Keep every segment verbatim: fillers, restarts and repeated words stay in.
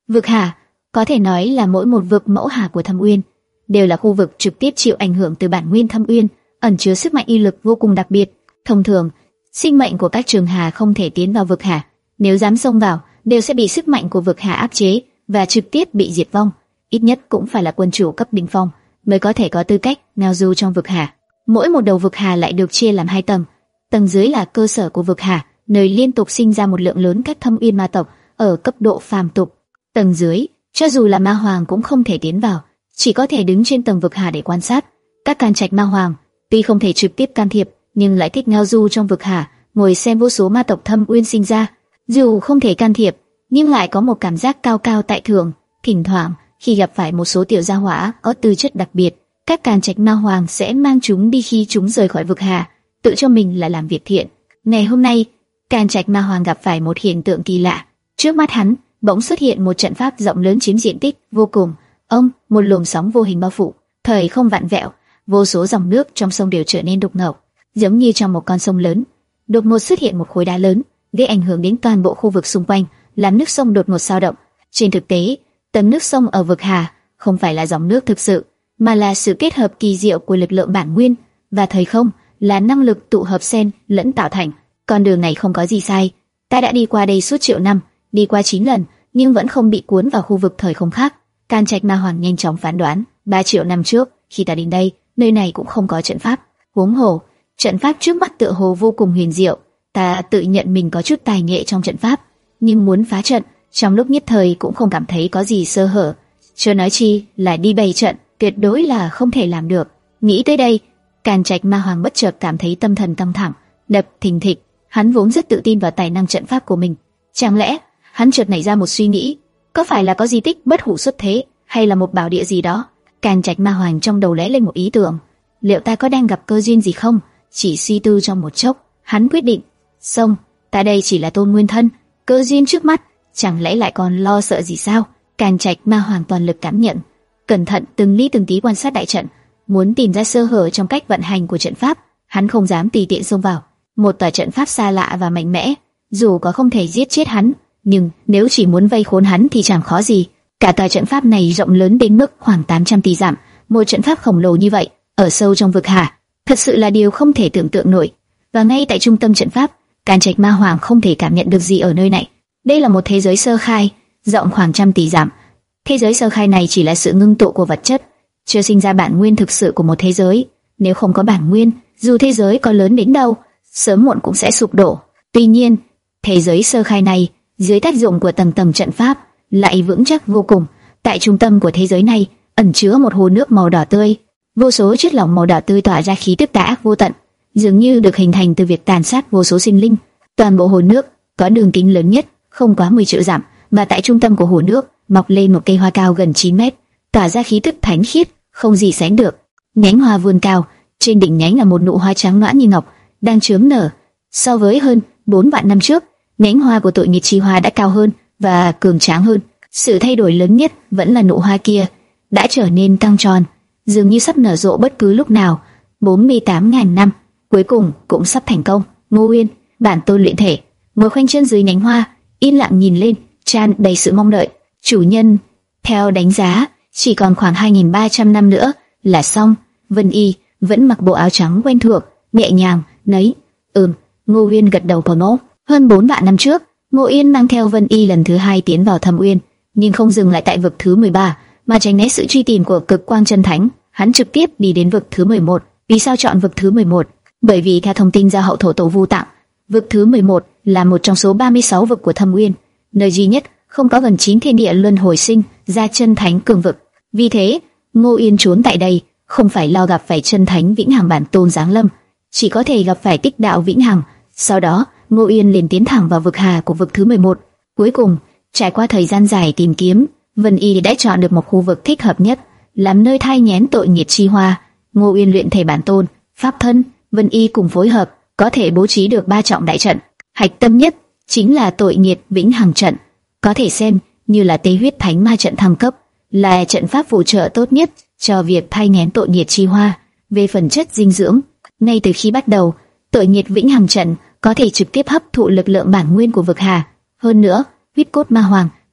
Vực Hà có thể nói là mỗi một vực mẫu hà của Thâm Uyên đều là khu vực trực tiếp chịu ảnh hưởng từ bản nguyên Thâm Uyên, ẩn chứa sức mạnh y lực vô cùng đặc biệt. Thông thường, sinh mệnh của các trường hà không thể tiến vào vực hà, nếu dám xông vào, đều sẽ bị sức mạnh của vực hà áp chế và trực tiếp bị diệt vong. Ít nhất cũng phải là quân chủ cấp đỉnh phong mới có thể có tư cách ngao du trong vực hà. Mỗi một đầu vực hà lại được chia làm hai tầng. Tầng dưới là cơ sở của vực hà, nơi liên tục sinh ra một lượng lớn các Thâm Uyên ma tộc ở cấp độ phàm tục. Tầng dưới, cho dù là ma hoàng cũng không thể tiến vào, chỉ có thể đứng trên tầng vực hà để quan sát. Các can trạch ma hoàng tuy không thể trực tiếp can thiệp, nhưng lại thích ngao du trong vực hà, ngồi xem vô số ma tộc Thâm Uyên sinh ra. Dù không thể can thiệp, nhưng lại có một cảm giác cao cao tại thượng. Thỉnh thoảng, khi gặp phải một số tiểu gia hỏa có tư chất đặc biệt, các can trạch ma hoàng sẽ mang chúng đi khi chúng rời khỏi vực hà, tự cho mình là làm việc thiện. Ngày hôm nay, can trạch ma hoàng gặp phải một hiện tượng kỳ lạ. Trước mắt hắn bỗng xuất hiện một trận pháp rộng lớn chiếm diện tích vô cùng. Ông, một luồng sóng vô hình bao phủ, thời không vặn vẹo, vô số dòng nước trong sông đều trở nên đục ngầu, giống như trong một con sông lớn. Đột ngột xuất hiện một khối đá lớn, gây ảnh hưởng đến toàn bộ khu vực xung quanh, làm nước sông đột ngột dao động. Trên thực tế, tầng nước sông ở vực hà không phải là dòng nước thực sự, mà là sự kết hợp kỳ diệu của lực lượng bản nguyên và thời không, là năng lực tụ hợp xen lẫn tạo thành. Con đường này không có gì sai. Ta đã đi qua đây suốt triệu năm, đi qua chín lần, nhưng vẫn không bị cuốn vào khu vực thời không khác. Can trạch ma hoàng nhanh chóng phán đoán, ba triệu năm trước, khi ta đến đây, nơi này cũng không có trận pháp. Huống hồ, trận pháp trước mắt tựa hồ vô cùng huyền diệu. Ta tự nhận mình có chút tài nghệ trong trận pháp, nhưng muốn phá trận, trong lúc nhất thời cũng không cảm thấy có gì sơ hở. Chưa nói chi là đi bày trận, tuyệt đối là không thể làm được. Nghĩ tới đây, Can trạch ma hoàng bất chợt cảm thấy tâm thần căng thẳng, đập thình thịch. Hắn vốn rất tự tin vào tài năng trận pháp của mình. Chẳng lẽ hắn chợt nảy ra một suy nghĩ, có phải là có di tích bất hủ xuất thế, hay là một bảo địa gì đó? Can trạch ma hoàng trong đầu lóe lên một ý tưởng, liệu ta có đang gặp cơ duyên gì không? Chỉ suy tư trong một chốc, hắn quyết định, xong, ta đây chỉ là tôn nguyên thân, cơ duyên trước mắt, chẳng lẽ lại còn lo sợ gì sao? Can trạch ma hoàng toàn lực cảm nhận, cẩn thận từng ly từng tí quan sát đại trận, muốn tìm ra sơ hở trong cách vận hành của trận pháp. Hắn không dám tùy tiện xông vào một tòa trận pháp xa lạ và mạnh mẽ, dù có không thể giết chết hắn, nhưng nếu chỉ muốn vây khốn hắn thì chẳng khó gì. Cả tòa trận pháp này rộng lớn đến mức khoảng tám trăm tỷ dặm, một trận pháp khổng lồ như vậy, ở sâu trong vực hà, thật sự là điều không thể tưởng tượng nổi. Và ngay tại trung tâm trận pháp, Can trạch ma hoàng không thể cảm nhận được gì ở nơi này. Đây là một thế giới sơ khai, rộng khoảng trăm tỷ dặm. Thế giới sơ khai này chỉ là sự ngưng tụ của vật chất, chưa sinh ra bản nguyên thực sự của một thế giới. Nếu không có bản nguyên, dù thế giới có lớn đến đâu, sớm muộn cũng sẽ sụp đổ. Tuy nhiên, thế giới sơ khai này, dưới tác dụng của tầng tầng trận pháp, lại vững chắc vô cùng. Tại trung tâm của thế giới này, ẩn chứa một hồ nước màu đỏ tươi. Vô số chất lỏng màu đỏ tươi tỏa ra khí tức tà ác vô tận, dường như được hình thành từ việc tàn sát vô số sinh linh. Toàn bộ hồ nước có đường kính lớn nhất, không quá mười triệu dặm, và tại trung tâm của hồ nước mọc lên một cây hoa cao gần chín mét, tỏa ra khí tức thánh khiết, không gì sánh được. Nhánh hoa vươn cao, trên đỉnh nhánh là một nụ hoa trắng loãng như ngọc, đang chớm nở. So với hơn bốn vạn năm trước, nhánh hoa của tội nghiệp chi hoa đã cao hơn và cường tráng hơn. Sự thay đổi lớn nhất vẫn là nụ hoa kia đã trở nên căng tròn, dường như sắp nở rộ bất cứ lúc nào. bốn mươi tám nghìn năm cuối cùng cũng sắp thành công. Ngô Uyên, bản tôn luyện thể, ngồi khoanh chân dưới nhánh hoa, yên lặng nhìn lên, tràn đầy sự mong đợi. Chủ nhân, theo đánh giá, chỉ còn khoảng hai nghìn ba trăm năm nữa là xong. Vân Y vẫn mặc bộ áo trắng quen thuộc, nhẹ nhàng nấy. Ừm, Ngô Uyên gật đầu thổ nốt. Hơn bốn vạn năm trước, Ngô Uyên mang theo Vân Y lần thứ hai tiến vào Thâm Uyên, nhưng không dừng lại tại vực thứ mười ba, mà tránh né sự truy tìm của Cực Quang Chân Thánh, hắn trực tiếp đi đến vực thứ mười một. Vì sao chọn vực thứ mười một? Bởi vì theo thông tin do hậu thổ tổ Vu tặng, vực thứ mười một là một trong số ba mươi sáu vực của Thâm Uyên, nơi duy nhất không có vầng chín thiên địa luân hồi sinh ra chân thánh cường vực. Vì thế, Ngô Uyên trốn tại đây, không phải lo gặp phải chân thánh vĩnh hằng bản tôn giáng lâm, chỉ có thể gặp phải tích đạo vĩnh hằng. Sau đó, Ngô Uyên liền tiến thẳng vào vực hà của vực thứ mười một. Cuối cùng, trải qua thời gian dài tìm kiếm, Vân Y đã chọn được một khu vực thích hợp nhất, làm nơi thai nghén tội nghiệt chi hoa. Ngô Uyên luyện thể bản tôn, pháp thân, Vân Y cùng phối hợp, có thể bố trí được ba trọng đại trận. Hạch tâm nhất chính là tội nghiệt vĩnh hằng trận, có thể xem như là tế huyết thánh ma trận thăng cấp, là trận pháp phụ trợ tốt nhất cho việc thai nghén tội nghiệt chi hoa. Về phần chất dinh dưỡng, ngay từ khi bắt đầu, tội nghiệt vĩnh hằng trận có thể trực tiếp hấp thụ lực lượng bản nguyên của vực hà. Hơn nữa, huyết cốt ma hoàng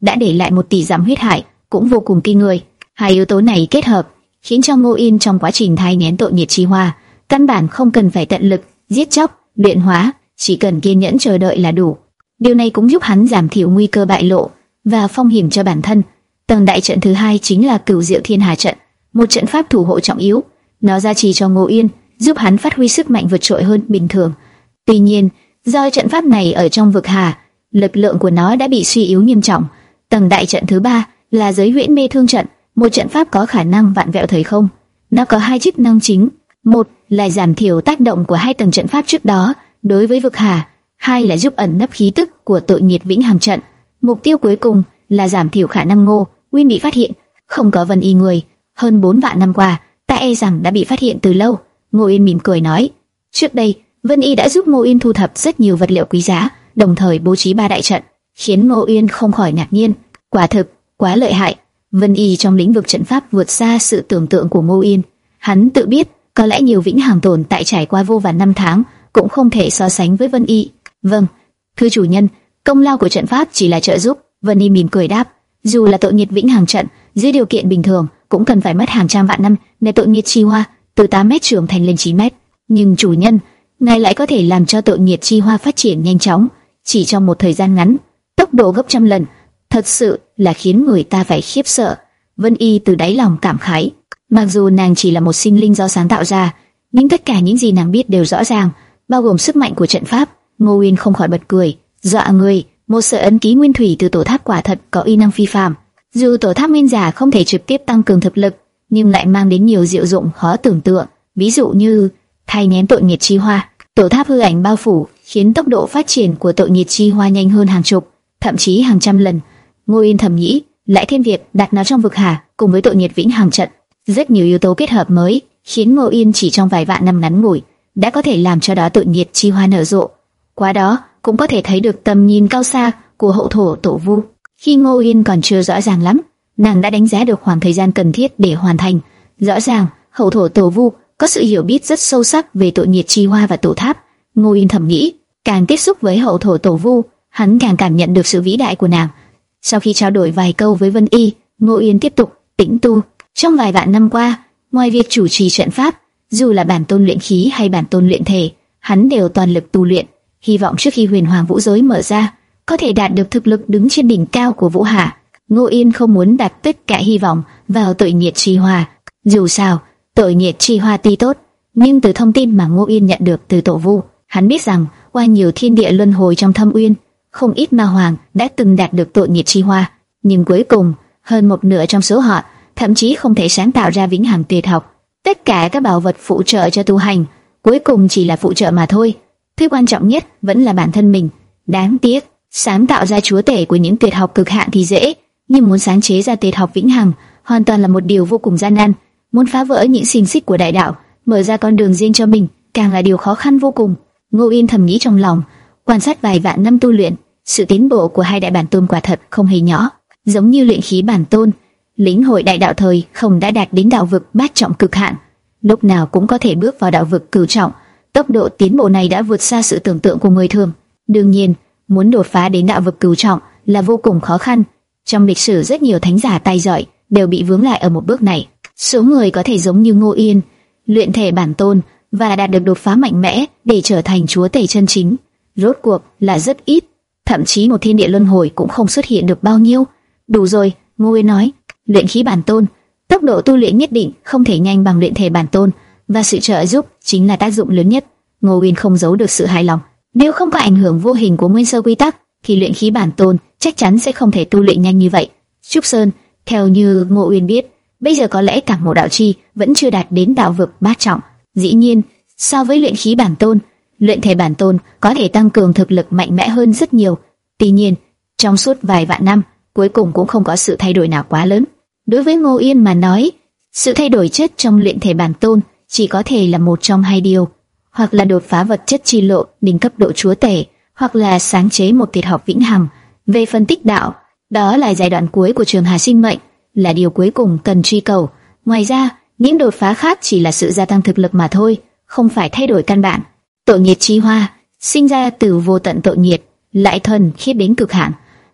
đã để lại một tỷ dặm huyết hải, cũng vô cùng kinh người. Hai yếu tố này kết hợp khiến cho Ngô Yên trong quá trình thai nghén tội nghiệt chi hoa, căn bản không cần phải tận lực giết chóc, luyện hóa, chỉ cần kiên nhẫn chờ đợi là đủ. Điều này cũng giúp hắn giảm thiểu nguy cơ bại lộ và phong hiểm cho bản thân. Tầng đại trận thứ hai chính là Cửu Diệu Thiên Hà trận, một trận pháp thủ hộ trọng yếu. Nó gia trì cho Ngô Yên, giúp hắn phát huy sức mạnh vượt trội hơn bình thường. Tuy nhiên, do trận pháp này ở trong vực hà, lực lượng của nó đã bị suy yếu nghiêm trọng. Tầng đại trận thứ ba là Giới Huyễn Mê Thương trận, một trận pháp có khả năng vạn vẹo thời không. Nó có hai chức năng chính: một là giảm thiểu tác động của hai tầng trận pháp trước đó đối với vực hà, hai là giúp ẩn nấp khí tức của tội nghiệt Vĩnh Hằng trận. Mục tiêu cuối cùng là giảm thiểu khả năng Ngô Uyên bị phát hiện. Không có Vân Y người, hơn bốn vạn năm qua, ta e rằng đã bị phát hiện từ lâu. Ngô Uyên mỉm cười nói, trước đây Vân Y đã giúp Ngô Uyên thu thập rất nhiều vật liệu quý giá, đồng thời bố trí ba đại trận, khiến Ngô Uyên không khỏi ngạc nhiên. Quả thực quá lợi hại. Vân Y trong lĩnh vực trận pháp vượt xa sự tưởng tượng của Ngô Uyên. Hắn tự biết, có lẽ nhiều Vĩnh Hằng tồn tại trải qua vô vàn năm tháng cũng không thể so sánh với Vân Y. Vâng, thưa chủ nhân, công lao của trận pháp chỉ là trợ giúp. Vân Y mỉm cười đáp, dù là tội nghiệt Vĩnh Hằng trận, dưới điều kiện bình thường cũng cần phải mất hàng trăm vạn năm để tội nghiệt chi hoa từ tám mét trưởng thành lên chín mét. Nhưng chủ nhân, ngài lại có thể làm cho tội nghiệt chi hoa phát triển nhanh chóng, chỉ trong một thời gian ngắn, tốc độ gấp trăm lần, thật sự là khiến người ta phải khiếp sợ. Vân Y từ đáy lòng cảm khái. Mặc dù nàng chỉ là một sinh linh do sáng tạo ra, nhưng tất cả những gì nàng biết đều rõ ràng, bao gồm sức mạnh của trận pháp. Ngô Uyên không khỏi bật cười, dọa người. Một sợi ấn ký nguyên thủy từ tổ tháp quả thật có uy năng phi phàm. Dù tổ tháp nguyên giả không thể trực tiếp tăng cường thực lực, nhưng lại mang đến nhiều diệu dụng khó tưởng tượng. Ví dụ như thai nghén tội nghiệt chi hoa, tổ tháp hư ảnh bao phủ khiến tốc độ phát triển của tội nghiệt chi hoa nhanh hơn hàng chục, thậm chí hàng trăm lần. Ngô Uyên thầm nghĩ, lại thêm việc đặt nó trong vực hà cùng với tội nghiệt Vĩnh Hằng trận, rất nhiều yếu tố kết hợp mới khiến Ngô Uyên chỉ trong vài vạn năm ngắn ngủi đã có thể làm cho đó tội nghiệt chi hoa nở rộ. Qua đó cũng có thể thấy được tầm nhìn cao xa của hậu thổ tổ vu. Khi Ngô Uyên còn chưa rõ ràng lắm, nàng đã đánh giá được khoảng thời gian cần thiết để hoàn thành. Rõ ràng hậu thổ tổ vu có sự hiểu biết rất sâu sắc về tội nghiệt chi hoa và tổ tháp. Ngô Uyên thầm nghĩ, càng tiếp xúc với hậu thổ tổ vu, hắn càng cảm nhận được sự vĩ đại của nàng. Sau khi trao đổi vài câu với Vân Y, Ngô Uyên tiếp tục tĩnh tu. Trong vài vạn năm qua, ngoài việc chủ trì trận pháp, dù là bản tôn luyện khí hay bản tôn luyện thể, hắn đều toàn lực tu luyện, hy vọng trước khi Huyền Hoàng Vũ Giới mở ra, có thể đạt được thực lực đứng trên đỉnh cao của Vũ Hà. Ngô Uyên không muốn đặt tất cả hy vọng vào tội nghiệt chi hoa. Dù sao, tội nghiệt chi hoa tuy tốt, nhưng từ thông tin mà Ngô Uyên nhận được từ tổ vu, hắn biết rằng qua nhiều thiên địa luân hồi trong Thâm Uyên, không ít ma hoàng đã từng đạt được tội nghiệt chi hoa, nhưng cuối cùng hơn một nửa trong số họ thậm chí không thể sáng tạo ra Vĩnh Hằng tuyệt học. Tất cả các bảo vật phụ trợ cho tu hành cuối cùng chỉ là phụ trợ mà thôi. Thứ quan trọng nhất vẫn là bản thân mình. Đáng tiếc, sáng tạo ra chúa tể của những tuyệt học cực hạn thì dễ, nhưng muốn sáng chế ra tuyệt học vĩnh hằng hoàn toàn là một điều vô cùng gian nan. Muốn phá vỡ những xiềng xích của đại đạo, mở ra con đường riêng cho mình, càng là điều khó khăn vô cùng. Ngô Uyên thầm nghĩ trong lòng, quan sát vài vạn năm tu luyện, sự tiến bộ của hai đại bản tôn quả thật không hề nhỏ. Giống như luyện khí bản tôn, lĩnh hội đại đạo thời không đã đạt đến đạo vực bát trọng cực hạn, lúc nào cũng có thể bước vào đạo vực cửu trọng. Tốc độ tiến bộ này đã vượt xa sự tưởng tượng của người thường. Đương nhiên, muốn đột phá đến đạo vực cửu trọng là vô cùng khó khăn. Trong lịch sử rất nhiều thánh giả tài giỏi đều bị vướng lại ở một bước này. Số người có thể giống như Ngô Uyên, luyện thể bản tôn và đạt được đột phá mạnh mẽ để trở thành chúa tể chân chính, rốt cuộc là rất ít. Thậm chí một thiên địa luân hồi cũng không xuất hiện được bao nhiêu. Đủ rồi, Ngô Uyên nói. Luyện khí bản tôn, tốc độ tu luyện nhất định không thể nhanh bằng luyện thể bản tôn, và sự trợ giúp chính là tác dụng lớn nhất. Ngô Uyên không giấu được sự hài lòng. Nếu không có ảnh hưởng vô hình của nguyên sơ quy tắc, thì luyện khí bản tôn chắc chắn sẽ không thể tu luyện nhanh như vậy. Trúc Sơn, theo như Ngô Uyên biết, bây giờ có lẽ Cảng Mộ Đạo Chi vẫn chưa đạt đến đạo vực bát trọng. Dĩ nhiên, so với luyện khí bản tôn, luyện thể bản tôn có thể tăng cường thực lực mạnh mẽ hơn rất nhiều. Tuy nhiên, trong suốt vài vạn năm, cuối cùng cũng không có sự thay đổi nào quá lớn. Đối với Ngô Uyên mà nói, sự thay đổi chất trong luyện thể bản tôn chỉ có thể là một trong hai điều, hoặc là đột phá vật chất chi lộ đến cấp độ chúa tể, hoặc là sáng chế một tuyệt học vĩnh hằng. Về phân tích đạo, đó là giai đoạn cuối của trường hà sinh mệnh, là điều cuối cùng cần truy cầu. Ngoài ra, những đột phá khác chỉ là sự gia tăng thực lực mà thôi, không phải thay đổi căn bản. Tội nghiệt chi hoa sinh ra từ vô tận tội nghiệt, lại thuần khiết đến cực hạn.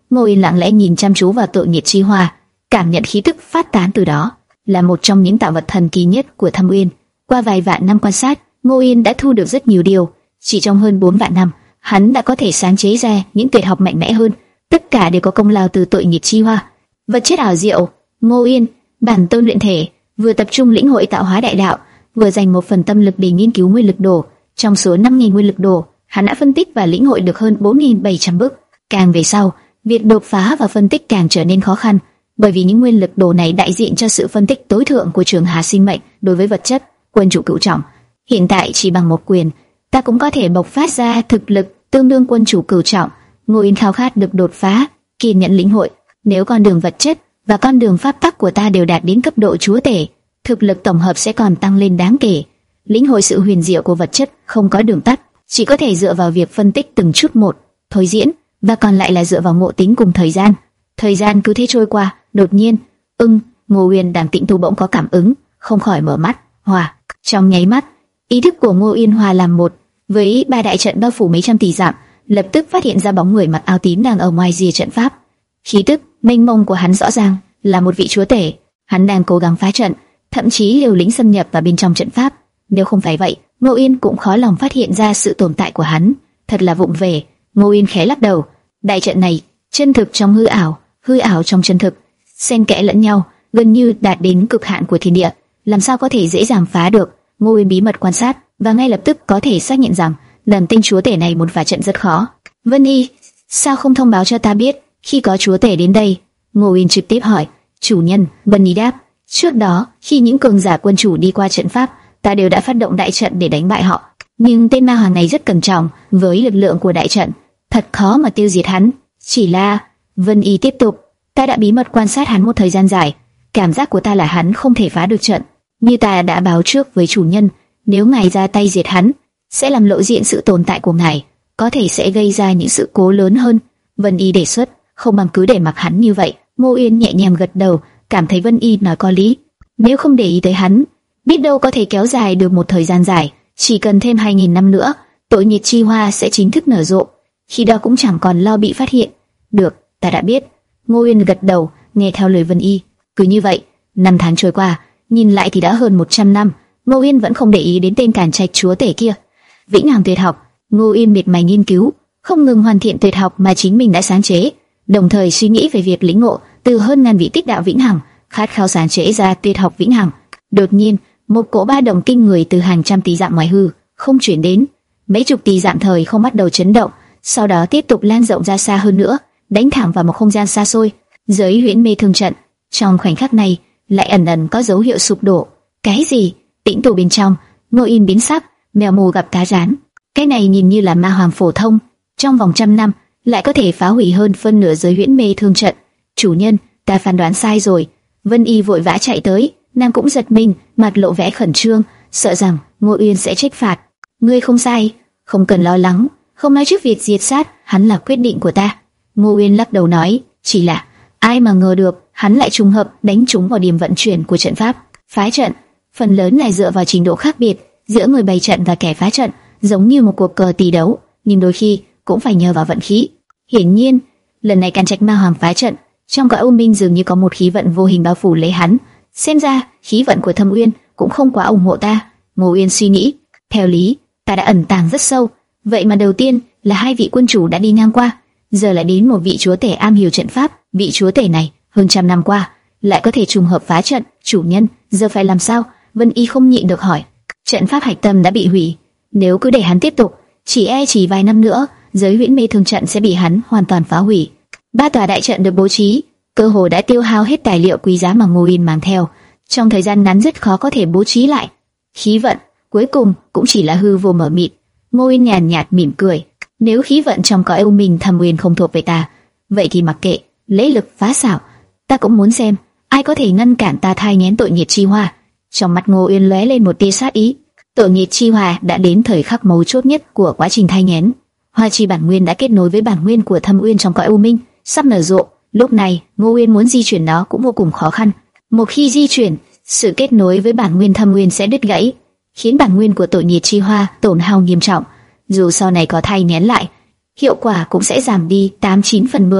Ngô Yên lặng lẽ nhìn chăm chú vào tội nghiệt chi hoa, cảm nhận khí tức phát tán từ đó, là một trong những tạo vật thần kỳ nhất của Thâm Uyên. Qua vài vạn năm quan sát, Ngô Yên đã thu được rất nhiều điều. Chỉ trong hơn bốn vạn năm, hắn đã có thể sáng chế ra những tuyệt học mạnh mẽ hơn. Tất cả đều có công lao từ tội nghiệt chi hoa. Vật chất ảo diệu, Ngô Yên bản tôn luyện thể, vừa tập trung lĩnh hội tạo hóa đại đạo, vừa dành một phần tâm lực để nghiên cứu nguyên lực đồ. Trong số năm nghìn nguyên lực đồ, hắn đã phân tích và lĩnh hội được hơn bốn nghìn bảy trăm bước. Càng về sau, việc đột phá và phân tích càng trở nên khó khăn, bởi vì những nguyên lực đồ này đại diện cho sự phân tích tối thượng của trường hà sinh mệnh đối với vật chất. Quân chủ cửu trọng, hiện tại chỉ bằng một quyền, ta cũng có thể bộc phát ra thực lực tương đương quân chủ cửu trọng. Ngô Yên khao khát được đột phá, kiên nhẫn lĩnh hội. Nếu con đường vật chất và con đường pháp tắc của ta đều đạt đến cấp độ chúa tể, thực lực tổng hợp sẽ còn tăng lên đáng kể. Lĩnh hội sự huyền diệu của vật chất không có đường tắt, chỉ có thể dựa vào việc phân tích từng chút một, thôi diễn, và còn lại là dựa vào ngộ tính cùng thời gian. Thời gian cứ thế trôi qua, đột nhiên, ưng, Ngô Yên đang tĩnh tu bỗng có cảm ứng, không khỏi mở mắt, hòa. Trong nháy mắt, ý thức của Ngô Yên hòa làm một với ba đại trận bao phủ mấy trăm tỷ dặm, lập tức phát hiện ra bóng người mặc áo tím đang ở ngoài rìa trận pháp. Khí tức mênh mông của hắn rõ ràng là một vị chúa tể, hắn đang cố gắng phá trận, thậm chí liều lĩnh xâm nhập vào bên trong trận pháp. Nếu không phải vậy, Ngô Yên cũng khó lòng phát hiện ra sự tồn tại của hắn. Thật là vụng về. Ngô Yên khẽ lắc đầu. Đại trận này, chân thực trong hư ảo, hư ảo trong chân thực, xen kẽ lẫn nhau, gần như đạt đến cực hạn của thiên địa, làm sao có thể dễ dàng phá được. Ngô Yên bí mật quan sát và ngay lập tức có thể xác nhận rằng lần tinh chúa tể này muốn phá trận rất khó. Vân Y, sao không thông báo cho ta biết khi có chúa tể đến đây? Ngô Yên trực tiếp hỏi. Chủ nhân, Vân Y đáp. Trước đó, khi những cường giả quân chủ đi qua trận pháp, ta đều đã phát động đại trận để đánh bại họ. Nhưng tên ma hoàng này rất cẩn trọng với lực lượng của đại trận, thật khó mà tiêu diệt hắn. Chỉ là, Vân Y tiếp tục, ta đã bí mật quan sát hắn một thời gian dài, cảm giác của ta là hắn không thể phá được trận. Như ta đã báo trước với chủ nhân, nếu ngài ra tay diệt hắn, sẽ làm lộ diện sự tồn tại của ngài, có thể sẽ gây ra những sự cố lớn hơn. Vân Y đề xuất, không bằng cứ để mặc hắn như vậy. Ngô Yên nhẹ nhàng gật đầu, cảm thấy Vân Y nói có lý. Nếu không để ý tới hắn, biết đâu có thể kéo dài được một thời gian dài. Chỉ cần thêm hai nghìn năm nữa, tội nghiệt chi hoa sẽ chính thức nở rộ, khi đó cũng chẳng còn lo bị phát hiện. Được, ta đã biết. Ngô Yên gật đầu, nghe theo lời Vân Y. Cứ như vậy, năm tháng trôi qua, nhìn lại thì đã hơn một trăm năm. Ngô Yên vẫn không để ý đến tên càn trạch chúa tể kia. Vĩnh hằng tuyệt học. Ngô Yên miệt mài nghiên cứu, không ngừng hoàn thiện tuyệt học mà chính mình đã sáng chế, đồng thời suy nghĩ về việc lĩnh ngộ từ hơn ngàn vị tích đạo vĩnh hằng, khát khao sáng chế ra tuyệt học vĩnh hằng. Đột nhiên, một cỗ ba động kinh người từ hàng trăm tỷ dặm ngoài hư không chuyển đến, mấy chục tỷ dặm thời không bắt đầu chấn động, sau đó tiếp tục lan rộng ra xa hơn nữa, đánh thẳng vào một không gian xa xôi. Giới huyễn mê thương trận trong khoảnh khắc này lại ẩn ẩn có dấu hiệu sụp đổ. Cái gì? Tĩnh tù bên trong, Ngô Yên biến sắc, mèo mù gặp cá rán. Cái này nhìn như là ma hoàng phổ thông, trong vòng trăm năm lại có thể phá hủy hơn phân nửa giới huyễn mê thương trận. Chủ nhân, ta phán đoán sai rồi. Vân Y vội vã chạy tới, nàng cũng giật mình, mặt lộ vẻ khẩn trương, sợ rằng Ngô Yên sẽ trách phạt. Ngươi không sai, không cần lo lắng, không nói trước việc diệt sát, hắn là quyết định của ta. Ngô Yên lắc đầu nói, chỉ là ai mà ngờ được hắn lại trùng hợp đánh trúng vào điểm vận chuyển của trận pháp. Phá trận phần lớn là dựa vào trình độ khác biệt giữa người bày trận và kẻ phá trận, giống như một cuộc cờ tỷ đấu, nhưng đôi khi cũng phải nhờ vào vận khí. Hiển nhiên, lần này càn trạch ma hoàng phá trận, trong cõi u minh dường như có một khí vận vô hình bao phủ lấy hắn. Xem ra khí vận của Thâm Uyên cũng không quá ủng hộ ta. Ngô Uyên suy nghĩ, theo lý ta đã ẩn tàng rất sâu, vậy mà đầu tiên là hai vị quân chủ đã đi ngang qua, giờ lại đến một vị chúa tể am hiểu trận pháp. Vị chúa tể này hơn trăm năm qua lại có thể trùng hợp phá trận. Chủ nhân, giờ phải làm sao? Vân Y không nhịn được hỏi. Trận pháp hạch tâm đã bị hủy, nếu cứ để hắn tiếp tục, chỉ e chỉ vài năm nữa giới huyễn mê thương trận sẽ bị hắn hoàn toàn phá hủy. Ba tòa đại trận được bố trí, cơ hồ đã tiêu hao hết tài liệu quý giá mà Ngô Yên mang theo, trong thời gian ngắn rất khó có thể bố trí lại. Khí vận cuối cùng cũng chỉ là hư vô mờ mịt. Ngô Yên nhàn nhạt mỉm cười, nếu khí vận trong cõi u minh Thâm Uyên không thuộc về ta, vậy thì mặc kệ, lấy lực phá xảo, ta cũng muốn xem ai có thể ngăn cản ta thai nghén tội nghiệt chi hoa. Trong mắt Ngô Uyên lóe lên một tia sát ý. Tội nghiệt chi hoa đã đến thời khắc mấu chốt nhất của quá trình thai nghén. Hoa chi bản nguyên đã kết nối với bản nguyên của Thâm Uyên trong cõi u minh, sắp nở rộ. Lúc này, Ngô Uyên muốn di chuyển nó cũng vô cùng khó khăn. Một khi di chuyển, sự kết nối với bản nguyên Thâm Uyên sẽ đứt gãy, khiến bản nguyên của tội nghiệt chi hoa tổn hao nghiêm trọng. Dù sau này có thai nghén lại, hiệu quả cũng sẽ giảm đi tám chín phần mười.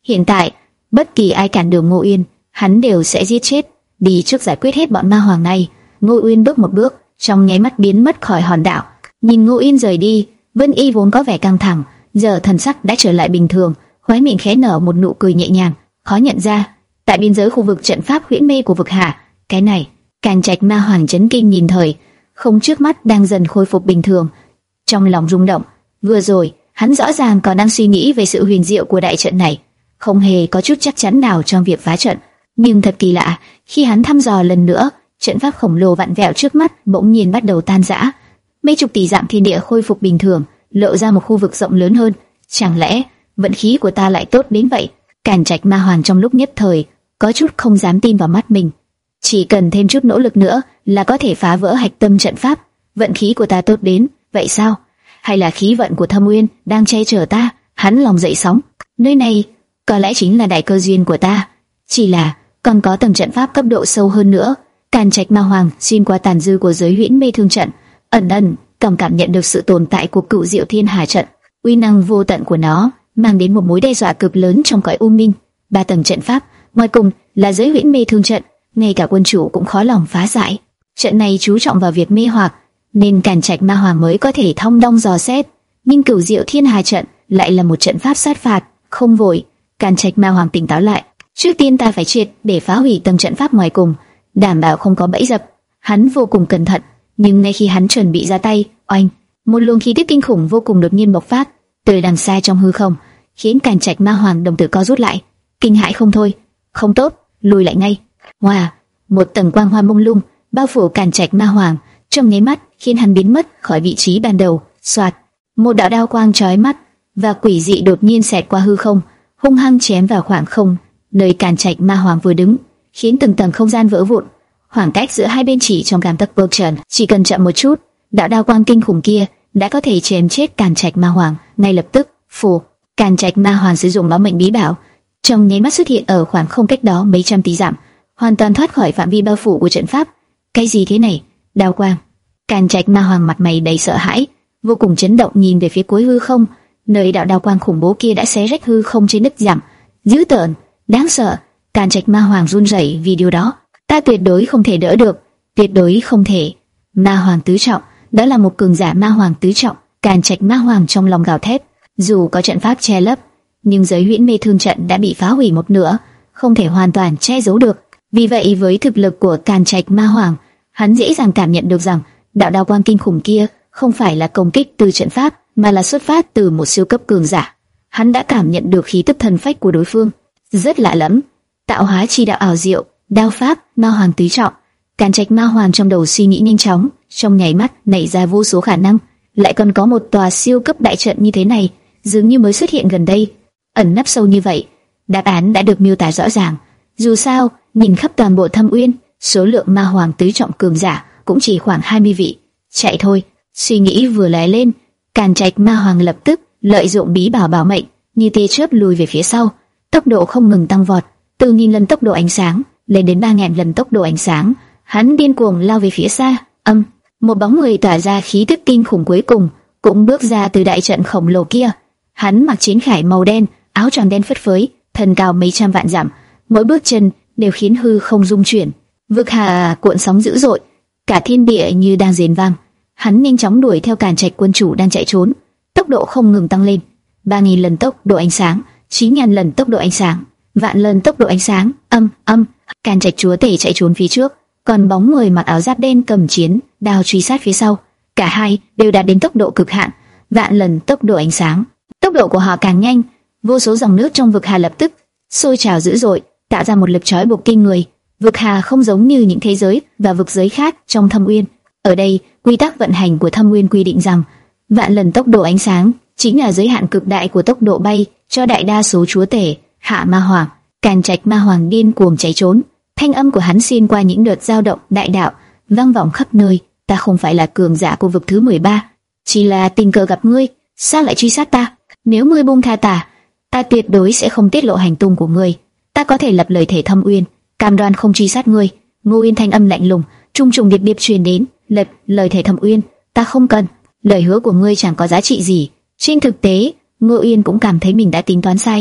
Hiện tại, bất kỳ ai cản đường Ngô Uyên, hắn đều sẽ giết chết. Đi trước giải quyết hết bọn ma hoàng này. Ngô Uyên bước một bước, trong nháy mắt biến mất khỏi hòn đảo. Nhìn Ngô Uyên rời đi, Vân Y vốn có vẻ căng thẳng, giờ thần sắc đã trở lại bình thường, khóe miệng khẽ nở một nụ cười nhẹ nhàng, khó nhận ra. Tại biên giới khu vực trận pháp huyễn mê của vực hà, cái này, Càn Trạch ma hoàng chấn kinh nhìn thời không trước mắt đang dần khôi phục bình thường, trong lòng rung động. Vừa rồi, hắn rõ ràng còn đang suy nghĩ về sự huyền diệu của đại trận này, không hề có chút chắc chắn nào trong việc phá trận. Nhưng thật kỳ lạ, khi hắn thăm dò lần nữa, trận pháp khổng lồ vặn vẹo trước mắt bỗng nhiên bắt đầu tan rã. Mấy chục tỷ dặm thiên địa khôi phục bình thường, lộ ra một khu vực rộng lớn hơn. Chẳng lẽ vận khí của ta lại tốt đến vậy? Càn Trạch ma hoàng trong lúc nhất thời có chút không dám tin vào mắt mình. Chỉ cần thêm chút nỗ lực nữa là có thể phá vỡ hạch tâm trận pháp. Vận khí của ta tốt đến vậy sao? Hay là khí vận của Thâm Uyên đang che chở ta? Hắn lòng dậy sóng. Nơi này có lẽ chính là đại cơ duyên của ta. Chỉ là còn có tầng trận pháp cấp độ sâu hơn nữa. Càn Trạch ma hoàng xuyên qua tàn dư của giới huyễn mê thương trận, ẩn ẩn cảm cảm nhận được sự tồn tại của cựu diệu thiên hà trận. Uy năng vô tận của nó mang đến một mối đe dọa cực lớn trong cõi u minh. Ba tầng trận pháp, ngoài cùng là giới huyễn mê thương trận, ngay cả quân chủ cũng khó lòng phá giải. Trận này chú trọng vào việc mê hoặc, nên Càn Trạch ma hoàng mới có thể thong dong dò xét. Nhưng cửu diệu thiên hà trận lại là một trận pháp sát phạt. Không vội, Càn Trạch ma hoàng tỉnh táo lại. Trước tiên ta phải triệt để phá hủy tầng trận pháp ngoài cùng, đảm bảo không có bẫy dập. Hắn vô cùng cẩn thận, nhưng ngay khi hắn chuẩn bị ra tay, oanh, một luồng khí tức kinh khủng vô cùng đột nhiên bộc phát từ đằng xa trong hư không, khiến Càn Trạch ma hoàng đồng tử co rút lại, kinh hãi không thôi. Không tốt, lùi lại ngay. Wow, một tầng quang hoa mông lung bao phủ Càn Trạch ma hoàng, trong nháy mắt khiến hắn biến mất khỏi vị trí ban đầu. Soạt, một đạo đao quang chói mắt và quỷ dị đột nhiên xẹt qua hư không, hung hăng chém vào khoảng không nơi Càn Trạch ma hoàng vừa đứng, khiến từng tầng không gian vỡ vụn. Khoảng cách giữa hai bên chỉ trong gang tấc vô trần, chỉ cần chậm một chút, đạo đao quang kinh khủng kia đã có thể chém chết Càn Trạch ma hoàng ngay lập tức. Phù, Càn Trạch ma hoàng sử dụng báo mệnh bí bảo, trong nháy mắt xuất hiện ở khoảng không cách đó mấy trăm tỷ dặm, hoàn toàn thoát khỏi phạm vi bao phủ của trận pháp. Cái gì thế này? Đao quang! Càn Trạch ma hoàng mặt mày đầy sợ hãi, vô cùng chấn động nhìn về phía cuối hư không, nơi đạo đao quang khủng bố kia đã xé rách hư không trên nứt dặm, dữ tợn, đáng sợ. Càn Trạch ma hoàng run rẩy vì điều đó. Ta tuyệt đối không thể đỡ được, tuyệt đối không thể. Ma hoàng tứ trọng, đó là một cường giả ma hoàng tứ trọng. Càn Trạch ma hoàng trong lòng gào thét. Dù có trận pháp che lấp, nhưng giới huyễn mê thương trận đã bị phá hủy một nửa, không thể hoàn toàn che giấu được. Vì vậy với thực lực của Càn Trạch ma hoàng, hắn dễ dàng cảm nhận được rằng đạo đao quang kinh khủng kia không phải là công kích từ trận pháp, mà là xuất phát từ một siêu cấp cường giả. Hắn đã cảm nhận được khí tức thần phách của đối phương, rất lạ lẫm. Tạo hóa chi đạo ảo diệu, đao pháp, ma hoàng tứ trọng. Càn Trạch ma hoàng trong đầu suy nghĩ nhanh chóng, trong nháy mắt nảy ra vô số khả năng. Lại còn có một tòa siêu cấp đại trận như thế này, dường như mới xuất hiện gần đây, ẩn nấp sâu như vậy. Đáp án đã được miêu tả rõ ràng. Dù sao, nhìn khắp toàn bộ Thâm Uyên, số lượng ma hoàng tứ trọng cường giả cũng chỉ khoảng hai mươi vị. Chạy thôi. Suy nghĩ vừa lóe lên, Càn Trạch ma hoàng lập tức lợi dụng bí bảo bảo mệnh, như tia chớp lùi về phía sau, tốc độ không ngừng tăng vọt, từ nghìn lần tốc độ ánh sáng lên đến ba ngàn lần tốc độ ánh sáng. Hắn điên cuồng lao về phía xa. Âm, một bóng người tỏa ra khí tức kinh khủng cuối cùng cũng bước ra từ đại trận khổng lồ kia. Hắn mặc chiến khải màu đen, áo choàng đen phất phới, thân cao mấy trăm vạn dặm, mỗi bước chân đều khiến hư không rung chuyển. Vực hà cuộn sóng dữ dội, cả thiên địa như đang rền vang. Hắn nhanh chóng đuổi theo Càn Trạch quân chủ đang chạy trốn, tốc độ không ngừng tăng lên. ba nghìn lần tốc độ ánh sáng, chín nghìn lần tốc độ ánh sáng, vạn lần tốc độ ánh sáng. Âm, âm, Càn Trạch chúa tể chạy trốn phía trước, còn bóng người mặc áo giáp đen cầm chiến đao truy sát phía sau. Cả hai đều đạt đến tốc độ cực hạn, vạn lần tốc độ ánh sáng. Tốc độ của họ càng nhanh, vô số dòng nước trong vực hà lập tức sôi trào dữ dội, tạo ra một lực trói buộc kinh người. Vực hà không giống như những thế giới và vực giới khác trong Thâm Uyên. Ở đây, quy tắc vận hành của Thâm Uyên quy định rằng vạn lần tốc độ ánh sáng chính là giới hạn cực đại của tốc độ bay cho đại đa số chúa tể hạ ma hoàng. Càn Trạch ma hoàng điên cuồng chạy trốn, thanh âm của hắn xuyên qua những đợt dao động đại đạo, vang vọng khắp nơi. Ta không phải là cường giả của vực thứ mười ba, chỉ là tình cờ gặp ngươi, sao lại truy sát ta? Nếu ngươi buông tha ta, ta tuyệt đối sẽ không tiết lộ hành tung của ngươi. Ta có thể lập lời thề Thâm Uyên, cam đoan không truy sát ngươi. Ngô Uyên thanh âm lạnh lùng, trung trùng điệp điệp truyền đến. Lập lời thề Thâm Uyên, ta không cần. Lời hứa của ngươi chẳng có giá trị gì. Trên thực tế, Ngô Uyên cũng cảm thấy mình đã tính toán sai.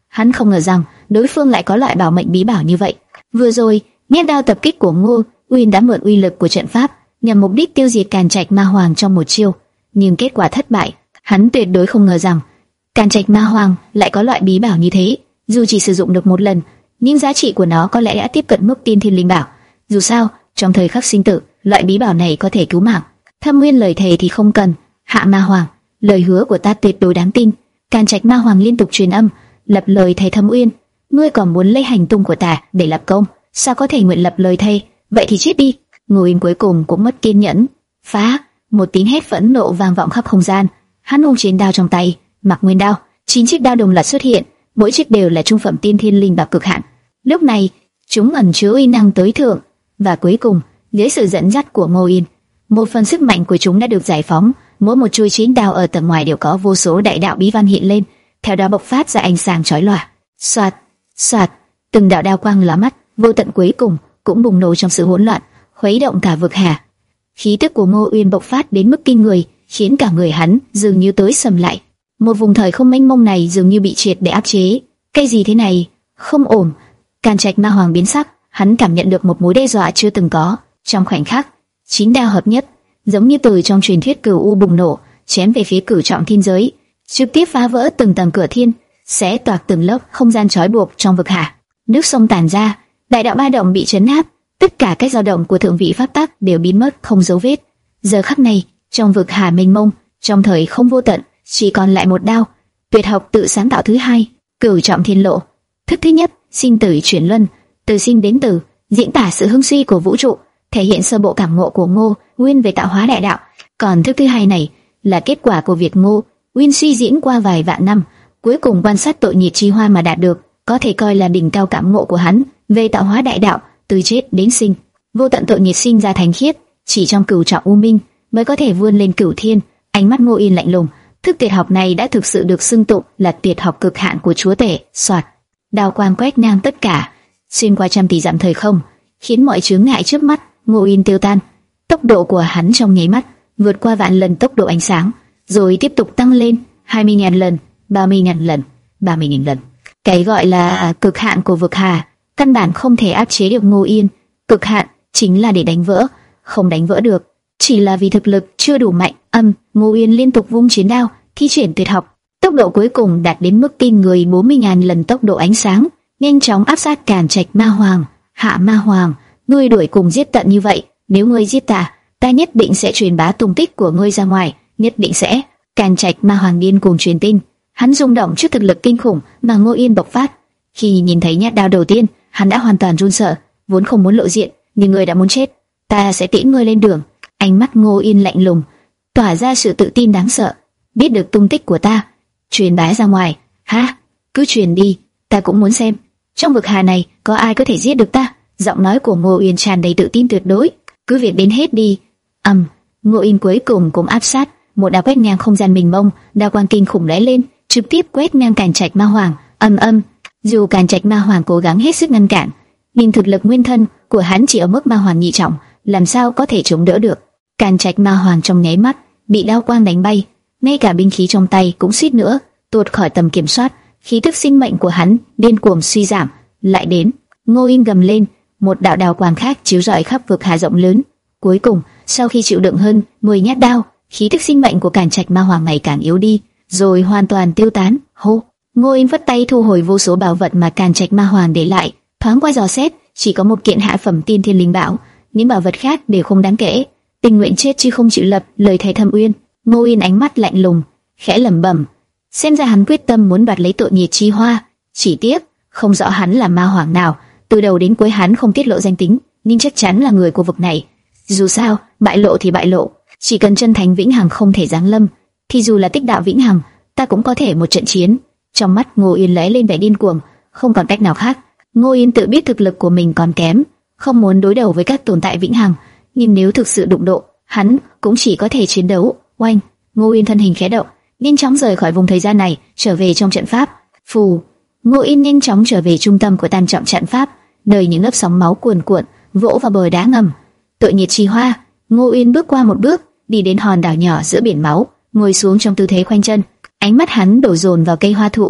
Hắn không ngờ rằng đối phương lại có loại bảo mệnh bí bảo như vậy. Vừa rồi, nhát đao tập kích của Ngô Uyên đã mượn uy lực của trận pháp nhằm mục đích tiêu diệt Càn Trạch Ma Hoàng trong một chiêu, nhưng kết quả thất bại. Hắn tuyệt đối không ngờ rằng Càn Trạch Ma Hoàng lại có loại bí bảo như thế. Dù chỉ sử dụng được một lần, nhưng giá trị của nó có lẽ đã tiếp cận mức tiên thiên linh bảo. Dù sao, trong thời khắc sinh tử, loại bí bảo này có thể cứu mạng. Thâm Nguyên lời thề thì không cần. Hạ Ma Hoàng, lời hứa của ta tuyệt đối đáng tin. Càn Trạch Ma Hoàng liên tục truyền âm, lập lời thề Thâm Uyên, ngươi còn muốn lấy hành tung của ta để lập công? Sao có thể nguyện lập lời thề? Vậy thì chết đi. Ngô Uyên cuối cùng cũng mất kiên nhẫn. Phá! Một tiếng hét phẫn nộ vang vọng khắp không gian. Hắn ôm chiến đao trong tay, Mặc Nguyên đao, chín chiếc đao đồng loạt xuất hiện, mỗi chiếc đều là trung phẩm tiên thiên linh bảo cực hạn. Lúc này, chúng ẩn chứa uy năng tối thượng, và cuối cùng, dưới sự dẫn dắt của Ngô Uyên, một phần sức mạnh của chúng đã được giải phóng. Mỗi một chuôi chiến đao ở tầng ngoài đều có vô số đại đạo bí văn hiện lên, theo đó bộc phát ra ánh sáng chói lòa. Soạt, soạt, từng đạo đao quang lóa mắt, vô tận cuối cùng cũng bùng nổ trong sự hỗn loạn, khuấy động cả vực hà. Khí tức của Ngô Uyên bộc phát đến mức kinh người, khiến cả người hắn dường như tối sầm lại. Một vùng thời không mênh mông này dường như bị triệt để áp chế. Cái gì thế này? Không ổn. Càn Trạch Ma Hoàng biến sắc, hắn cảm nhận được một mối đe dọa chưa từng có. Trong khoảnh khắc, chín đao hợp nhất, giống như từ trong truyền thuyết cửu u bùng nổ, chém về phía Cửu Trọng Thiên giới, trực tiếp phá vỡ từng tầng cửa thiên, xé toạc từng lớp không gian trói buộc trong vực hà. Nước sông tàn ra, đại đạo ba động bị chấn áp, tất cả các dao động của thượng vị pháp tắc đều biến mất không dấu vết. Giờ khắc này, trong vực hà mênh mông, trong thời không vô tận, chỉ còn lại một đao, tuyệt học tự sáng tạo thứ hai, Cửu Trọng Thiên Lộ. Thức thứ nhất, sinh tử chuyển luân, từ sinh đến tử, diễn tả sự hưng suy của vũ trụ, thể hiện sơ bộ cảm ngộ của Ngô Uyên về tạo hóa đại đạo. Còn thức thứ hai này là kết quả của việc Ngô Uyên suy diễn qua vài vạn năm, cuối cùng quan sát tội nhiệt chi hoa mà đạt được, có thể coi là đỉnh cao cảm ngộ của hắn về tạo hóa đại đạo, từ chết đến sinh. Vô tận tội nhiệt sinh ra thánh khiết, chỉ trong Cửu Trọng U Minh mới có thể vươn lên cửu thiên. Ánh mắt Ngô Uyên lạnh lùng, thức tuyệt học này đã thực sự được xưng tụng là tuyệt học cực hạn của chúa tể. Soạt, đao quang quét ngang tất cả, xuyên qua trăm tỷ dặm thời không, khiến mọi chướng ngại trước mắt Ngô Uyên tiêu tan. Tốc độ của hắn trong nháy mắt vượt qua vạn lần tốc độ ánh sáng, rồi tiếp tục tăng lên hai mươi nghìn lần, ba mươi nghìn lần, ba mươi nghìn lần. Cái gọi là cực hạn của vực hà căn bản không thể áp chế được Ngô Uyên. Cực hạn chính là để đánh vỡ, không đánh vỡ được, chỉ là vì thực lực chưa đủ mạnh. Âm, Ngô Uyên liên tục vung chiến đao, thi triển tuyệt học, tốc độ cuối cùng đạt đến mức kinh người bốn mươi nghìn lần tốc độ ánh sáng, nhanh chóng áp sát Càn Trạch Ma Hoàng. Hạ Ma Hoàng, ngươi đuổi cùng giết tận như vậy, nếu ngươi giết ta, ta nhất định sẽ truyền bá tung tích của ngươi ra ngoài, nhất định sẽ. Càn Trạch Ma Hoàng điên cuồng truyền tin, hắn rung động trước thực lực kinh khủng mà Ngô Uyên bộc phát. Khi nhìn thấy nhát đao đầu tiên, hắn đã hoàn toàn run sợ, vốn không muốn lộ diện, nhưng ngươi đã muốn chết, ta sẽ tiễn ngươi lên đường. Ánh mắt Ngô Uyên lạnh lùng, tỏa ra sự tự tin đáng sợ. Biết được tung tích của ta, truyền bá ra ngoài, ha, cứ truyền đi, ta cũng muốn xem trong vực hà này có ai có thể giết được ta. Giọng nói của Ngô Uyên tràn đầy tự tin tuyệt đối, cứ việc đến hết đi. Ầm, Ngô Uyên cuối cùng cũng áp sát, một đao quét ngang không gian mình mông, đao quang kinh khủng lóe lên, trực tiếp quét ngang Càn Trạch Ma Hoàng. Âm âm, dù Càn Trạch Ma Hoàng cố gắng hết sức ngăn cản, nhưng thực lực nguyên thân của hắn chỉ ở mức Ma Hoàng nhị trọng, làm sao có thể chống đỡ được. Càn Trạch Ma Hoàng trong nháy mắt bị đao quang đánh bay, ngay cả binh khí trong tay cũng suýt nữa tuột khỏi tầm kiểm soát. Khí tức sinh mệnh của hắn điên cuồng suy giảm. Lại đến, Ngô Uyên gầm lên, một đạo đao quang khác chiếu rọi khắp vực hà rộng lớn. Cuối cùng, sau khi chịu đựng hơn mười nhát đao, khí tức sinh mệnh của Càn Trạch Ma Hoàng ngày càng yếu đi, rồi hoàn toàn tiêu tán. Hô! Ngô Uyên vất tay thu hồi vô số bảo vật mà Càn Trạch Ma Hoàng để lại, thoáng qua dò xét, chỉ có một kiện hạ phẩm tiên thiên linh bảo, những bảo vật khác đều không đáng kể. Tình nguyện chết chứ không chịu lập lời thề Thâm Uyên. Ngô Uyên ánh mắt lạnh lùng, khẽ lẩm bẩm, xem ra hắn quyết tâm muốn đoạt lấy tội nhiệt chi hoa. Chỉ tiếc, không rõ hắn là ma hoàng nào, từ đầu đến cuối hắn không tiết lộ danh tính, nhưng chắc chắn là người của vực này. Dù sao, bại lộ thì bại lộ, chỉ cần chân thành vĩnh hằng không thể giáng lâm, thì dù là tích đạo vĩnh hằng, ta cũng có thể một trận chiến. Trong mắt Ngô Uyên lóe lên vẻ điên cuồng, không còn cách nào khác. Ngô Uyên tự biết thực lực của mình còn kém, không muốn đối đầu với các tồn tại vĩnh hằng, nhưng nếu thực sự đụng độ, hắn cũng chỉ có thể chiến đấu. Oanh! Ngô Uyên thân hình khẽ động, nhanh chóng rời khỏi vùng thời gian này, trở về trong trận pháp. Phù! Ngô Uyên nhanh chóng trở về trung tâm của tam trọng trận pháp, nơi những lớp sóng máu cuồn cuộn vỗ vào bờ đá ngầm. Tội nhiệt chi hoa. Ngô Uyên bước qua một bước, đi đến hòn đảo nhỏ giữa biển máu, ngồi xuống trong tư thế khoanh chân. Ánh mắt hắn đổ dồn vào cây hoa thụ,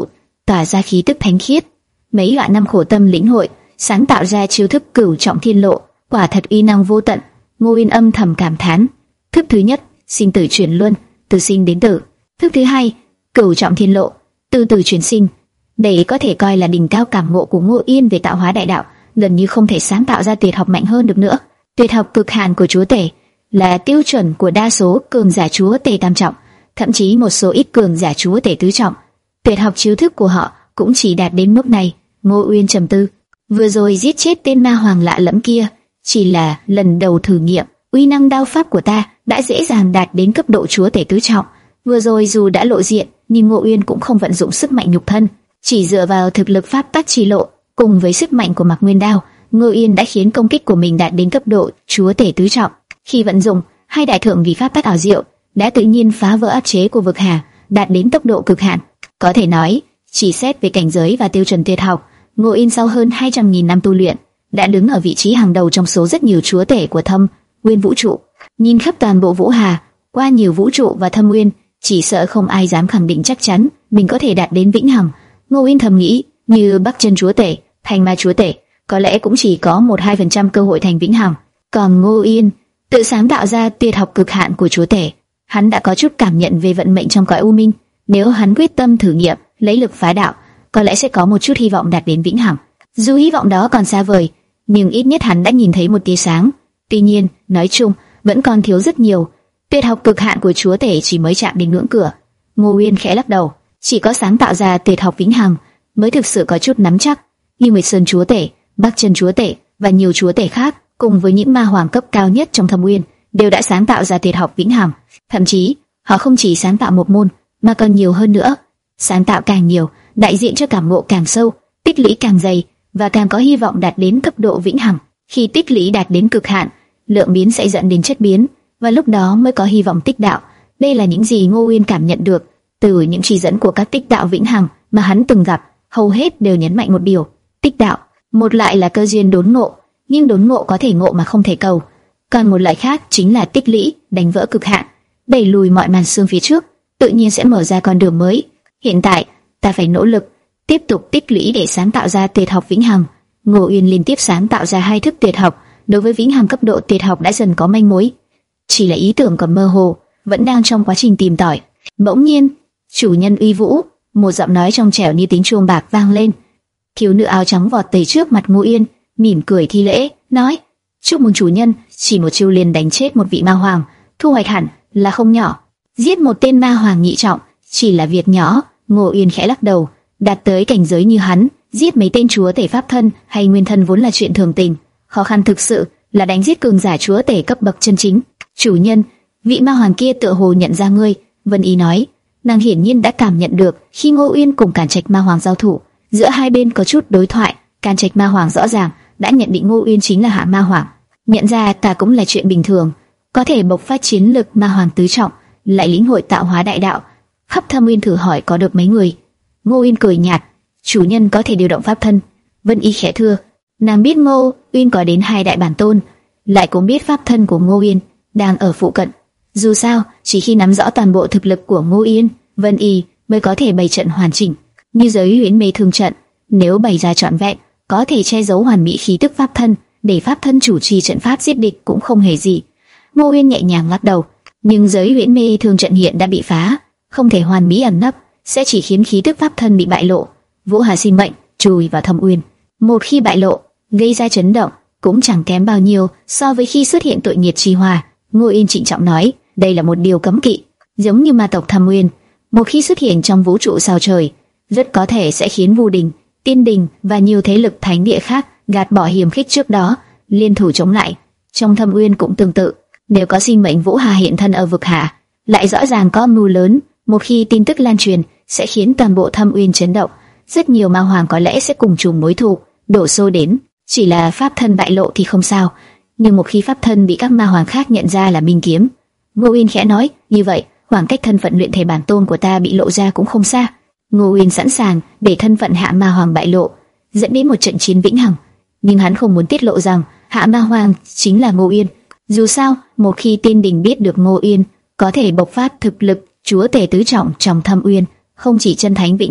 tỏa ra khí tức thánh khiết. Mấy vạn năm khổ tâm lĩnh hội, sáng tạo ra chiêu thức Cửu Trọng Thiên Lộ, quả thật uy năng vô tận. Ngô Uyên âm thầm cảm thán. Thức thứ nhất, sinh tử chuyển luân, từ sinh đến tử. Thức thứ hai, Cửu Trọng Thiên Lộ, từ từ chuyển sinh. Đây có thể coi là đỉnh cao cảm ngộ của Ngô Uyên về tạo hóa đại đạo, gần như không thể sáng tạo ra tuyệt học mạnh hơn được nữa. Tuyệt học cực hạn của chúa tể là tiêu chuẩn của đa số cường giả chúa tể tam trọng, thậm chí một số ít cường giả chúa tể tứ trọng. Tuyệt học chiêu thức của họ cũng chỉ đạt đến mức này. Ngô Uyên trầm tư, vừa rồi giết chết tên ma hoàng lạ lẫm kia chỉ là lần đầu thử nghiệm, uy năng đao pháp của ta đã dễ dàng đạt đến cấp độ chúa tể tứ trọng. Vừa rồi dù đã lộ diện, nhưng Ngô Uyên cũng không vận dụng sức mạnh nhục thân, chỉ dựa vào thực lực pháp tắc chi lộ cùng với sức mạnh của Mạc Nguyên Đao, Ngô Uyên đã khiến công kích của mình đạt đến cấp độ chúa tể tứ trọng. Khi vận dụng, hai đại thượng vì pháp tắc ảo diệu đã tự nhiên phá vỡ áp chế của vực hà, đạt đến tốc độ cực hạn. Có thể nói, chỉ xét về cảnh giới và tiêu chuẩn tuyệt học, Ngô Uyên sau hơn hai trăm nghìn năm tu luyện đã đứng ở vị trí hàng đầu trong số rất nhiều chúa tể của Thâm Nguyên vũ trụ. Nhìn khắp toàn bộ vũ hà, qua nhiều vũ trụ và Thâm Nguyên, chỉ sợ không ai dám khẳng định chắc chắn mình có thể đạt đến vĩnh hằng. Ngô Uyên thầm nghĩ, như Bắc Chân chúa tể, Thanh Ma chúa tể, có lẽ cũng chỉ có một hai phần trăm cơ hội thành vĩnh hằng. Còn Ngô Uyên tự sáng tạo ra tuyệt học cực hạn của chúa tể, hắn đã có chút cảm nhận về vận mệnh trong cõi u minh. Nếu hắn quyết tâm thử nghiệm, lấy lực phá đạo, có lẽ sẽ có một chút hy vọng đạt đến vĩnh hằng. Dù hy vọng đó còn xa vời, nhưng ít nhất hắn đã nhìn thấy một tia sáng. Tuy nhiên, nói chung vẫn còn thiếu rất nhiều. Tuyệt học cực hạn của chúa tể chỉ mới chạm đến ngưỡng cửa. Ngô Uyên khẽ lắc đầu, chỉ có sáng tạo ra tuyệt học vĩnh hằng mới thực sự có chút nắm chắc. Như Nguyệt Sơn chúa tể, Bắc Chân chúa tể và nhiều chúa tể khác, cùng với những ma hoàng cấp cao nhất trong Thâm Nguyên, đều đã sáng tạo ra tuyệt học vĩnh hằng. Thậm chí, họ không chỉ sáng tạo một môn, mà còn nhiều hơn nữa. Sáng tạo càng nhiều, đại diện cho cảm ngộ càng sâu, tích lũy càng dày và càng có hy vọng đạt đến cấp độ vĩnh hằng. Khi tích lũy đạt đến cực hạn, lượng biến sẽ dẫn đến chất biến, và lúc đó mới có hy vọng tích đạo. Đây là những gì Ngô Uyên cảm nhận được từ những chỉ dẫn của các tích đạo vĩnh hằng mà hắn từng gặp, hầu hết đều nhấn mạnh một điều: tích đạo. Một loại là cơ duyên đốn ngộ, nhưng đốn ngộ có thể ngộ mà không thể cầu. Còn một loại khác chính là tích lũy, đánh vỡ cực hạn, đẩy lùi mọi màn sương phía trước, tự nhiên sẽ mở ra con đường mới. Hiện tại, ta phải nỗ lực tiếp tục tích lũy để sáng tạo ra tuyệt học vĩnh hằng. Ngô Uyên liên tiếp sáng tạo ra hai thức tuyệt học, đối với vĩnh hằng cấp độ tuyệt học đã dần có manh mối, chỉ là ý tưởng còn mơ hồ, vẫn đang trong quá trình tìm tòi. Bỗng nhiên, chủ nhân uy vũ, một giọng nói trong trẻo như tiếng chuông bạc vang lên. Thiếu nữ áo trắng vọt tới trước mặt Ngô Uyên, mỉm cười thi lễ, nói: "Chúc mừng chủ nhân, chỉ một chiêu liền đánh chết một vị ma hoàng, thu hoạch hẳn là không nhỏ. Giết một tên ma hoàng nhị trọng chỉ là việc nhỏ." Ngô Uyên khẽ lắc đầu, đạt tới cảnh giới như hắn, giết mấy tên chúa tể pháp thân hay nguyên thân vốn là chuyện thường tình, khó khăn thực sự là đánh giết cường giả chúa tể cấp bậc chân chính. "Chủ nhân, vị ma hoàng kia tựa hồ nhận ra ngươi." Vân Ý nói. Nàng hiển nhiên đã cảm nhận được khi Ngô Uyên cùng Càn Trạch ma hoàng giao thủ, giữa hai bên có chút đối thoại. Càn Trạch ma hoàng rõ ràng đã nhận định Ngô Uyên chính là hạ ma hoàng. Nhận ra ta cũng là chuyện bình thường, có thể bộc phát chiến lực ma hoàng tứ trọng, lại lĩnh hội tạo hóa đại đạo, khắp Thâm Nguyên thử hỏi có được mấy người. Ngô Uyên cười nhạt: "Chủ nhân có thể điều động pháp thân." Vân Y khẽ thưa. Nàng biết Ngô Uyên có đến hai đại bản tôn, lại cũng biết pháp thân của Ngô Uyên đang ở phụ cận. Dù sao, chỉ khi nắm rõ toàn bộ thực lực của Ngô Uyên, Vân Y mới có thể bày trận hoàn chỉnh. Như giới huyễn mê thương trận, nếu bày ra trọn vẹn, có thể che giấu hoàn mỹ khí tức pháp thân, để pháp thân chủ trì trận pháp giết địch cũng không hề gì. Ngô Uyên nhẹ nhàng lắc đầu, nhưng giới huyễn mê thương trận hiện đã bị phá, không thể hoàn mỹ ẩn nấp, sẽ chỉ khiến khí tức pháp thân bị bại lộ. Vũ Hà sinh mệnh chui vào Thâm Uyên, một khi bại lộ, gây ra chấn động, cũng chẳng kém bao nhiêu so với khi xuất hiện tội nghiệt chi hòa. Ngô Uyên trịnh trọng nói, đây là một điều cấm kỵ, giống như ma tộc Thâm Uyên, một khi xuất hiện trong vũ trụ sao trời, rất có thể sẽ khiến Vu Đình, Tiên Đình và nhiều thế lực thánh địa khác gạt bỏ hiềm khích trước đó, liên thủ chống lại. Trong Thâm Uyên cũng tương tự, nếu có sinh mệnh Vũ Hà hiện thân ở vực hạ, lại rõ ràng có mưu lớn, một khi tin tức lan truyền sẽ khiến toàn bộ Thâm Uyên chấn động, rất nhiều ma hoàng có lẽ sẽ cùng chung mối thù, đổ xô đến. Chỉ là pháp thân bại lộ thì không sao, nhưng một khi pháp thân bị các ma hoàng khác nhận ra là Minh Kiếm. Ngô Uyên khẽ nói, như vậy khoảng cách thân phận luyện thể bản tôn của ta bị lộ ra cũng không xa. Ngô Uyên sẵn sàng để thân phận hạ ma hoàng bại lộ, dẫn đến một trận chiến vĩnh hằng, nhưng hắn không muốn tiết lộ rằng hạ ma hoàng chính là Ngô Uyên. Dù sao, một khi Tiên Đình biết được Ngô Uyên có thể bộc phát thực lực chúa tể tứ trọng trong Thâm Uyên, không chỉ chân thánh vĩnh hằng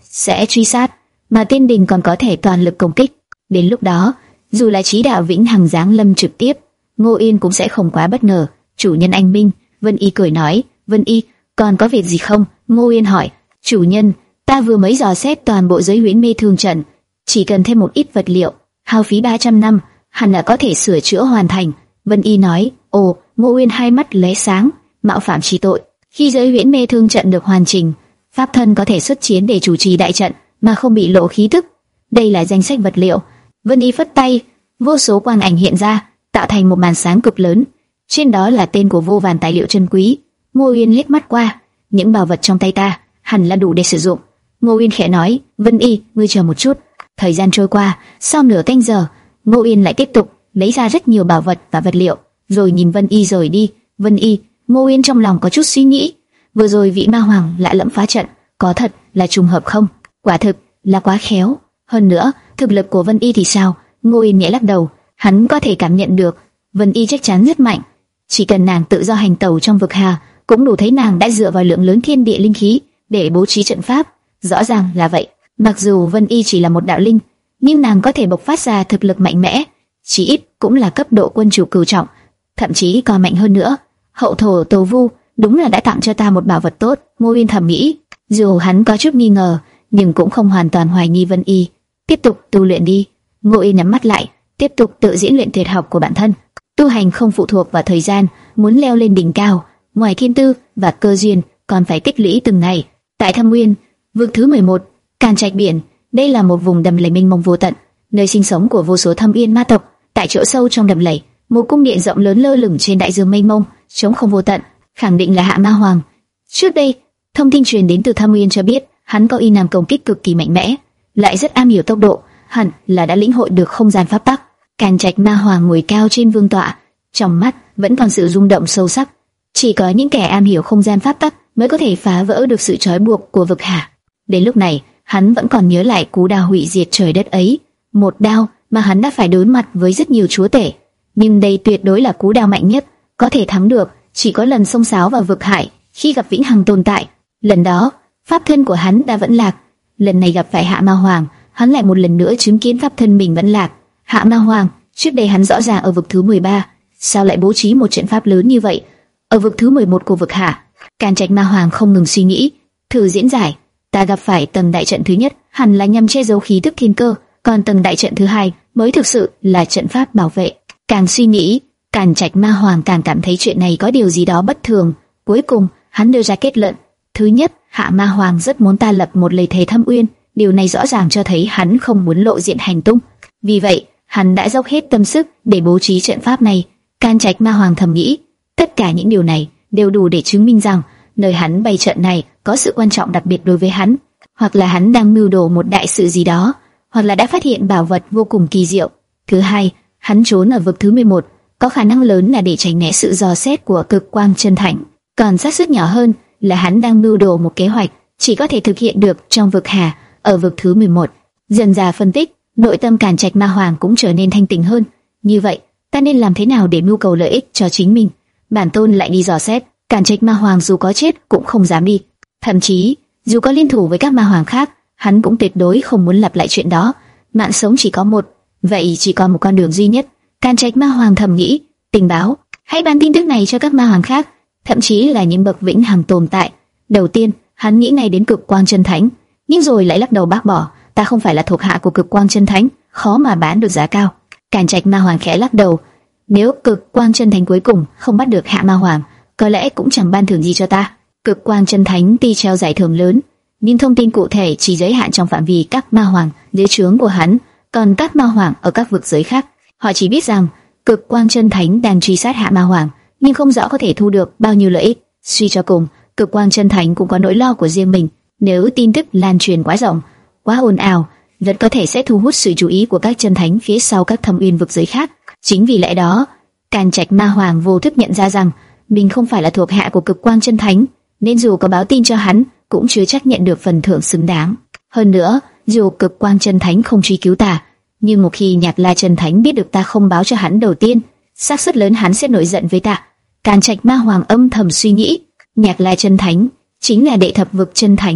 sẽ truy sát, mà Tiên Đình còn có thể toàn lực công kích. Đến lúc đó, dù là chí đạo vĩnh hằng giáng lâm trực tiếp, Ngô Yên cũng sẽ không quá bất ngờ. Chủ nhân anh minh. Vân Y cười nói. Vân Y, còn có việc gì không? Ngô Yên hỏi. Chủ nhân, ta vừa mới dò xét toàn bộ giới huyễn mê thương trận, chỉ cần thêm một ít vật liệu, hao phí ba trăm năm, hẳn là có thể sửa chữa hoàn thành. Vân Y nói. Ồ. Ngô Yên hai mắt lóe sáng. Mạo phạm chi tội. Khi giới huyễn mê thương trận được hoàn chỉnh, pháp thân có thể xuất chiến để chủ trì đại trận mà không bị lộ khí tức. Đây là danh sách vật liệu. Vân Y phất tay, vô số quang ảnh hiện ra, tạo thành một màn sáng cực lớn. Trên đó là tên của vô vàn tài liệu chân quý. Ngô Yên liếc mắt qua, những bảo vật trong tay ta hẳn là đủ để sử dụng. Ngô Yên khẽ nói. Vân Y, ngươi chờ một chút. Thời gian trôi qua, sau nửa canh giờ, Ngô Yên lại tiếp tục lấy ra rất nhiều bảo vật và vật liệu, rồi nhìn Vân Y rời đi. Vân Y, Ngô Yên trong lòng có chút suy nghĩ. Vừa rồi vị ma hoàng lạ lẫm phá trận, có thật là trùng hợp không? Quả thực là quá khéo. Hơn nữa, thực lực của Vân Y thì sao? Ngô Yên nhẹ lắc đầu. Hắn có thể cảm nhận được Vân Y chắc chắn rất mạnh. Chỉ cần nàng tự do hành tẩu trong vực hà, cũng đủ thấy nàng đã dựa vào lượng lớn thiên địa linh khí để bố trí trận pháp. Rõ ràng là vậy. Mặc dù Vân Y chỉ là một đạo linh, nhưng nàng có thể bộc phát ra thực lực mạnh mẽ, chỉ ít cũng là cấp độ quân chủ cửu trọng, thậm chí còn mạnh hơn nữa. Hậu thổ Tầu Vu đúng là đã tặng cho ta một bảo vật tốt. Ngô Yên thầm nghĩ. Dù hắn có chút nghi ngờ, nhưng cũng không hoàn toàn hoài nghi Vân Y. Tiếp tục tu luyện đi. Ngô Yên nhắm mắt lại, tiếp tục tự diễn luyện tuyệt học của bản thân. Tu hành không phụ thuộc vào thời gian, muốn leo lên đỉnh cao, ngoài thiên tư và cơ duyên, còn phải tích lũy từng ngày. Tại Thâm Nguyên, vực thứ mười một, Càn Trạch Biển, đây là một vùng đầm lầy mênh mông vô tận, nơi sinh sống của vô số Thâm Uyên ma tộc. Tại chỗ sâu trong đầm lầy, một cung điện rộng lớn lơ lửng trên đại dương mênh mông, trống không vô tận, khẳng định là Hạ Ma Hoàng. Trước đây, thông tin truyền đến từ Thâm Uyên cho biết, hắn có y nam công kích cực kỳ mạnh mẽ, lại rất am hiểu tốc độ, hẳn là đã lĩnh hội được không gian pháp tắc. Càn Trạch Ma Hoàng ngồi cao trên vương tọa, trong mắt vẫn còn sự rung động sâu sắc. Chỉ có những kẻ am hiểu không gian pháp tắc mới có thể phá vỡ được sự trói buộc của vực hà. Đến lúc này, hắn vẫn còn nhớ lại cú đao hủy diệt trời đất ấy, một đao mà hắn đã phải đối mặt với rất nhiều chúa tể, nhưng đây tuyệt đối là cú đao mạnh nhất, có thể thắng được chỉ có lần xông xáo vào vực hải khi gặp vĩnh hằng tồn tại. Lần đó, pháp thân của hắn đã vẫn lạc. Lần này gặp phải Hạ Ma Hoàng, hắn lại một lần nữa chứng kiến pháp thân mình vẫn lạc. Hạ Ma Hoàng, trước đây hắn rõ ràng ở vực thứ mười ba, sao lại bố trí một trận pháp lớn như vậy ở vực thứ mười một của vực hạ? Càn Trạch Ma Hoàng không ngừng suy nghĩ, thử diễn giải. Ta gặp phải tầng đại trận thứ nhất hẳn là nhằm che giấu khí tức thiên cơ, còn tầng đại trận thứ hai mới thực sự là trận pháp bảo vệ. Càng suy nghĩ, Càn Trạch Ma Hoàng càng cảm thấy chuyện này có điều gì đó bất thường. Cuối cùng, hắn đưa ra kết luận. Thứ nhất, Hạ Ma Hoàng rất muốn ta lập một lời thề Thâm Uyên, điều này rõ ràng cho thấy hắn không muốn lộ diện hành tung. Vì vậy, hắn đã dốc hết tâm sức để bố trí trận pháp này. Càn Trạch Ma Hoàng thầm nghĩ, tất cả những điều này đều đủ để chứng minh rằng nơi hắn bày trận này có sự quan trọng đặc biệt đối với hắn, hoặc là hắn đang mưu đồ một đại sự gì đó, hoặc là đã phát hiện bảo vật vô cùng kỳ diệu. Thứ hai, hắn trốn ở vực thứ mười một, có khả năng lớn là để tránh né sự dò xét của Cực Quang Chân Thánh, còn xác suất nhỏ hơn là hắn đang mưu đồ một kế hoạch chỉ có thể thực hiện được trong vực hà ở vực thứ mười một. Dần dà phân tích, nội tâm Càn Trạch Ma Hoàng cũng trở nên thanh tỉnh hơn. Như vậy, ta nên làm thế nào để mưu cầu lợi ích cho chính mình? Bản tôn lại đi dò xét. Càn Trạch Ma Hoàng dù có chết cũng không dám đi, thậm chí dù có liên thủ với các ma hoàng khác, hắn cũng tuyệt đối không muốn lặp lại chuyện đó. Mạng sống chỉ có một, vậy chỉ còn một con đường duy nhất. Càn Trạch Ma Hoàng thầm nghĩ, tình báo, hãy ban tin tức này cho các ma hoàng khác, thậm chí là những bậc vĩnh hằng tồn tại. Đầu tiên, hắn nghĩ ngay đến Cực Quang Chân Thánh, nhưng rồi lại lắc đầu bác bỏ. Ta không phải là thuộc hạ của Cực Quang Chân Thánh, khó mà bán được giá cao. Càn Trạch Ma Hoàng khẽ lắc đầu. Nếu Cực Quang Chân Thánh cuối cùng không bắt được Hạ Ma Hoàng, có lẽ cũng chẳng ban thưởng gì cho ta. Cực Quang Chân Thánh tuy treo giải thưởng lớn, nhưng thông tin cụ thể chỉ giới hạn trong phạm vi các ma hoàng dưới trướng của hắn, còn các ma hoàng ở các vực giới khác, họ chỉ biết rằng Cực Quang Chân Thánh đang truy sát Hạ Ma Hoàng, nhưng không rõ có thể thu được bao nhiêu lợi ích. Suy cho cùng, Cực Quang Chân Thánh cũng có nỗi lo của riêng mình, nếu tin tức lan truyền quá rộng, quá ồn ào, rất có thể sẽ thu hút sự chú ý của các chân thánh phía sau các Thâm Uyên vực giới khác. Chính vì lẽ đó, Càn Trạch Ma Hoàng vô thức nhận ra rằng mình không phải là thuộc hạ của Cực Quang Chân Thánh, nên dù có báo tin cho hắn, cũng chưa chắc nhận được phần thưởng xứng đáng. Hơn nữa, dù Cực Quang Chân Thánh không truy cứu ta, nhưng một khi Nhạc La Chân Thánh biết được ta không báo cho hắn đầu tiên, xác suất lớn hắn sẽ nổi giận với ta. Càn Trạch Ma Hoàng âm thầm suy nghĩ, Nhạc La Chân Thánh chính là đệ thập vực chân thánh,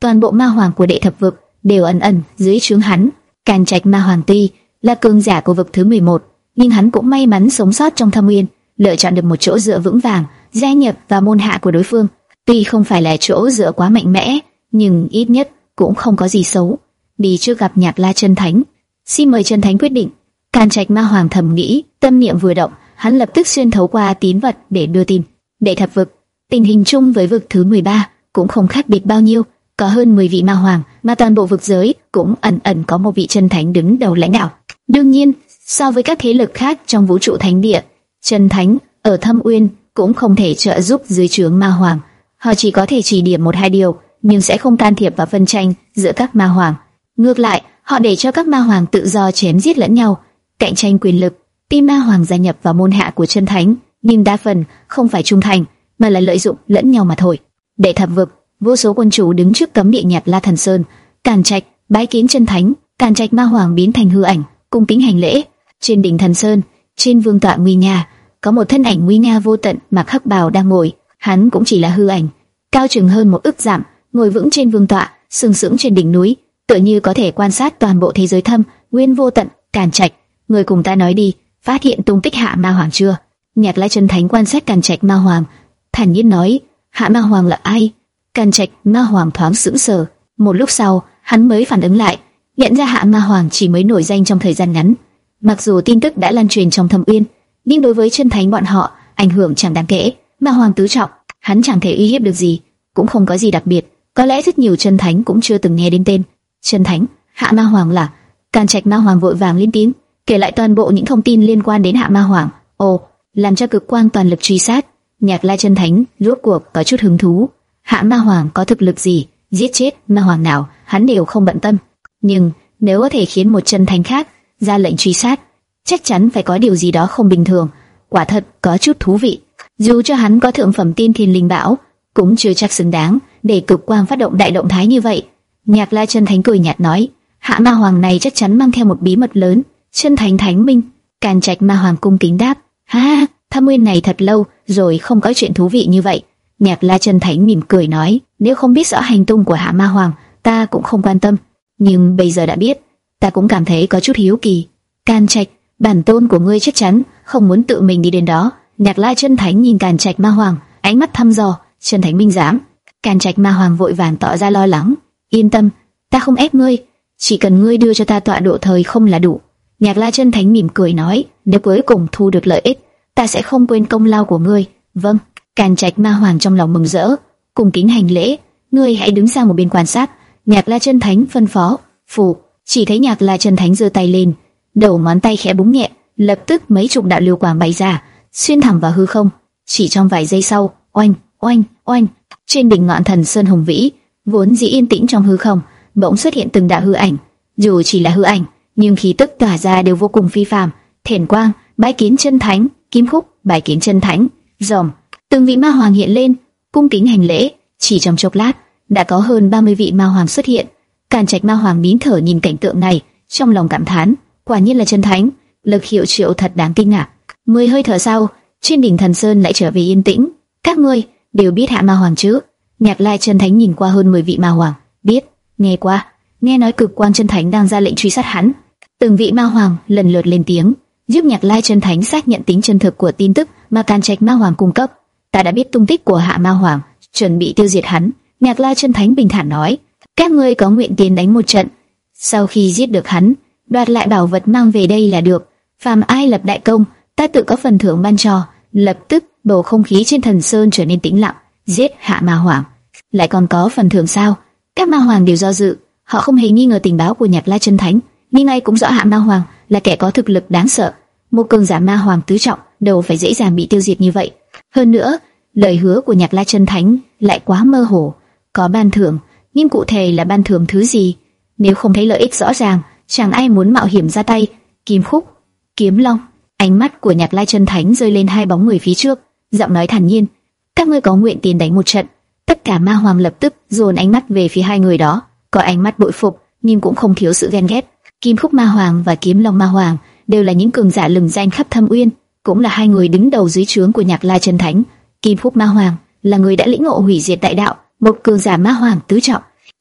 toàn bộ ma hoàng của đệ thập vực đều ẩn ẩn dưới trướng hắn. Càn Trạch Ma Hoàng tuy là cường giả của vực thứ mười một, nhưng hắn cũng may mắn sống sót trong Thâm Uyên, lựa chọn được một chỗ dựa vững vàng, gia nhập vào môn hạ của đối phương. Tuy không phải là chỗ dựa quá mạnh mẽ, nhưng ít nhất cũng không có gì xấu. Đi trước gặp Nhạc La Chân Thánh, xin mời Chân Thánh quyết định. Càn Trạch Ma Hoàng thầm nghĩ, tâm niệm vừa động, hắn lập tức xuyên thấu qua tín vật để đưa tin. Đệ thập vực, tình hình chung với vực thứ mười ba cũng không khác biệt bao nhiêu, có hơn mười vị ma hoàng, mà toàn bộ vực giới cũng ẩn ẩn có một vị chân thánh đứng đầu lãnh đạo. Đương nhiên, so với các thế lực khác trong vũ trụ thánh địa, chân thánh ở Thâm Uyên cũng không thể trợ giúp dưới trướng ma hoàng. Họ chỉ có thể chỉ điểm một hai điều, nhưng sẽ không can thiệp vào phân tranh giữa các ma hoàng. Ngược lại, họ để cho các ma hoàng tự do chém giết lẫn nhau, cạnh tranh quyền lực. Tuy ma hoàng gia nhập vào môn hạ của chân thánh, nhưng đa phần không phải trung thành, mà là lợi dụng lẫn nhau mà thôi. Đệ thập vực, vô số quân chủ đứng trước cấm địa Nhạc La Thần Sơn. Càn Trạch bái kiến chân thánh. Càn Trạch ma hoàng biến thành hư ảnh, cung kính hành lễ. Trên đỉnh Thần Sơn, trên vương tọa nguy nga, có một thân ảnh nguy nga vô tận mặc hắc bào đang ngồi. Hắn cũng chỉ là hư ảnh, cao chừng hơn một ức dặm, ngồi vững trên vương tọa, sừng sững trên đỉnh núi, tựa như có thể quan sát toàn bộ thế giới thâm nguyên vô tận. Càn Trạch, người cùng ta nói đi, phát hiện tung tích Hạ Ma Hoàng chưa? Nhạc La Chân Thánh quan sát Càn Trạch Ma Hoàng, thản nhiên nói, Hạ Ma Hoàng là ai? Càn Trạch Ma Hoàng thoáng sững sờ, một lúc sau, hắn mới phản ứng lại, nhận ra Hạ Ma Hoàng chỉ mới nổi danh trong thời gian ngắn. Mặc dù tin tức đã lan truyền trong Thâm Uyên, nhưng đối với chân thánh bọn họ, ảnh hưởng chẳng đáng kể. Ma Hoàng tứ trọng, hắn chẳng thể uy hiếp được gì, cũng không có gì đặc biệt. Có lẽ rất nhiều chân thánh cũng chưa từng nghe đến tên. Chân thánh, Hạ Ma Hoàng là? Càn Trạch Ma Hoàng vội vàng lên tiếng, kể lại toàn bộ những thông tin liên quan đến Hạ Ma Hoàng. Ồ, làm cho cực quang toàn lực truy sát. Nhạc La Chân Thánh rốt cuộc có chút hứng thú. Hạ Ma Hoàng có thực lực gì, giết chết ma hoàng nào, hắn đều không bận tâm. Nhưng nếu có thể khiến một chân thánh khác ra lệnh truy sát, chắc chắn phải có điều gì đó không bình thường. Quả thật có chút thú vị. Dù cho hắn có thượng phẩm tiên thiên linh bảo, cũng chưa chắc xứng đáng để cực quang phát động đại động thái như vậy. Nhạc La Chân Thánh cười nhạt nói, Hạ Ma Hoàng này chắc chắn mang theo một bí mật lớn. Chân Thánh thánh minh. Càn Trạch Ma Hoàng cung kính đáp, ha ha, Thâm Uyên này thật lâu rồi không có chuyện thú vị như vậy. Nhạc La Chân Thánh mỉm cười nói, nếu không biết rõ hành tung của Hạ Ma Hoàng, ta cũng không quan tâm. Nhưng bây giờ đã biết, ta cũng cảm thấy có chút hiếu kỳ. Càn Trạch, bản tôn của ngươi chắc chắn không muốn tự mình đi đến đó. Nhạc La Chân Thánh nhìn Càn Trạch Ma Hoàng, ánh mắt thăm dò. Chân Thánh minh giám. Càn Trạch Ma Hoàng vội vàng tỏ ra lo lắng, yên tâm, ta không ép ngươi, chỉ cần ngươi đưa cho ta tọa độ thời không là đủ. Nhạc La Chân Thánh mỉm cười nói, nếu cuối cùng thu được lợi ích, ta sẽ không quên công lao của ngươi. Vâng. Càn Trạch Ma Hoàng trong lòng mừng rỡ, cung kính hành lễ, ngươi hãy đứng sang một bên quan sát. Nhạc La Chân Thánh phân phó. Phù, chỉ thấy Nhạc La Chân Thánh giơ tay lên, đầu ngón tay khẽ búng nhẹ, lập tức mấy chục đạo lưu quang bay ra, xuyên thẳng vào hư không. Chỉ trong vài giây sau, oanh, oanh, oanh, trên đỉnh ngọn Thần Sơn hùng vĩ, vốn dĩ yên tĩnh trong hư không, bỗng xuất hiện từng đạo hư ảnh. Dù chỉ là hư ảnh, nhưng khí tức tỏa ra đều vô cùng phi phàm. Thiền Quang, bái kiến chân thánh. Kim Khúc, bái kiến chân thánh. Rồng, từng vị ma hoàng hiện lên, cung kính hành lễ. Chỉ trong chốc lát, đã có hơn ba mươi vị ma hoàng xuất hiện. Càn Trạch Ma Hoàng nín thở nhìn cảnh tượng này, trong lòng cảm thán, quả nhiên là chân thánh, lực hiệu triệu thật đáng kinh ngạc. Mười hơi thở sau, trên đỉnh Thần Sơn lại trở về yên tĩnh. Các ngươi đều biết Hạ Ma Hoàng chứ? Nhạc La Chân Thánh nhìn qua hơn mười vị ma hoàng, biết, nghe qua, nghe nói Cực Quang Chân Thánh đang ra lệnh truy sát hắn. Từng vị ma hoàng lần lượt lên tiếng, giúp Nhạc La Chân Thánh xác nhận tính chân thực của tin tức mà Càn Trạch Ma Hoàng cung cấp. Ta đã biết tung tích của Hạ Ma Hoàng, chuẩn bị tiêu diệt hắn. Nhạc La Chân Thánh bình thản nói, các ngươi có nguyện tiến đánh một trận, sau khi giết được hắn, đoạt lại bảo vật mang về đây là được. Phàm ai lập đại công, ta tự có phần thưởng ban cho. Lập tức bầu không khí trên Thần Sơn trở nên tĩnh lặng. Giết Hạ Ma Hoàng, lại còn có phần thưởng sao? Các ma hoàng đều do dự, họ không hề nghi ngờ tình báo của Nhạc La Chân Thánh, nhưng ai cũng rõ Hạ Ma Hoàng là kẻ có thực lực đáng sợ. Một cường giả ma hoàng tứ trọng đâu phải dễ dàng bị tiêu diệt như vậy. Hơn nữa, lời hứa của Nhạc La Chân Thánh lại quá mơ hồ. Có ban thưởng, nhưng cụ thể là ban thưởng thứ gì? Nếu không thấy lợi ích rõ ràng, chẳng ai muốn mạo hiểm ra tay. Kim Khúc, Kiếm Long, ánh mắt của Nhạc La Chân Thánh rơi lên hai bóng người phía trước, giọng nói thản nhiên, các ngươi có nguyện tiến đánh một trận? Tất cả ma hoàng lập tức dồn ánh mắt về phía hai người đó, có ánh mắt bội phục, nhưng cũng không thiếu sự ghen ghét. Kim Khúc Ma Hoàng và Kiếm Long Ma Hoàng đều là những cường giả lừng danh khắp Thâm Uyên, cũng là hai người đứng đầu dưới trướng của Nhạc La Chân Thánh. Kim Khúc Ma Hoàng là người đã lĩnh ngộ hủy diệt đại đạo, một cường giả ma hoàng tứ trọng.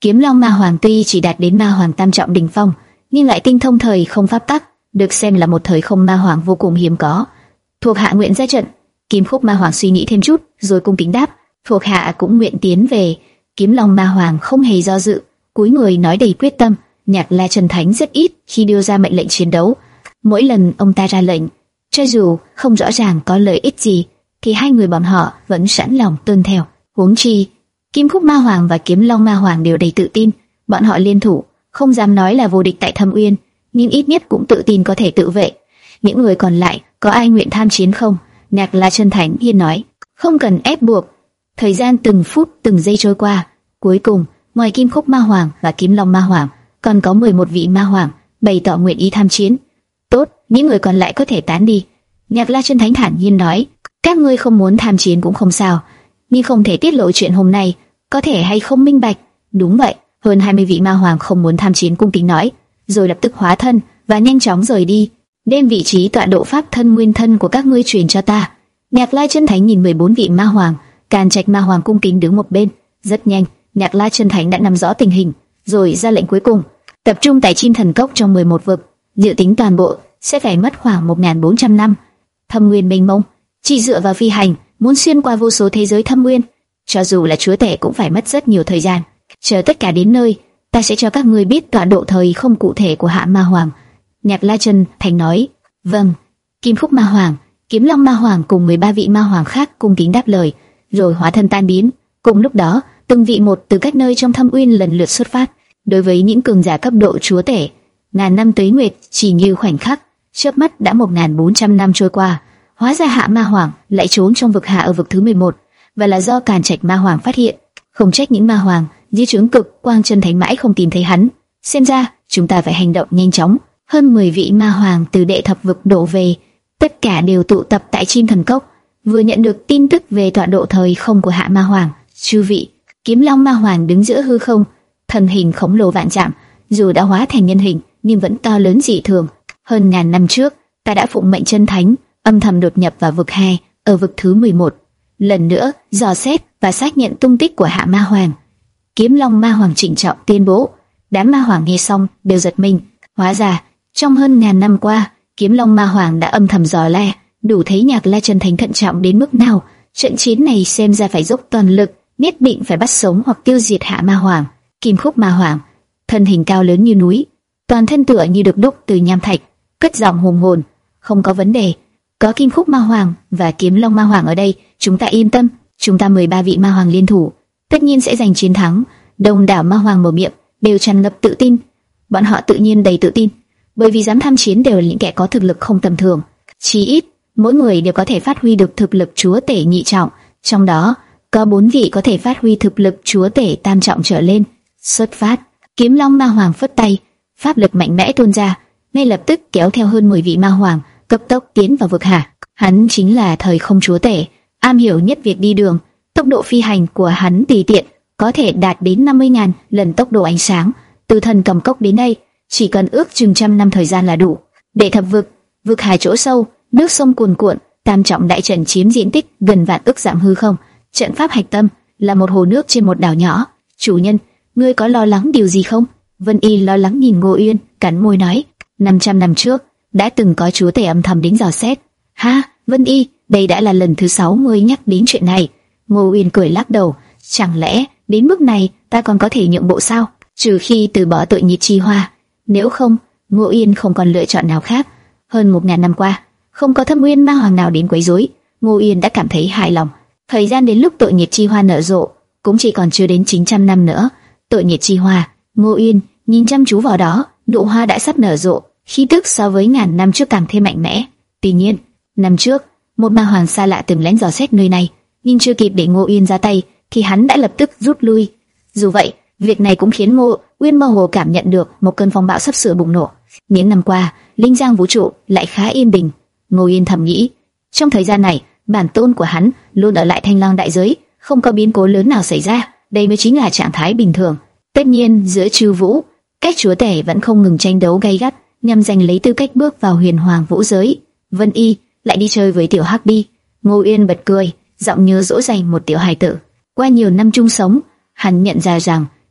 Kiếm Long Ma Hoàng tuy chỉ đạt đến Ma Hoàng tam trọng đỉnh phong, nhưng lại tinh thông thời không pháp tắc, được xem là một thời không ma hoàng vô cùng hiếm có. Thuộc hạ nguyện ra trận. Kim Khúc Ma Hoàng suy nghĩ thêm chút, rồi cung kính đáp, thuộc hạ cũng nguyện tiến về. Kiếm Long Ma Hoàng không hề do dự, cúi người nói đầy quyết tâm. Nhạc La Chân Thánh rất ít khi đưa ra mệnh lệnh chiến đấu. Mỗi lần ông ta ra lệnh, cho dù không rõ ràng có lợi ích gì, thì hai người bọn họ vẫn sẵn lòng tuân theo. Huống chi, Kim Khúc Ma Hoàng và Kiếm Long Ma Hoàng đều đầy tự tin, bọn họ liên thủ, không dám nói là vô địch tại Thâm Uyên, nhưng ít nhất cũng tự tin có thể tự vệ. Những người còn lại, có ai nguyện tham chiến không? Nhạc La Chân Thánh hiên nói, không cần ép buộc. Thời gian từng phút từng giây trôi qua, cuối cùng, ngoài Kim Khúc Ma Hoàng và Kiếm Long Ma Hoàng, còn có mười một vị ma hoàng bày tỏ nguyện ý tham chiến. Tốt, những người còn lại có thể tán đi. Nhạc La Chân Thánh thản nhiên nói, các ngươi không muốn tham chiến cũng không sao, nhưng không thể tiết lộ chuyện hôm nay, có thể hay không minh bạch? Đúng vậy. Hơn hai mươi vị ma hoàng không muốn tham chiến cung kính nói, rồi lập tức hóa thân và nhanh chóng rời đi. Đem vị trí tọa độ pháp thân nguyên thân của các ngươi truyền cho ta. Nhạc La Chân Thánh nhìn mười bốn vị ma hoàng, Càn Trạch Ma Hoàng cung kính đứng một bên. Rất nhanh, Nhạc La Chân Thánh đã nắm rõ tình hình, rồi ra lệnh cuối cùng, tập trung tại Chim Thần Cốc trong mười một vực. Dự tính toàn bộ sẽ phải mất khoảng một nghìn bốn trăm năm. Thâm Nguyên mênh mông, chỉ dựa vào phi hành muốn xuyên qua vô số thế giới thâm nguyên, cho dù là chúa tể cũng phải mất rất nhiều thời gian. Chờ tất cả đến nơi, ta sẽ cho các ngươi biết tọa độ thời không cụ thể của Hạ Ma Hoàng. Nhạc La Chân Thánh nói. Vâng. Kim Khúc Ma Hoàng, Kiếm Long Ma Hoàng cùng mười ba vị ma hoàng khác cung kính đáp lời, rồi hóa thân tan biến. Cùng lúc đó, từng vị một từ các nơi trong Thâm Uyên lần lượt xuất phát. Đối với những cường giả cấp độ chúa tể, ngàn năm tuế nguyệt chỉ như khoảnh khắc, chớp mắt đã một nghìn bốn trăm năm trôi qua. Hóa ra Hạ Ma Hoàng lại trốn trong vực hạ ở vực thứ mười một, và là do Càn Trạch Ma Hoàng phát hiện. Không trách những ma hoàng dưới trướng Cực Quang Chân Thánh mãi không tìm thấy hắn. Xem ra chúng ta phải hành động nhanh chóng. Hơn mười vị ma hoàng từ đệ thập vực đổ về, tất cả đều tụ tập tại Chim Thần Cốc, vừa nhận được tin tức về tọa độ thời không của Hạ Ma Hoàng. Chư vị, Kiếm Long Ma Hoàng đứng giữa hư không, thân hình khổng lồ vạn trượng, dù đã hóa thành nhân hình nhưng vẫn to lớn dị thường. Hơn ngàn năm trước, ta đã phụng mệnh chân thánh, âm thầm đột nhập vào vực hai, ở vực thứ mười một, lần nữa dò xét và xác nhận tung tích của Hạ Ma Hoàng. Kiếm Long Ma Hoàng trịnh trọng tuyên bố. Đám ma hoàng nghe xong đều giật mình. Hóa ra trong hơn ngàn năm qua, Kiếm Long Ma Hoàng đã âm thầm dò la, đủ thấy Nhạc La Chân Thánh thận trọng đến mức nào. Trận chiến này xem ra phải dốc toàn lực, nhất định phải bắt sống hoặc tiêu diệt Hạ Ma Hoàng. Kim Khúc Ma Hoàng, thân hình cao lớn như núi, toàn thân tựa như được đúc từ nham thạch, cất giọng hùng hồn, không có vấn đề. Có Kim Khúc Ma Hoàng và Kiếm Long Ma Hoàng ở đây, chúng ta yên tâm. Chúng ta mười ba vị ma hoàng liên thủ, tất nhiên sẽ giành chiến thắng. Đông đảo ma hoàng mở miệng đều tràn ngập tự tin. Bọn họ tự nhiên đầy tự tin, bởi vì dám tham chiến đều là những kẻ có thực lực không tầm thường. Chí ít mỗi người đều có thể phát huy được thực lực chúa tể nhị trọng, trong đó có bốn vị có thể phát huy thực lực chúa tể tam trọng trở lên. Xuất phát. Kiếm Long Ma Hoàng phất tay, pháp lực mạnh mẽ tuôn ra, ngay lập tức kéo theo hơn mười vị ma hoàng cấp tốc tiến vào vực hạ. Hắn chính là thời không chúa tể, am hiểu nhất việc đi đường. Tốc độ phi hành của hắn tùy tiện có thể đạt đến năm mươi nghìn lần tốc độ ánh sáng. Từ Thần Cầm Cốc đến đây chỉ cần ước chừng trăm năm thời gian là đủ. Đệ thập vực, vực hải chỗ sâu, nước sông cuồn cuộn, tam trọng đại trận chiếm diện tích gần vạn ức dặm hư không. Trận pháp hạch tâm là một hồ nước trên một đảo nhỏ. Chủ nhân, ngươi có lo lắng điều gì không? Vân Y lo lắng nhìn Ngô Uyên, cắn môi nói, năm trăm năm trước đã từng có chúa tể âm thầm đến dò xét. Ha, Vân Y, đây đã là lần thứ sáu ngươi nhắc đến chuyện này. Ngô Uyên cười lắc đầu, chẳng lẽ đến mức này ta còn có thể nhượng bộ sao? Trừ khi từ bỏ tội nhiệt chi hoa, nếu không, Ngô Uyên không còn lựa chọn nào khác. Hơn một ngàn năm qua, không có Thâm Uyên ma hoàng nào đến quấy rối, Ngô Uyên đã cảm thấy hài lòng. Thời gian đến lúc tội nhiệt chi hoa nở rộ cũng chỉ còn chưa đến chín trăm năm nữa. Tội nhiệt chi hoa, Ngô Uyên nhìn chăm chú vào đó, nụ hoa đã sắp nở rộ, khí tức so với ngàn năm trước càng thêm mạnh mẽ. Tuy nhiên, năm trước, một ma hoàng xa lạ từng lén dò xét nơi này, nhưng chưa kịp để Ngô Uyên ra tay, thì hắn đã lập tức rút lui. Dù vậy, việc này cũng khiến Ngô Uyên mơ hồ cảm nhận được một cơn phong bão sắp sửa bùng nổ. Những năm qua, linh giang vũ trụ lại khá yên bình. Ngô Uyên thầm nghĩ, trong thời gian này, bản tôn của hắn luôn ở lại Thanh Lang đại giới, không có biến cố lớn nào xảy ra. Đây mới chính là trạng thái bình thường. Tất nhiên, giữa chư vũ, các chúa tể vẫn không ngừng tranh đấu gay gắt, nhằm giành lấy tư cách bước vào huyền hoàng vũ giới. Vân Y lại đi chơi với tiểu Hắc đi. Ngô Uyên bật cười, giọng như dỗ dành một tiểu hài tử. Qua nhiều năm chung sống, hắn nhận ra rằng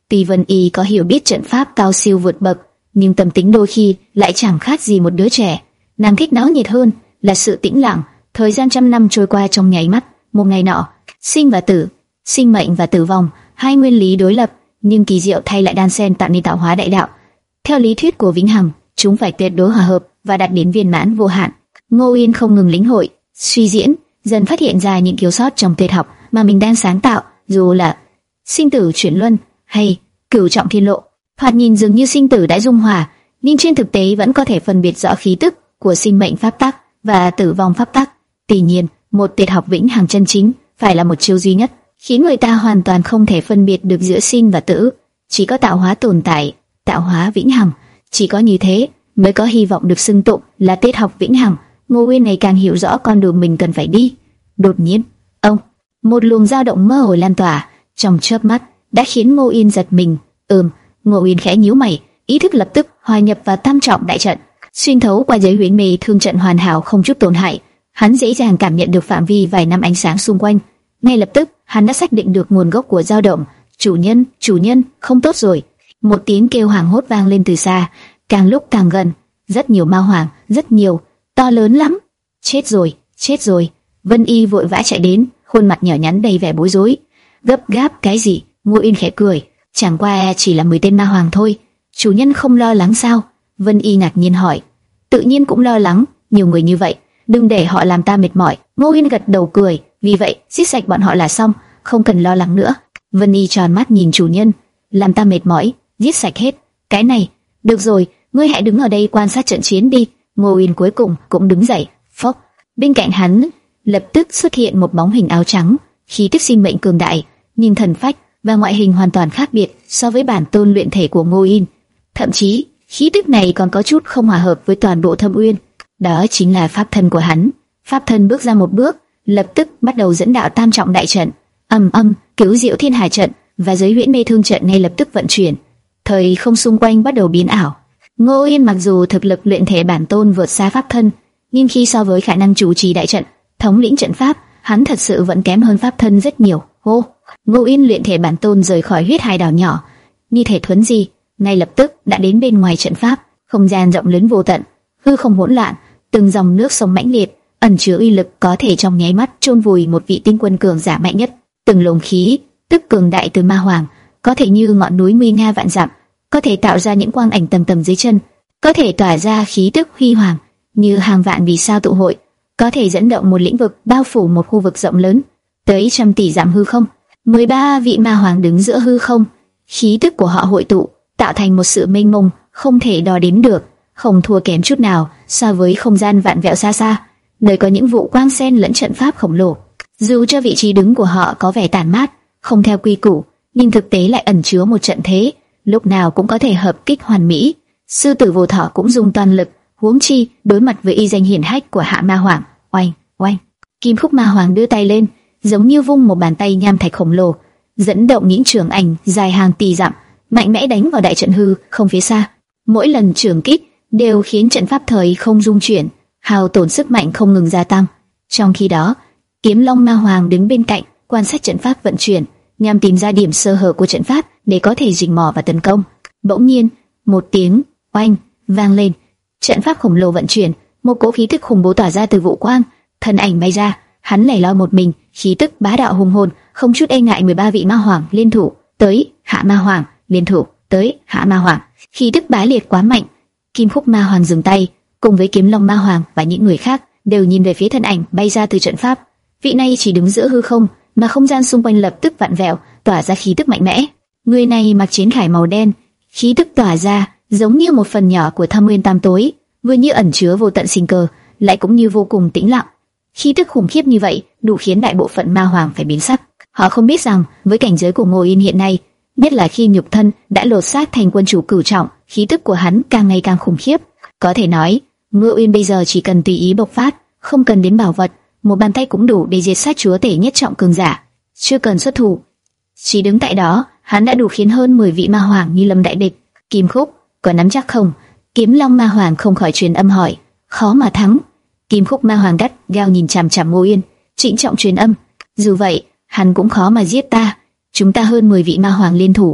Tuy Vân Y có hiểu biết trận pháp cao siêu vượt bậc, nhưng tâm tính đôi khi lại chẳng khác gì một đứa trẻ. Nàng thích náo nhiệt hơn là sự tĩnh lặng. Thời gian trăm năm trôi qua trong nháy mắt. Một ngày nọ, sinh và tử, sinh mệnh và tử vong, hai nguyên lý đối lập nhưng kỳ diệu thay lại đan xen tạo nên tạo hóa đại đạo. Theo lý thuyết của Vĩnh Hằng, chúng phải tuyệt đối hòa hợp và đạt đến viên mãn vô hạn. Ngô Yên không ngừng lĩnh hội, suy diễn, dần phát hiện ra những thiếu sót trong tuyệt học mà mình đang sáng tạo, dù là sinh tử chuyển luân hay cửu trọng thiên lộ. Thoạt nhìn dường như sinh tử đã dung hòa, nhưng trên thực tế vẫn có thể phân biệt rõ khí tức của sinh mệnh pháp tắc và tử vong pháp tắc. Tuy nhiên, một tuyệt học Vĩnh Hằng chân chính phải là một chiêu duy nhất, khiến người ta hoàn toàn không thể phân biệt được giữa sinh và tử. Chỉ có tạo hóa tồn tại, tạo hóa vĩnh hằng, chỉ có như thế mới có hy vọng được xưng tụng là tuyệt học Vĩnh Hằng. Ngô Uyên ngày càng hiểu rõ con đường mình cần phải đi. Đột nhiên, ông, một luồng dao động mơ hồ lan tỏa, trong chớp mắt đã khiến Ngô Uyên giật mình. Ừm, Ngô Uyên khẽ nhíu mày, ý thức lập tức hòa nhập vào tam trọng đại trận, xuyên thấu qua giới huyễn mê thương trận hoàn hảo không chút tổn hại. Hắn dễ dàng cảm nhận được phạm vi vài năm ánh sáng xung quanh. Ngay lập tức, hắn đã xác định được nguồn gốc của dao động. Chủ nhân, chủ nhân, không tốt rồi! Một tiếng kêu hoảng hốt vang lên từ xa, càng lúc càng gần. Rất nhiều ma hoàng, rất nhiều, to lớn lắm. Chết rồi, chết rồi! Vân Y vội vã chạy đến, khuôn mặt nhỏ nhắn đầy vẻ bối rối. Gấp gáp cái gì? Ngô Yên khẽ cười, chẳng qua chỉ là mười tên ma hoàng thôi. Chủ nhân không lo lắng sao? Vân Y ngạc nhiên hỏi. Tự nhiên cũng lo lắng, nhiều người như vậy, đừng để họ làm ta mệt mỏi. Ngô Yên gật đầu cười, vì vậy giết sạch bọn họ là xong, không cần lo lắng nữa. Vân Y tròn mắt nhìn chủ nhân, làm ta mệt mỏi, giết sạch hết cái này. Được rồi, ngươi hãy đứng ở đây quan sát trận chiến đi. Ngô Yên cuối cùng cũng đứng dậy. Phốc, bên cạnh hắn lập tức xuất hiện một bóng hình áo trắng, khí tức sinh mệnh cường đại, nhưng thần phách và ngoại hình hoàn toàn khác biệt so với bản tôn luyện thể của Ngô Yên. Thậm chí khí tức này còn có chút không hòa hợp với toàn bộ Thâm Uyên. Đó chính là pháp thân của hắn. Pháp thân bước ra một bước, lập tức bắt đầu dẫn đạo tam trọng đại trận. Ầm ầm, Cứu Diệu Thiên Hải trận và giới huyễn mê thương trận ngay lập tức vận chuyển. Thời không xung quanh bắt đầu biến ảo. Ngô Yên mặc dù thực lực luyện thể bản tôn vượt xa pháp thân, nhưng khi so với khả năng chủ trì đại trận, thống lĩnh trận pháp, hắn thật sự vẫn kém hơn pháp thân rất nhiều. Hô, Ngô Yên luyện thể bản tôn rời khỏi huyết hải đảo nhỏ, như thể thuấn di, ngay lập tức đã đến bên ngoài trận pháp. Không gian rộng lớn vô tận, hư không hỗn loạn, từng dòng nước sông mãnh liệt, ẩn chứa uy lực có thể trong nháy mắt chôn vùi một vị tinh quân cường giả mạnh nhất. Từng luồng khí tức cường đại từ ma hoàng, có thể như ngọn núi nguy nga vạn dặm, có thể tạo ra những quang ảnh tầm tầm dưới chân, có thể tỏa ra khí tức huy hoàng như hàng vạn vì sao tụ hội, có thể dẫn động một lĩnh vực bao phủ một khu vực rộng lớn tới trăm tỷ dặm hư không. mười ba vị ma hoàng đứng giữa hư không, khí tức của họ hội tụ tạo thành một sự mênh mông không thể đo đếm được, không thua kém chút nào so với không gian vạn vẹo xa xa, nơi có những vụ quang sen lẫn trận pháp khổng lồ. Dù cho vị trí đứng của họ có vẻ tản mát, không theo quy củ, nhưng thực tế lại ẩn chứa một trận thế, lúc nào cũng có thể hợp kích hoàn mỹ. Sư tử vô thọ cũng dùng toàn lực, huống chi đối mặt với y danh hiển hách của Hạ Ma Hoàng. Oanh, oanh! Kim Khúc Ma Hoàng đưa tay lên, giống như vung một bàn tay nham thạch khổng lồ, dẫn động những trường ảnh dài hàng tỷ dặm, mạnh mẽ đánh vào đại trận hư không phía xa. Mỗi lần trường kích đều khiến trận pháp thời không rung chuyển, hao tổn sức mạnh không ngừng gia tăng. Trong khi đó, Kiếm Long Ma Hoàng đứng bên cạnh, quan sát trận pháp vận chuyển, nhằm tìm ra điểm sơ hở của trận pháp để có thể rình mò và tấn công. Bỗng nhiên, một tiếng oanh vang lên, trận pháp khổng lồ vận chuyển, một cỗ khí tức khủng bố tỏa ra từ vụ quang, thân ảnh bay ra, hắn lẻ loi một mình, khí tức bá đạo hùng hồn, không chút e ngại. mười ba vị ma hoàng liên thủ tới Hạ Ma Hoàng, liên thủ tới Hạ Ma Hoàng, khí tức bá liệt quá mạnh. Kim Khúc Ma Hoàng dừng tay, cùng với Kiếm Long Ma Hoàng và những người khác đều nhìn về phía thân ảnh bay ra từ trận pháp. Vị này chỉ đứng giữa hư không, mà không gian xung quanh lập tức vặn vẹo, tỏa ra khí tức mạnh mẽ. Người này mặc chiến khải màu đen, khí tức tỏa ra giống như một phần nhỏ của Thâm Nguyên Tam Tối, vừa như ẩn chứa vô tận sinh cơ, lại cũng như vô cùng tĩnh lặng. Khí tức khủng khiếp như vậy, đủ khiến đại bộ phận ma hoàng phải biến sắc. Họ không biết rằng, với cảnh giới của Ngô Yên hiện nay, nhất là khi nhục thân đã lột xác thành quân chủ cửu trọng, khí tức của hắn càng ngày càng khủng khiếp. Có thể nói, Ngô Yên bây giờ chỉ cần tùy ý bộc phát, không cần đến bảo vật, một bàn tay cũng đủ để diệt sát chúa tể nhất trọng cường giả. Chưa cần xuất thủ, chỉ đứng tại đó, hắn đã đủ khiến hơn mười vị ma hoàng như lâm đại địch. Kim Khúc, có nắm chắc không? Kiếm Long Ma Hoàng không khỏi truyền âm hỏi. Khó mà thắng. Kim Khúc Ma Hoàng gắt gao nhìn chằm chằm Ngô Yên, trịnh trọng truyền âm. Dù vậy, hắn cũng khó mà giết ta. Chúng ta hơn mười vị ma hoàng liên thủ,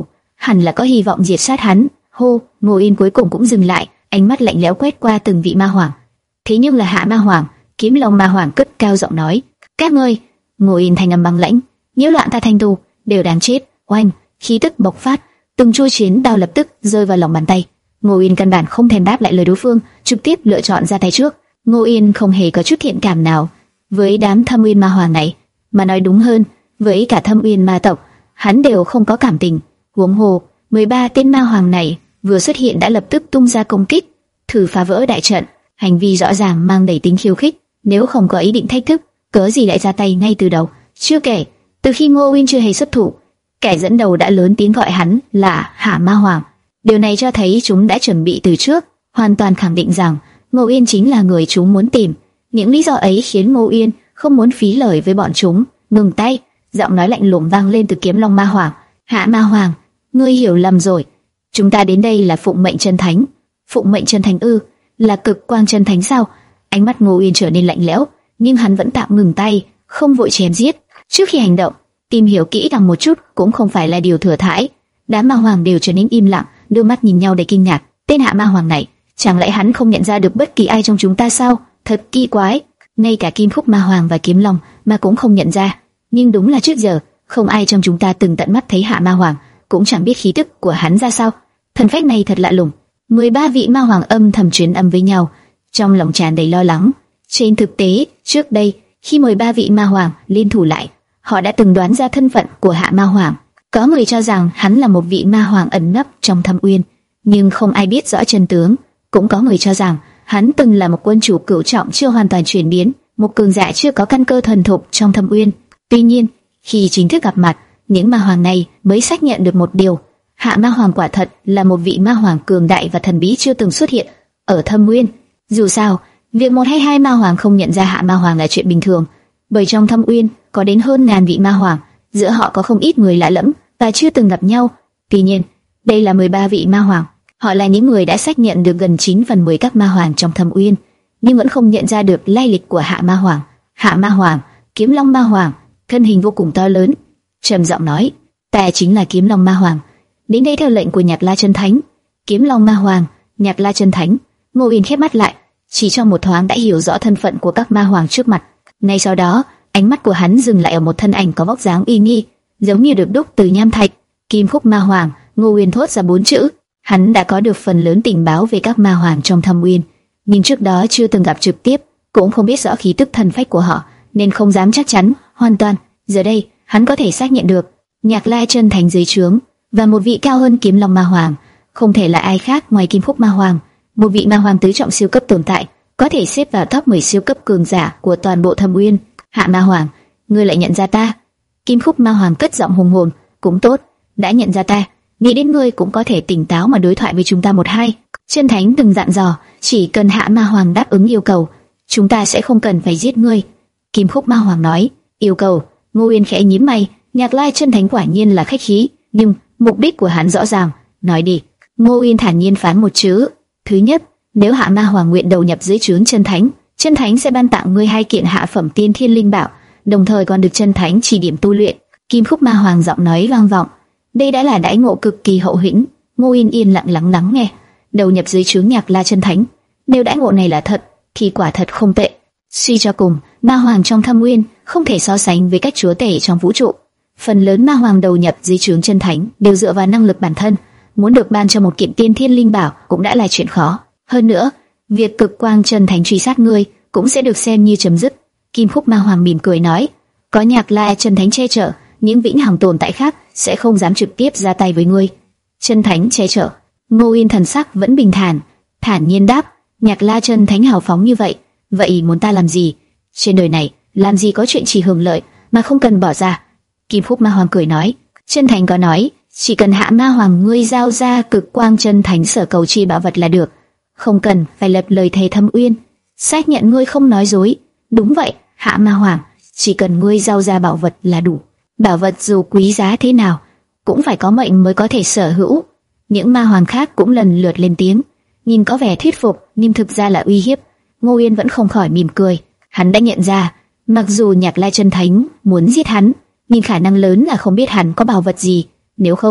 hẳn là có hy vọng diệt sát hắn. Hô, Ngô Yên cuối cùng cũng dừng lại, ánh mắt lạnh lẽo quét qua từng vị ma hoàng. Thế nhưng là Hạ Ma Hoàng, Kiếm Long Ma Hoàng cất cao giọng nói: "Các ngươi!" Ngô Yên thanh âm băng lãnh: "Nhiễu loạn ta Thanh Tu, đều đáng chết!" Oanh, khí tức bộc phát, từng chuôi chiến đao lập tức rơi vào lòng bàn tay. Ngô Yên căn bản không thèm đáp lại lời đối phương, trực tiếp lựa chọn ra tay trước. Ngô Yên không hề có chút thiện cảm nào với đám Thâm Uyên Ma Hoàng này, mà nói đúng hơn, với cả Thâm Uyên Ma tộc, hắn đều không có cảm tình. Huống hồ, mười ba tên ma hoàng này vừa xuất hiện đã lập tức tung ra công kích, thử phá vỡ đại trận, hành vi rõ ràng mang đầy tính khiêu khích. Nếu không có ý định thách thức, cớ gì lại ra tay ngay từ đầu? Chưa kể, từ khi Ngô Uyên chưa hề xuất thủ, kẻ dẫn đầu đã lớn tiếng gọi hắn là Hạ Ma Hoàng. Điều này cho thấy chúng đã chuẩn bị từ trước, hoàn toàn khẳng định rằng Ngô Uyên chính là người chúng muốn tìm. Những lý do ấy khiến Ngô Uyên không muốn phí lời với bọn chúng. Ngừng tay, giọng nói lạnh lùng vang lên từ Kiếm Long Ma Hoàng. Hạ Ma Hoàng, ngươi hiểu lầm rồi. Chúng ta đến đây là phụng mệnh chân thánh. Phụng mệnh chân thánh ư? Là cực quang chân thánh sao? Ánh mắt Ngô Uyên trở nên lạnh lẽo, nhưng hắn vẫn tạm ngừng tay, không vội chém giết. Trước khi hành động, tìm hiểu kỹ càng một chút cũng không phải là điều thừa thãi. Đám ma hoàng đều trở nên im lặng, đưa mắt nhìn nhau đầy kinh ngạc. Tên Hạ Ma Hoàng này, chẳng lẽ hắn không nhận ra được bất kỳ ai trong chúng ta sao? Thật kỳ quái. Ngay cả Kim Khúc Ma Hoàng và Kiếm Long mà cũng không nhận ra. Nhưng đúng là trước giờ không ai trong chúng ta từng tận mắt thấy Hạ Ma Hoàng, cũng chẳng biết khí tức của hắn ra sao. Thần phách này thật lạ lùng. mười ba vị ma hoàng âm thầm truyền âm với nhau, trong lòng tràn đầy lo lắng. Trên thực tế, trước đây khi mười ba vị ma hoàng liên thủ lại, họ đã từng đoán ra thân phận của Hạ Ma Hoàng. Có người cho rằng hắn là một vị ma hoàng ẩn nấp trong Thâm Uyên, nhưng không ai biết rõ chân tướng. Cũng có người cho rằng hắn từng là một quân chủ cửu trọng chưa hoàn toàn chuyển biến, một cường giả chưa có căn cơ thuần thục trong Thâm Uyên. Tuy nhiên, khi chính thức gặp mặt, những ma hoàng này mới xác nhận được một điều: Hạ Ma Hoàng quả thật là một vị ma hoàng cường đại và thần bí chưa từng xuất hiện ở Thâm Uyên. Dù sao, việc một hay hai ma hoàng không nhận ra Hạ Ma Hoàng là chuyện bình thường, bởi trong Thâm Uyên có đến hơn ngàn vị ma hoàng, giữa họ có không ít người lạ lẫm và chưa từng gặp nhau. Tuy nhiên, đây là mười ba vị ma hoàng, họ là những người đã xác nhận được gần chín phần mười các ma hoàng trong Thâm Uyên, nhưng vẫn không nhận ra được lai lịch của Hạ Ma Hoàng. Hạ Ma Hoàng, Kiếm Long Ma Hoàng, thân hình vô cùng to lớn, trầm giọng nói: "Ta chính là Kiếm Long Ma Hoàng, đến đây theo lệnh của Nhạc La Chân Thánh." Kiếm Long Ma Hoàng, Nhạc La Chân Thánh. Ngô Uyên khép mắt lại, chỉ trong một thoáng đã hiểu rõ thân phận của các ma hoàng trước mặt. Ngay sau đó, ánh mắt của hắn dừng lại ở một thân ảnh có vóc dáng uy nghi, giống như được đúc từ nham thạch. Kim Khúc Ma Hoàng. Ngô Uyên thốt ra bốn chữ. Hắn đã có được phần lớn tình báo về các ma hoàng trong Thâm Uyên, nhưng trước đó chưa từng gặp trực tiếp, cũng không biết rõ khí tức thần phách của họ, nên không dám chắc chắn hoàn toàn. Giờ đây, hắn có thể xác nhận được Nhạc La Chân Thánh dưới trướng và một vị cao hơn Kiếm Long Ma Hoàng, không thể là ai khác ngoài Kim Khúc Ma Hoàng, một vị ma hoàng tứ trọng siêu cấp tồn tại, có thể xếp vào top mười siêu cấp cường giả của toàn bộ Thâm Uyên. Hạ Ma Hoàng, ngươi lại nhận ra ta? Kim Khúc Ma Hoàng cất giọng hùng hồn. Cũng tốt, đã nhận ra ta, nghĩ đến ngươi cũng có thể tỉnh táo mà đối thoại với chúng ta một hai. Chân Thánh từng dặn dò, chỉ cần Hạ Ma Hoàng đáp ứng yêu cầu, chúng ta sẽ không cần phải giết ngươi. Kim Khúc Ma Hoàng nói. Yêu cầu? Ngô Uyên khẽ nhíu mày. Nhạc Lai Chân Thánh quả nhiên là khách khí, nhưng mục đích của hắn rõ ràng. Nói đi. Ngô Uyên thản nhiên phán một chữ. Thứ nhất, nếu Hạ Ma Hoàng nguyện đầu nhập dưới trướng Chân Thánh, Chân Thánh sẽ ban tặng ngươi hai kiện hạ phẩm tiên thiên linh bảo, đồng thời còn được Chân Thánh chỉ điểm tu luyện. Kim Khúc Ma Hoàng giọng nói vang vọng. Đây đã là đãi ngộ cực kỳ hậu hĩnh. Ngô Uyên yên lặng lắng lắng nghe. Đầu nhập dưới trướng Nhạc La Chân Thánh, nếu đãi ngộ này là thật, thì quả thật không tệ. Suy cho cùng, ma hoàng trong Thâm Uyên không thể so sánh với các chúa tể trong vũ trụ. Phần lớn ma hoàng đầu nhập dưới trướng Chân Thánh đều dựa vào năng lực bản thân, muốn được ban cho một kiện tiên thiên linh bảo cũng đã là chuyện khó. Hơn nữa, việc cực quang Chân Thánh truy sát ngươi cũng sẽ được xem như chấm dứt. Kim Khúc Ma Hoàng mỉm cười nói, có Nhạc La Chân Thánh che chở, những vĩnh hằng tồn tại khác sẽ không dám trực tiếp ra tay với ngươi. Chân Thánh che chở. Ngô Uyên thần sắc vẫn bình thản, thản nhiên đáp, Nhạc La Chân Thánh hào phóng như vậy, vậy muốn ta làm gì? Trên đời này, làm gì có chuyện chỉ hưởng lợi mà không cần bỏ ra. Kim Khúc Ma Hoàng cười nói, Chân Thánh có nói, chỉ cần Hạ Ma Hoàng ngươi giao ra cực quang Chân Thánh sở cầu chi bảo vật là được, không cần phải lập lời thề Thâm Uyên, xác nhận ngươi không nói dối. Đúng vậy, Hạ Ma Hoàng, chỉ cần ngươi giao ra bảo vật là đủ. Bảo vật dù quý giá thế nào, cũng phải có mệnh mới có thể sở hữu. Những ma hoàng khác cũng lần lượt lên tiếng, nhìn có vẻ thuyết phục, nhưng thực ra là uy hiếp. Ngô Uyên vẫn không khỏi mỉm cười. Hắn đã nhận ra, mặc dù Nhạc La Chân Thánh muốn giết hắn, nhưng khả năng lớn là không biết hắn có bảo vật gì. Nếu không,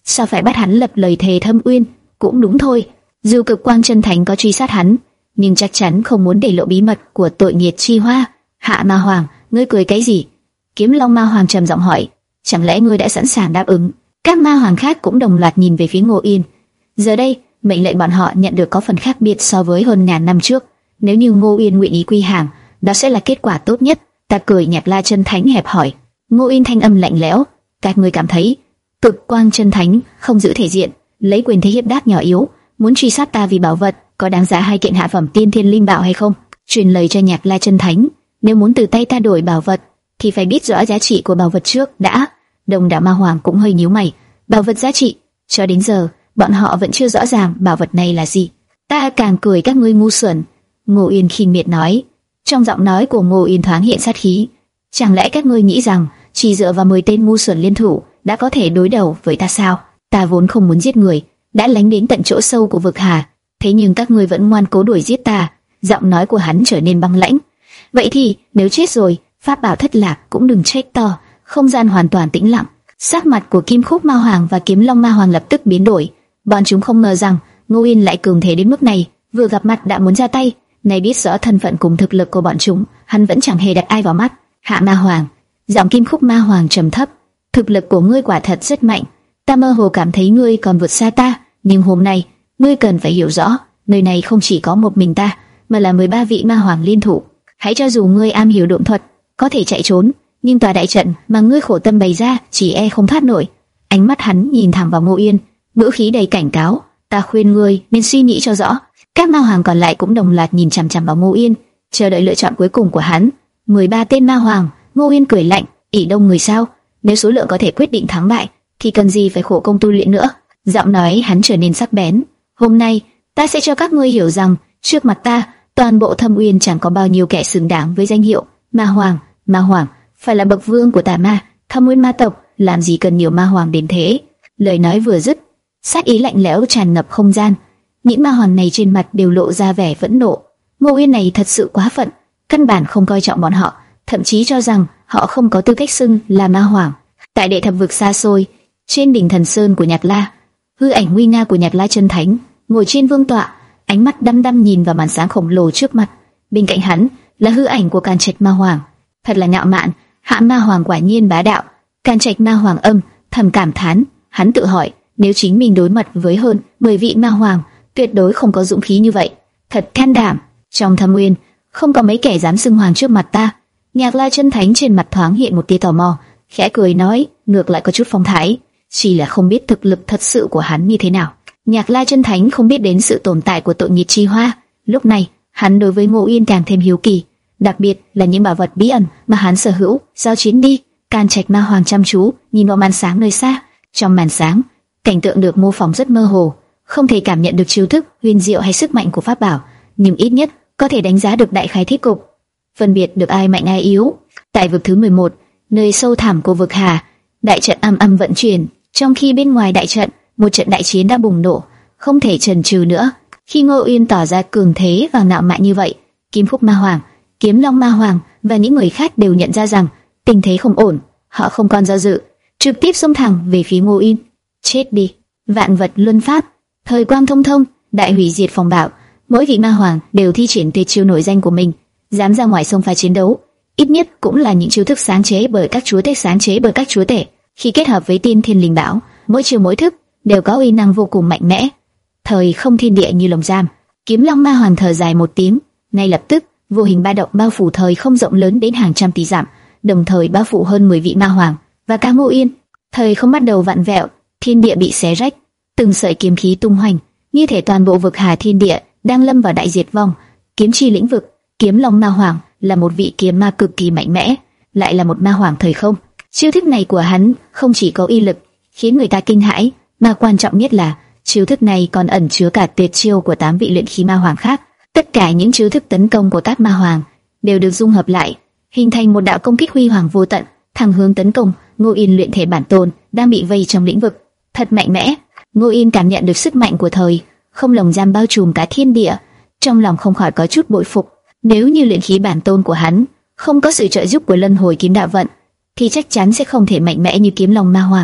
sao phải bắt hắn lập lời thề thâm uyên? Cũng đúng thôi, dù cực quang chân thánh có truy sát hắn, nhưng chắc chắn không muốn để lộ bí mật của tội nghiệt chi hoa. Hạ Ma Hoàng, ngươi cười cái gì? Kiếm Long Ma Hoàng trầm giọng hỏi. Chẳng lẽ ngươi đã sẵn sàng đáp ứng? Các ma hoàng khác cũng đồng loạt nhìn về phía Ngô Yên. Giờ đây, mệnh lệnh bọn họ nhận được có phần khác biệt so với hơn ngàn năm trước. Nếu như Ngô Yên nguyện ý quy hàng, đó sẽ là kết quả tốt nhất. Ta cười. Nhạc La chân thánh hẹp hỏi. Ngô Yên thanh âm lạnh lẽo. Các ngươi cảm thấy Cực Quang chân thánh không giữ thể diện, lấy quyền thế hiếp đáp nhỏ yếu, muốn truy sát ta vì bảo vật, có đáng giá hai kiện hạ phẩm tiên thiên linh bảo hay không? Truyền lời cho Nhạc La chân thánh, nếu muốn từ tay ta đổi bảo vật, thì phải biết rõ giá trị của bảo vật trước đã. Đông đảo ma hoàng cũng hơi nhíu mày. Bảo vật giá trị? Cho đến giờ, bọn họ vẫn chưa rõ ràng bảo vật này là gì. Ta càng cười các ngươi ngu xuẩn. Ngô Yên khinh miệt nói. Trong giọng nói của Ngô Yên thoáng hiện sát khí. Chẳng lẽ các ngươi nghĩ rằng chỉ dựa vào mười tên ngu xuẩn liên thủ đã có thể đối đầu với ta sao? Ta vốn không muốn giết người, đã lánh đến tận chỗ sâu của vực hà, thế nhưng các ngươi vẫn ngoan cố đuổi giết ta. Giọng nói của hắn trở nên băng lãnh. Vậy thì nếu chết rồi, pháp bảo thất lạc cũng đừng trách to. Không gian hoàn toàn tĩnh lặng. Sắc mặt của Kim Khúc Ma Hoàng và Kiếm Long Ma Hoàng lập tức biến đổi. Bọn chúng không ngờ rằng Ngô Yên lại cường thế đến mức này, vừa gặp mặt đã muốn ra tay. Này biết rõ thân phận cùng thực lực của bọn chúng, hắn vẫn chẳng hề đặt ai vào mắt. Hạ Ma Hoàng, giọng Kim Khúc Ma Hoàng trầm thấp, thực lực của ngươi quả thật rất mạnh. Ta mơ hồ cảm thấy ngươi còn vượt xa ta, nhưng hôm nay ngươi cần phải hiểu rõ, nơi này không chỉ có một mình ta, mà là mười ba vị ma hoàng liên thủ. Hãy cho dù ngươi am hiểu độn thuật, có thể chạy trốn, nhưng tòa đại trận mà ngươi khổ tâm bày ra chỉ e không thoát nổi. Ánh mắt hắn nhìn thẳng vào Ngô Yên, ngữ khí đầy cảnh cáo. Ta khuyên ngươi nên suy nghĩ cho rõ. Các ma hoàng còn lại cũng đồng loạt nhìn chằm chằm vào Ngô Yên, chờ đợi lựa chọn cuối cùng của hắn. mười ba tên ma hoàng. Ngô Yên cười lạnh, ỷ đông người sao? Nếu số lượng có thể quyết định thắng bại, thì cần gì phải khổ công tu luyện nữa? Giọng nói hắn trở nên sắc bén. Hôm nay ta sẽ cho các ngươi hiểu rằng trước mặt ta, toàn bộ Thâm Uyên chẳng có bao nhiêu kẻ xứng đáng với danh hiệu ma hoàng. Ma hoàng phải là bậc vương của tà ma, Thâm Uyên ma tộc, làm gì cần nhiều ma hoàng đến thế? Lời nói vừa dứt, sát ý lạnh lẽo tràn ngập không gian. Những ma hoàng này trên mặt đều lộ ra vẻ phẫn nộ. Ngô Yên này thật sự quá phận, căn bản không coi trọng bọn họ, thậm chí cho rằng họ không có tư cách xưng là ma hoàng. Tại đệ thập vực xa xôi, trên đỉnh thần sơn của Nhạc La, hư ảnh nguy nga của Nhạc La chân thánh ngồi trên vương tọa, ánh mắt đăm đăm nhìn vào màn sáng khổng lồ trước mặt. Bên cạnh hắn là hư ảnh của Càn Trạch Ma Hoàng, thật là ngạo mạn. Hạ Ma Hoàng quả nhiên bá đạo. Càn Trạch Ma Hoàng âm thầm cảm thán. Hắn tự hỏi, nếu chính mình đối mặt với hơn mười vị ma hoàng, tuyệt đối không có dũng khí như vậy. Thật can đảm. Trong Thâm Uyên không có mấy kẻ dám xưng hoàng trước mặt ta. Nhạc La chân thánh trên mặt thoáng hiện một tia tò mò, khẽ cười nói, ngược lại có chút phong thái, chỉ là không biết thực lực thật sự của hắn như thế nào. Nhạc La chân thánh không biết đến sự tồn tại của tội nghiệt chi hoa. Lúc này hắn đối với Ngô Yên càng thêm hiếu kỳ, đặc biệt là những bảo vật bí ẩn mà hắn sở hữu. Giao chiến đi. Càn Trạch Ma Hoàng chăm chú nhìn vào màn sáng nơi xa. Trong màn sáng, cảnh tượng được mô phỏng rất mơ hồ, không thể cảm nhận được chiêu thức huyền diệu hay sức mạnh của pháp bảo, nhưng ít nhất có thể đánh giá được đại khái thế cục, phân biệt được ai mạnh ai yếu. Tại vực thứ mười một, nơi sâu thẳm của vực hà, đại trận âm âm vận chuyển, trong khi bên ngoài đại trận, một trận đại chiến đã bùng nổ, không thể chần chừ nữa. Khi Ngô Yên tỏ ra cường thế và ngạo mạn như vậy, Kim Khúc Ma Hoàng, Kiếm Long Ma Hoàng và những người khác đều nhận ra rằng tình thế không ổn. Họ không còn do dự, trực tiếp xông thẳng về phía Ngô Yên. Chết đi! Vạn vật luân pháp, thời quang thông thông, đại hủy diệt phong bạo. Mỗi vị ma hoàng đều thi triển tuyệt chiêu nổi danh của mình, dám ra ngoài sông pha chiến đấu, ít nhất cũng là những chiêu thức sáng chế bởi các chúa tể sáng chế bởi các chúa tể. Khi kết hợp với tiên thiên linh bảo, mỗi chiêu mỗi thức đều có uy năng vô cùng mạnh mẽ. Thời không thiên địa như lồng giam. Kiếm Long Ma Hoàng thở dài một tiếng, ngay lập tức vô hình ba động bao phủ thời không rộng lớn đến hàng trăm tỷ dặm, đồng thời bao phủ hơn mười vị ma hoàng và cả Ngô Yên. Thời không bắt đầu vặn vẹo, thiên địa bị xé rách, từng sợi kiếm khí tung hoành, như thể toàn bộ vực hà thiên địa đang lâm vào đại diệt vong. Kiếm chi lĩnh vực. Kiếm Long Ma Hoàng là một vị kiếm ma cực kỳ mạnh mẽ, lại là một ma hoàng thời không. Chiêu thức này của hắn không chỉ có uy lực khiến người ta kinh hãi, mà quan trọng nhất là chiêu thức này còn ẩn chứa cả tuyệt chiêu của tám vị luyện khí ma hoàng khác. Tất cả những chiêu thức tấn công của các ma hoàng đều được dung hợp lại, hình thành một đạo công kích huy hoàng vô tận, thẳng hướng tấn công Ngô Yên luyện thể bản tôn đang bị vây trong lĩnh vực. Thật mạnh mẽ. Ngô Yên cảm nhận được sức mạnh của thời không lồng giam bao trùm cả thiên địa, trong lòng không khỏi có chút bội phục. Nếu như luyện khí bản tôn của hắn không có sự trợ giúp của Luân Hồi Kiếm Đạo Vận, thì chắc chắn sẽ không thể mạnh mẽ như Kiếm Long Ma Hoàng.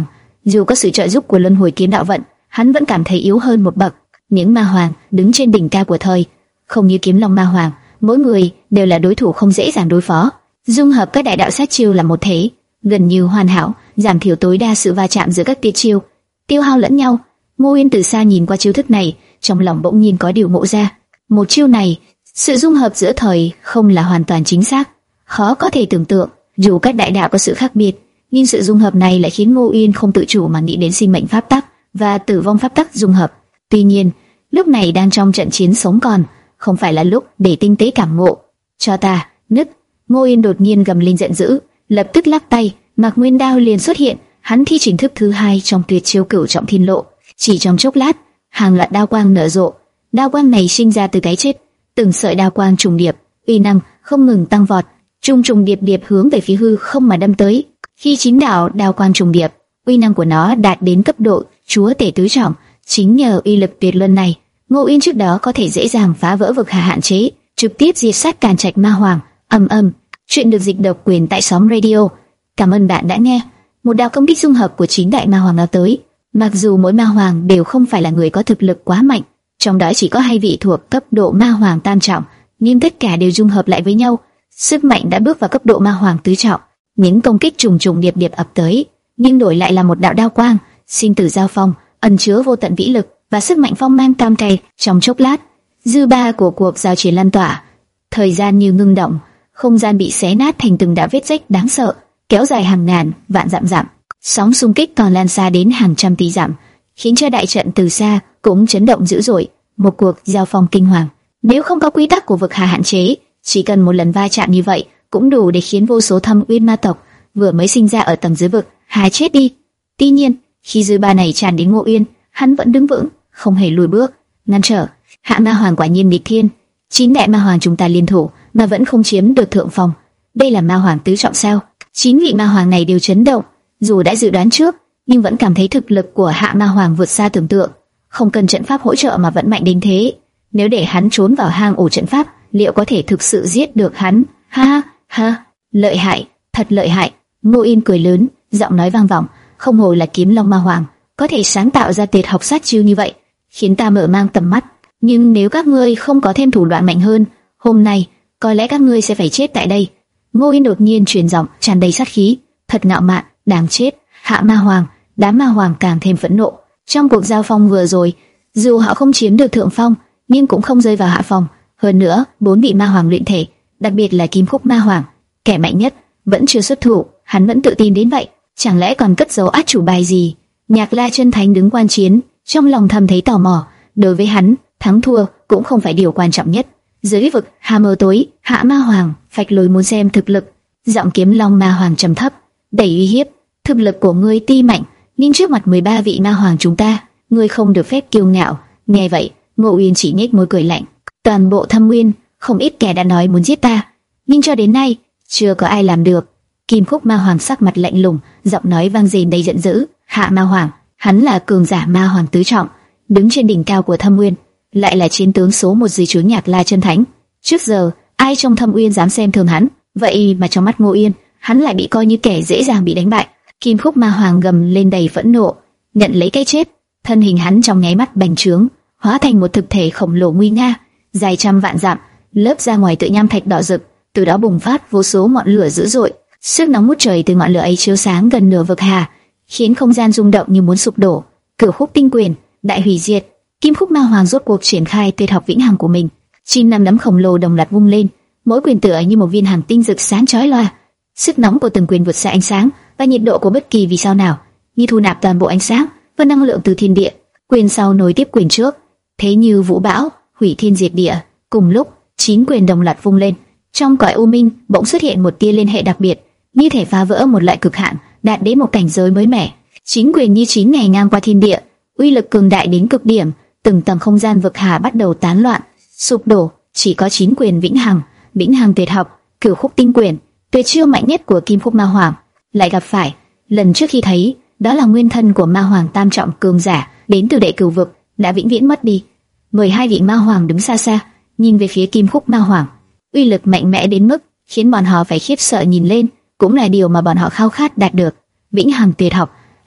Dù có sự trợ giúp của luân hồi kiếm đạo vận, hắn vẫn cảm thấy yếu hơn một bậc. Những ma hoàng đứng trên đỉnh cao của thời, không như Kiếm Long ma hoàng, mỗi người đều là đối thủ không dễ dàng đối phó. Dung hợp các đại đạo sát chiêu là một thể, gần như hoàn hảo, giảm thiểu tối đa sự va chạm giữa các tuyệt chiêu, tiêu hao lẫn nhau. Ngô Uyên từ xa nhìn qua chiêu thức này, trong lòng bỗng nhiên có điều ngộ ra. Một chiêu này, sự dung hợp giữa thời không là hoàn toàn chính xác, khó có thể tưởng tượng. Dù các đại đạo có sự khác biệt, nhưng sự dung hợp này lại khiến Ngô Uyên không tự chủ mà nghĩ đến sinh mệnh pháp tắc và tử vong pháp tắc dung hợp. Tuy nhiên, lúc này đang trong trận chiến sống còn, không phải là lúc để tinh tế cảm ngộ. Cho ta, nứt! Ngô Uyên đột nhiên gầm lên giận dữ, lập tức lắc tay, Mạc Nguyên Đao liền xuất hiện. Hắn thi triển thức thứ hai trong tuyệt chiêu Cửu Trọng Thiên Lộ. Chỉ trong chốc lát, hàng loạt đao quang nở rộ. Đao quang này sinh ra từ cái chết, từng sợi đao quang trùng điệp, uy năng không ngừng tăng vọt, trùng trùng điệp điệp hướng về phía hư không mà đâm tới. Khi chín đạo đao quang trùng điệp, uy năng của nó đạt đến cấp độ chúa tể tứ trọng. Chính nhờ uy lực tuyệt luân này, Ngô Uyên trước đó có thể dễ dàng phá vỡ vực hà hạn chế, trực tiếp diệt sát Càn Trạch Ma Hoàng. Âm âm, chuyện được dịch độc quyền tại Sóng Radio. Cảm ơn bạn đã nghe. Một đạo công kích dung hợp của chín đại ma hoàng đã tới. Mặc dù mỗi ma hoàng đều không phải là người có thực lực quá mạnh, trong đó chỉ có hai vị thuộc cấp độ ma hoàng tam trọng, nhưng tất cả đều dung hợp lại với nhau, sức mạnh đã bước vào cấp độ ma hoàng tứ trọng. Những công kích trùng trùng điệp điệp ập tới, nhưng đổi lại là một đạo đao quang, sinh tử giao phong, ẩn chứa vô tận vĩ lực và sức mạnh phong mang tam tay. Trong chốc lát, dư ba của cuộc giao chiến lan tỏa, thời gian như ngưng động, không gian bị xé nát thành từng đạo vết rách đáng sợ, kéo dài hàng ngàn, vạn dặm dặm. Sóng xung kích còn lan xa đến hàng trăm tỷ dặm, khiến cho đại trận từ xa cũng chấn động dữ dội. Một cuộc giao phong kinh hoàng. Nếu không có quy tắc của vực hà hạn chế, chỉ cần một lần va chạm như vậy cũng đủ để khiến vô số Thâm Uyên ma tộc vừa mới sinh ra ở tầng dưới vực hà chết đi. Tuy nhiên, khi dư ba này tràn đến Ngô Uyên, hắn vẫn đứng vững, không hề lùi bước, ngăn trở. Hạ Ma Hoàng quả nhiên nghịch thiên, chín đại ma hoàng chúng ta liên thủ mà vẫn không chiếm được thượng phong. Đây là ma hoàng tứ trọng sao? Chín vị ma hoàng này đều chấn động, dù đã dự đoán trước, nhưng vẫn cảm thấy thực lực của Hạ Ma Hoàng vượt xa tưởng tượng. Không cần trận pháp hỗ trợ mà vẫn mạnh đến thế. Nếu để hắn trốn vào hang ổ trận pháp, liệu có thể thực sự giết được hắn? Ha ha ha, lợi hại, thật lợi hại. Ngô Yên cười lớn, giọng nói vang vọng, không hồ là Kiếm Long Ma Hoàng, có thể sáng tạo ra tuyệt học sát chiêu như vậy, khiến ta mở mang tầm mắt. Nhưng nếu các ngươi không có thêm thủ đoạn mạnh hơn, hôm nay có lẽ các ngươi sẽ phải chết tại đây. Ngô Yên đột nhiên truyền giọng tràn đầy sát khí, thật ngạo mạn, đáng chết. Hạ Ma Hoàng, đám ma hoàng càng thêm phẫn nộ. Trong cuộc giao phong vừa rồi, dù họ không chiếm được thượng phong, nhưng cũng không rơi vào hạ phong. Hơn nữa, bốn vị ma hoàng luyện thể, đặc biệt là Kim Khúc Ma Hoàng, kẻ mạnh nhất, vẫn chưa xuất thủ. Hắn vẫn tự tin đến vậy, chẳng lẽ còn cất giấu át chủ bài gì? Nhạc La Chân Thánh đứng quan chiến, trong lòng thầm thấy tò mò. Đối với hắn, thắng thua cũng không phải điều quan trọng nhất. Dưới vực hà mờ tối, Hạ Ma Hoàng phạch lối muốn xem thực lực. Giọng Kiếm Long Ma Hoàng trầm thấp, đầy uy hiếp. Thực lực của ngươi tuy mạnh, nhưng trước mặt mười ba vị ma hoàng chúng ta, ngươi không được phép kiêu ngạo. Nghe vậy, Ngô Uyên chỉ nhếch môi cười lạnh. Toàn bộ Thâm Uyên, không ít kẻ đã nói muốn giết ta, nhưng cho đến nay chưa có ai làm được. Kim Khúc Ma Hoàng sắc mặt lạnh lùng, giọng nói vang dền đầy giận dữ. Hạ Ma Hoàng, hắn là cường giả ma hoàng tứ trọng, đứng trên đỉnh cao của Thâm Uyên, lại là chiến tướng số một dưới trướng Nhạc La Chân Thánh. Trước giờ, ai trong Thâm Uyên dám xem thường hắn? Vậy mà trong mắt Ngô Uyên, hắn lại bị coi như kẻ dễ dàng bị đánh bại. Kim Khúc Ma Hoàng gầm lên đầy phẫn nộ, nhận lấy cái chết. Thân hình hắn trong nháy mắt bành trướng, hóa thành một thực thể khổng lồ nguy nga, dài trăm vạn dặm, lớp ra ngoài tự nham thạch đỏ rực, từ đó bùng phát vô số ngọn lửa dữ dội. Sức nóng ngút trời từ ngọn lửa ấy chiếu sáng gần nửa vực hà, khiến không gian rung động như muốn sụp đổ. Cửu Khúc Tinh Quyền, đại hủy diệt. Kim Khúc Ma Hoàng rốt cuộc triển khai tuyệt học vĩnh hằng của mình. Chín nắm đấm khổng lồ đồng loạt vung lên, mỗi quyền tựa như một viên hành tinh rực sáng chói lòa. Sức nóng của từng quyền vượt xa ánh sáng và nhiệt độ của bất kỳ vì sao nào, như thu nạp toàn bộ ánh sáng và năng lượng từ thiên địa. Quyền sau nối tiếp quyền trước, thế như vũ bão, hủy thiên diệt địa. Cùng lúc, chín quyền đồng loạt vung lên, trong cõi u minh bỗng xuất hiện một tia liên hệ đặc biệt, như thể phá vỡ một loại cực hạn, đạt đến một cảnh giới mới mẻ. Chín quyền như chín ngày ngang qua thiên địa, uy lực cường đại đến cực điểm, từng tầng không gian vực hà bắt đầu tán loạn, sụp đổ. Chỉ có chín quyền vĩnh hằng, vĩnh hằng tuyệt học, Cửu Khúc Tinh Quyền, tuyệt chiêu mạnh nhất của Kim Khúc Ma Hoàng, lại gặp phải. Lần trước khi thấy, đó là nguyên thân của ma hoàng tam trọng cường giả đến từ đệ cửu vực, đã vĩnh viễn mất đi. Mười hai vị ma hoàng đứng xa xa, nhìn về phía Kim Khúc Ma Hoàng, uy lực mạnh mẽ đến mức khiến bọn họ phải khiếp sợ nhìn lên, cũng là điều mà bọn họ khao khát đạt được. Vĩnh hằng tuyệt học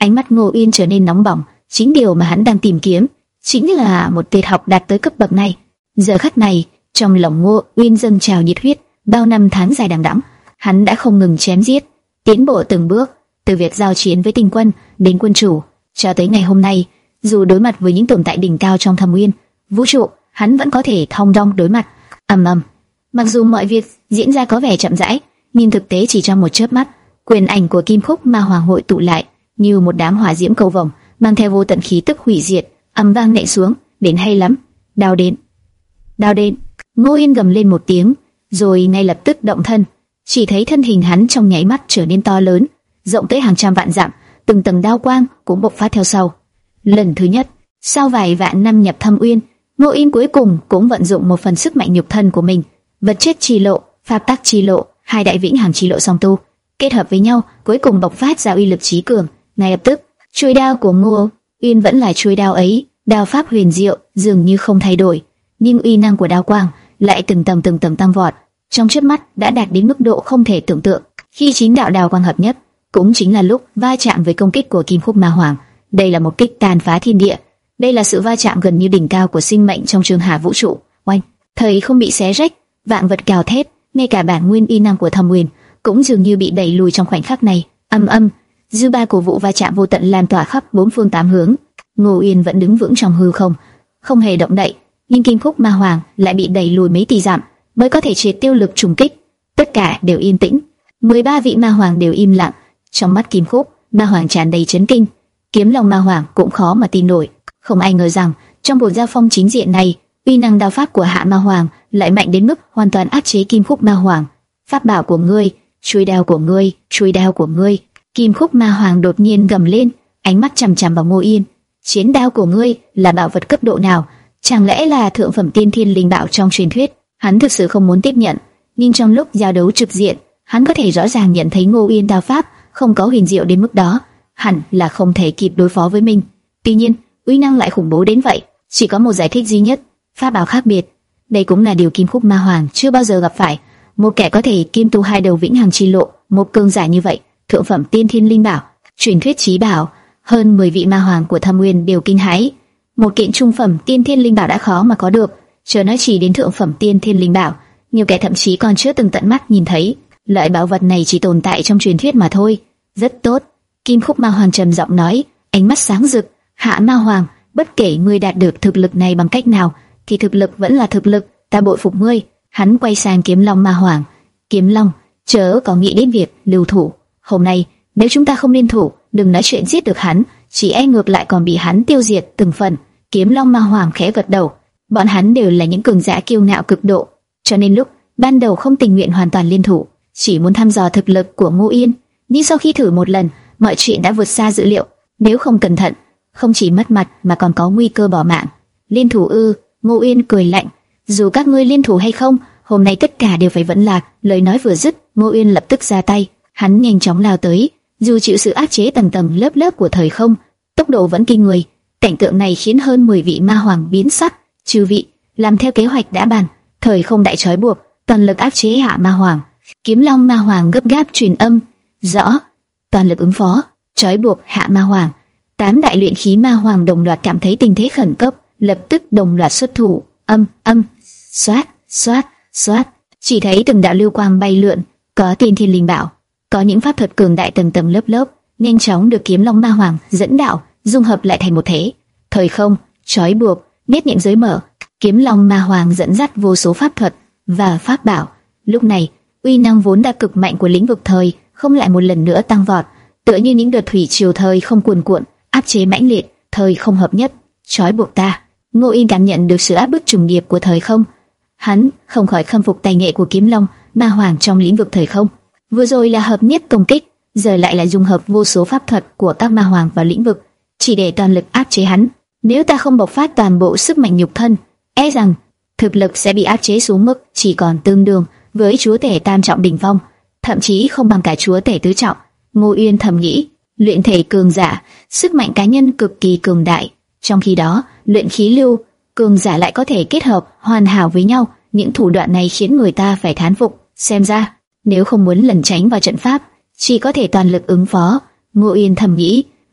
Ánh mắt Ngô Uyên trở nên nóng bỏng, chính điều mà hắn đang tìm kiếm, chính là một tuyệt học đạt tới cấp bậc này. Giờ khắc này, trong lòng Ngô Uyên dâng trào nhiệt huyết, bao năm tháng dài đằng đẵng, hắn đã không ngừng chém giết, tiến bộ từng bước, từ việc giao chiến với tinh quân đến quân chủ, cho tới ngày hôm nay, dù đối mặt với những tồn tại đỉnh cao trong thâm uyên vũ trụ, hắn vẫn có thể thong dong đối mặt. Ầm ầm. Mặc dù mọi việc diễn ra có vẻ chậm rãi, nhưng thực tế chỉ trong một chớp mắt, quyền ảnh của Kim Khúc Ma Hoàng hội tụ lại, như một đám hỏa diễm cầu vồng, mang theo vô tận khí tức hủy diệt, ầm vang nện xuống. Đến hay lắm, đao đến, đao đến! Ngô Yên gầm lên một tiếng, rồi ngay lập tức động thân. Chỉ thấy thân hình hắn trong nháy mắt trở nên to lớn, rộng tới hàng trăm vạn dặm, từng tầng đao quang cũng bộc phát theo sau. Lần thứ nhất, sau vài vạn năm nhập thâm uyên, Ngô Yên cuối cùng cũng vận dụng một phần sức mạnh nhục thân của mình. Vật chất chi lộ, pháp tắc chi lộ, hai đại vĩnh hằng chi lộ song tu kết hợp với nhau, cuối cùng bộc phát ra uy lực chí cường. Ngay lập tức, chuôi đao của Ngô Yên vẫn là chuôi đao ấy, đao pháp huyền diệu dường như không thay đổi, nhưng uy năng của đao quang lại từng tầng từng tầng tăng vọt, trong chớp mắt đã đạt đến mức độ không thể tưởng tượng. Khi chín đạo đao quang hợp nhất, cũng chính là lúc va chạm với công kích của Kim Khúc Ma Hoàng. Đây là một kích tàn phá thiên địa, đây là sự va chạm gần như đỉnh cao của sinh mệnh trong trường hà vũ trụ. Oanh! Thời không bị xé rách, vạn vật gào thét, ngay cả bản nguyên y năng của Thâm Uyên cũng dường như bị đẩy lùi trong khoảnh khắc này. Âm âm, dư ba của vụ va chạm vô tận lan tỏa khắp bốn phương tám hướng. Ngô Uyên vẫn đứng vững trong hư không, không hề động đậy, nhưng Kim Khúc Ma Hoàng lại bị đẩy lùi mấy tỷ dặm mới có thể triệt tiêu lực trùng kích. Tất cả đều yên tĩnh, mười ba vị ma hoàng đều im lặng. Trong mắt Kim Khúc Ma Hoàng tràn đầy chấn kinh, Kiếm Long Ma Hoàng cũng khó mà tin nổi. Không ai ngờ rằng trong buổi giao phong chính diện này, uy năng đao pháp của Hạ Ma Hoàng lại mạnh đến mức hoàn toàn áp chế Kim Khúc Ma Hoàng. Pháp bảo của ngươi, chuôi đao của ngươi, chuôi đao của ngươi! Kim Khúc Ma Hoàng đột nhiên gầm lên, ánh mắt chằm chằm vào Ngô Yên. Chiến đao của ngươi là bảo vật cấp độ nào? Chẳng lẽ là thượng phẩm tiên thiên linh bảo trong truyền thuyết? Hắn thực sự không muốn tiếp nhận, nhưng trong lúc giao đấu trực diện, hắn có thể rõ ràng nhận thấy Ngô Yên đao pháp không có huyền diệu đến mức đó, hẳn là không thể kịp đối phó với mình. Tuy nhiên, uy năng lại khủng bố đến vậy, chỉ có một giải thích duy nhất: pháp bảo khác biệt. Đây cũng là điều Kim Khúc Ma Hoàng chưa bao giờ gặp phải, một kẻ có thể kim tu hai đầu vĩnh hằng chi lộ, một cường giả như vậy, thượng phẩm tiên thiên linh bảo, truyền thuyết chí bảo. Hơn mười vị ma hoàng của Thâm Uyên đều kinh hãi. Một kiện trung phẩm tiên thiên linh bảo đã khó mà có được, chớ nói chỉ đến thượng phẩm tiên thiên linh bảo, nhiều kẻ thậm chí còn chưa từng tận mắt nhìn thấy. Loại bảo vật này chỉ tồn tại trong truyền thuyết mà thôi. Rất tốt, Kim Khúc Ma Hoàng trầm giọng nói, ánh mắt sáng rực. Hạ Ma Hoàng, bất kể ngươi đạt được thực lực này bằng cách nào, thì thực lực vẫn là thực lực, ta bội phục ngươi. Hắn quay sang Kiếm Long Ma Hoàng. Kiếm Long, chớ có nghĩ đến việc lưu thủ. Hôm nay, nếu chúng ta không liên thủ, đừng nói chuyện giết được hắn, chỉ e ngược lại còn bị hắn tiêu diệt từng phần. Kiếm Long Ma Hoàng khẽ gật đầu. Bọn hắn đều là những cường giả kiêu ngạo cực độ, cho nên lúc ban đầu không tình nguyện hoàn toàn liên thủ, chỉ muốn thăm dò thực lực của Ngô Yên. Nhưng sau khi thử một lần, mọi chuyện đã vượt xa dự liệu. Nếu không cẩn thận, không chỉ mất mặt mà còn có nguy cơ bỏ mạng. Liên thủ ư? Ngô Yên cười lạnh. Dù các ngươi liên thủ hay không, hôm nay tất cả đều phải vẫn lạc. Lời nói vừa dứt, Ngô Yên lập tức ra tay. Hắn nhanh chóng lao tới, dù chịu sự áp chế tầng tầng lớp lớp của thời không, tốc độ vẫn kinh người. Cảnh tượng này khiến hơn mười vị ma hoàng biến sắc. Chư vị, làm theo kế hoạch đã bàn, thời không đại trói buộc, toàn lực áp chế Hạ Ma Hoàng. Kiếm Long Ma Hoàng gấp gáp truyền âm. Rõ, toàn lực ứng phó, trói buộc Hạ Ma Hoàng. Tám đại luyện khí ma hoàng đồng loạt cảm thấy tình thế khẩn cấp, lập tức đồng loạt xuất thủ. Âm âm, xoát xoát xoát, chỉ thấy từng đạo lưu quang bay lượn, có tiên thiên linh bảo, có những pháp thuật cường đại tầng tầng lớp lớp, nhanh chóng được Kiếm Long Ma Hoàng dẫn đạo, dung hợp lại thành một thế. Thời không trói buộc, biết niệm giới mở, Kiếm Long Ma Hoàng dẫn dắt vô số pháp thuật và pháp bảo. Lúc này, uy năng vốn đã cực mạnh của lĩnh vực thời không lại một lần nữa tăng vọt, tựa như những đợt thủy triều thời không cuồn cuộn, áp chế mãnh liệt. Thời không hợp nhất, trói buộc ta. Ngô Yên cảm nhận được sự áp bức trùng điệp của thời không, hắn không khỏi khâm phục tài nghệ của Kiếm Long Ma Hoàng trong lĩnh vực thời không. Vừa rồi là hợp nhất công kích, giờ lại là dung hợp vô số pháp thuật của các ma hoàng vào lĩnh vực, chỉ để toàn lực áp chế hắn. Nếu ta không bộc phát toàn bộ sức mạnh nhục thân, e rằng thực lực sẽ bị áp chế xuống mức chỉ còn tương đương với chúa tể tam trọng đỉnh phong, thậm chí không bằng cả chúa tể tứ trọng. Ngô Uyên thầm nghĩ, luyện thể cường giả, sức mạnh cá nhân cực kỳ cường đại, trong khi đó luyện khí lưu cường giả lại có thể kết hợp hoàn hảo với nhau. Những thủ đoạn này khiến người ta phải thán phục. Xem ra nếu không muốn lẩn tránh vào trận pháp, chỉ có thể toàn lực ứng phó. Ngô Uyên thầm nghĩ,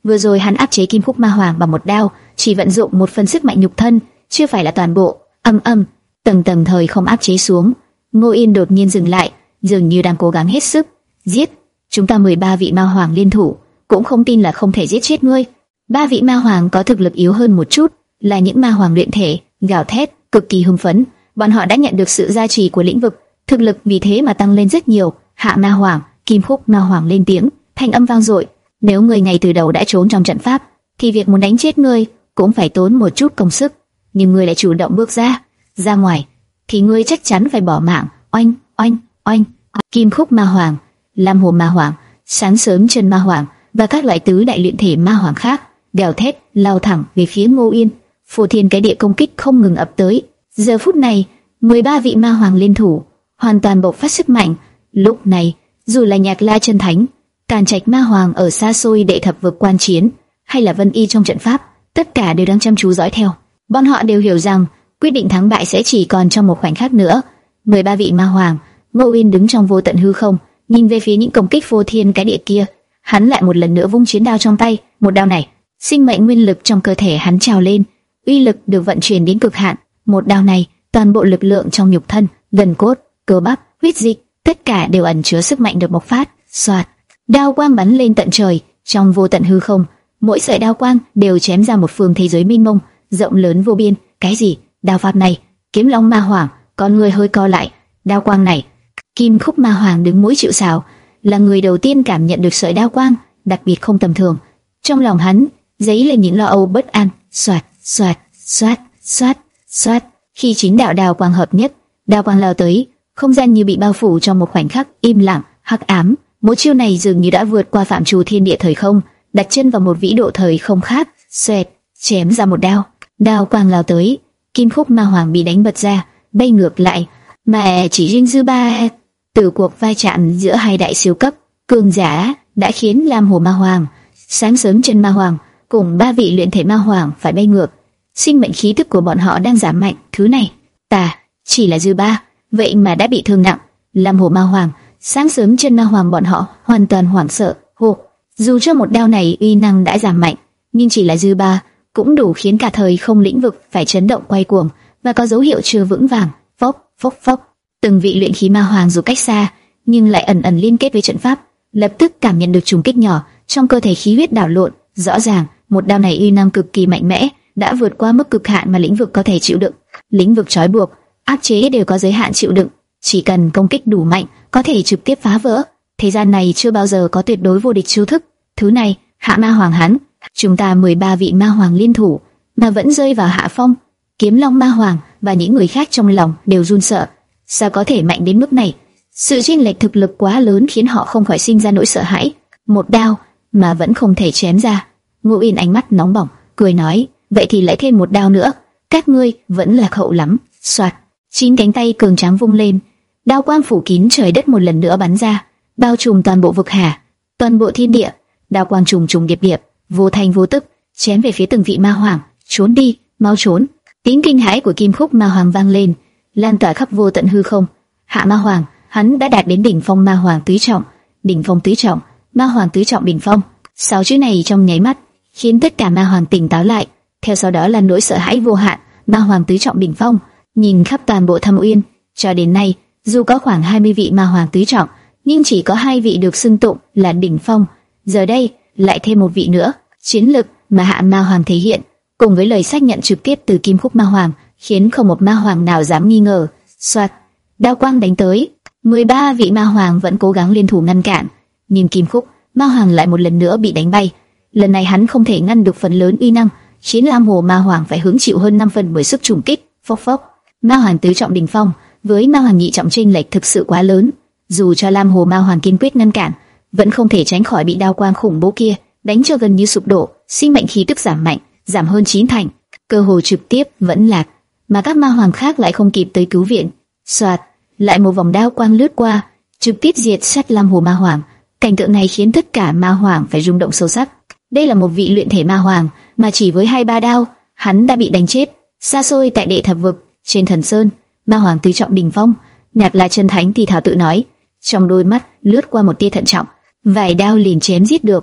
Vừa rồi hắn áp chế Kim Khúc Ma Hoàng bằng một đao, chỉ vận dụng một phần sức mạnh nhục thân, chưa phải là toàn bộ. Âm âm, tầng tầng thời không áp chế xuống. Ngô Yên đột nhiên dừng lại, dường như đang cố gắng hết sức. Giết, chúng ta mười ba vị ma hoàng liên thủ, cũng không tin là không thể giết chết ngươi. Ba vị ma hoàng có thực lực yếu hơn một chút, là những ma hoàng luyện thể, gào thét, cực kỳ hưng phấn. Bọn họ đã nhận được sự gia trì của lĩnh vực, thực lực vì thế mà tăng lên rất nhiều. Hạ ma hoàng, Kim Khúc ma hoàng lên tiếng, thanh âm vang dội. Nếu ngươi ngay từ đầu đã trốn trong trận pháp, thì việc muốn đánh chết ngươi cũng phải tốn một chút công sức. Nhưng ngươi lại chủ động bước ra, ra ngoài, thì ngươi chắc chắn phải bỏ mạng. Oanh, oanh, oanh. Kim Khúc ma hoàng, Lam Hồ ma hoàng, Sáng Sớm Chân ma hoàng và các loại tứ đại luyện thể ma hoàng khác gào thét lao thẳng về phía Ngô Yên. Phô thiên cái địa công kích không ngừng ập tới. Giờ phút này, mười ba vị ma hoàng liên thủ, hoàn toàn bộc phát sức mạnh. Lúc này, dù là Nhạc La Chân Thánh, Càn Trạch ma hoàng ở xa xôi đệ thập vực quan chiến, hay là Vân Y trong trận pháp, tất cả đều đang chăm chú dõi theo. Bọn họ đều hiểu rằng quyết định thắng bại sẽ chỉ còn trong một khoảnh khắc nữa. mười ba vị ma hoàng, Ngô Yên đứng trong vô tận hư không, nhìn về phía những công kích phô thiên cái địa kia. Hắn lại một lần nữa vung chiến đao trong tay. Một đao này, sinh mệnh nguyên lực trong cơ thể hắn trào lên, uy lực được vận chuyển đến cực hạn. Một đao này, toàn bộ lực lượng trong nhục thân, gần cốt, cơ bắp, huyết dịch, tất cả đều ẩn chứa sức mạnh được bộc phát. Soạt, đao quang bắn lên tận trời, trong vô tận hư không, mỗi sợi đao quang đều chém ra một phương thế giới mênh mông, rộng lớn vô biên. Cái gì? Đao pháp này? Kiếm Long ma hoàng, con người hơi co lại. Đao quang này? Kim Khúc ma hoàng đứng mũi chịu sào, là người đầu tiên cảm nhận được sợi đao quang đặc biệt không tầm thường. Trong lòng hắn dấy lên những lo âu bất an. Soạt, soạt, soạt, soạt, soạt. Khi chín đạo đao quang hợp nhất, đao quang lao tới, không gian như bị bao phủ trong một khoảnh khắc im lặng, hắc ám. Mỗi chiêu này dường như đã vượt qua phạm trù thiên địa thời không, đặt chân vào một vĩ độ thời không khác. Xoẹt, chém ra một đao, đao quang lao tới, Kim Khúc ma hoàng bị đánh bật ra, bay ngược lại. Mà chỉ riêng dư ba từ cuộc va chạm giữa hai đại siêu cấp cường giả đã khiến Lam Hồ ma hoàng, Sáng Sớm Chân ma hoàng cùng ba vị luyện thể ma hoàng phải bay ngược. Sinh mệnh khí tức của bọn họ đang giảm mạnh. Thứ này, ta chỉ là dư ba, vậy mà đã bị thương nặng. Lam Hồ ma hoàng, Sáng Sớm Chân ma hoàng bọn họ hoàn toàn hoảng sợ. Hô, dù cho một đao này uy năng đã giảm mạnh, nhưng chỉ là dư ba cũng đủ khiến cả thời không lĩnh vực phải chấn động quay cuồng và có dấu hiệu chưa vững vàng. Phốc, phốc, phốc. Từng vị luyện khí ma hoàng dù cách xa, nhưng lại ẩn ẩn liên kết với trận pháp, lập tức cảm nhận được trùng kích nhỏ trong cơ thể, khí huyết đảo lộn. Rõ ràng, một đao này uy năng cực kỳ mạnh mẽ, đã vượt qua mức cực hạn mà lĩnh vực có thể chịu đựng. Lĩnh vực trói buộc, áp chế đều có giới hạn chịu đựng, chỉ cần công kích đủ mạnh, có thể trực tiếp phá vỡ. Thế gian này chưa bao giờ có tuyệt đối vô địch chiêu thức. Thứ này, Hạ ma hoàng hắn, chúng ta mười ba vị ma hoàng liên thủ mà vẫn rơi vào hạ phong. Kiếm Long ma hoàng và những người khác trong lòng đều run sợ. Sao có thể mạnh đến mức này? Sự chênh lệch thực lực quá lớn khiến họ không khỏi sinh ra nỗi sợ hãi. Một đao mà vẫn không thể chém ra. Ngô Yên ánh mắt nóng bỏng, cười nói, vậy thì lại thêm một đao nữa. Các ngươi vẫn là hậu lắm. Soạt, chín cánh tay cường tráng vung lên, đao quang phủ kín trời đất một lần nữa bắn ra, bao trùm toàn bộ vực hà, toàn bộ thiên địa. Đao quang trùng trùng điệp điệp, vô thanh vô tức chém về phía từng vị ma hoàng. Trốn đi, mau trốn! Tiếng kinh hãi của Kim Khúc ma hoàng vang lên, lan tỏa khắp vô tận hư không. Hạ ma hoàng, hắn đã đạt đến đỉnh phong ma hoàng tứ trọng. Đỉnh phong tứ trọng, ma hoàng tứ trọng đỉnh phong. Sáu chữ này trong nháy mắt khiến tất cả ma hoàng tỉnh táo lại. Theo sau đó là nỗi sợ hãi vô hạn. Ma hoàng tứ trọng đỉnh phong, nhìn khắp toàn bộ Thâm Uyên, cho đến nay, dù có khoảng hai mươi vị ma hoàng tứ trọng, nhưng chỉ có hai vị được xưng tụng là đỉnh phong. Giờ đây lại thêm một vị nữa. Chiến lực mà Hạ ma hoàng thể hiện, cùng với lời xác nhận trực tiếp từ Kim Khúc ma hoàng, khiến không một ma hoàng nào dám nghi ngờ. Soạt, đao quang đánh tới, mười ba vị ma hoàng vẫn cố gắng liên thủ ngăn cản, nhưng Kim Khúc ma hoàng lại một lần nữa bị đánh bay. Lần này hắn không thể ngăn được phần lớn uy năng, khiến Lam Hồ ma hoàng phải hứng chịu hơn năm phần bởi sức trùng kích. Phốc phốc, ma hoàng tứ trọng đỉnh phong với ma hoàng nhị trọng chênh lệch thực sự quá lớn, dù cho Lam Hồ ma hoàng kiên quyết ngăn cản, vẫn không thể tránh khỏi bị đao quang khủng bố kia đánh cho gần như sụp đổ. Sinh mệnh khí tức giảm mạnh, giảm hơn chín thành, cơ hồ trực tiếp vẫn lạc, mà các ma hoàng khác lại không kịp tới cứu viện. Soạt, lại một vòng đao quang lướt qua, trực tiếp diệt sát Lam Hồ ma hoàng. Cảnh tượng này khiến tất cả ma hoàng phải rung động sâu sắc. Đây là một vị luyện thể ma hoàng mà chỉ với hai ba đao, hắn đã bị đánh chết. Xa xôi tại đệ thập vực, trên thần sơn, ma hoàng tứ trọng đỉnh phong, Nhạc La Chân Thánh thì thảo tự nói, trong đôi mắt lướt qua một tia thận trọng, vài đao liền chém giết được.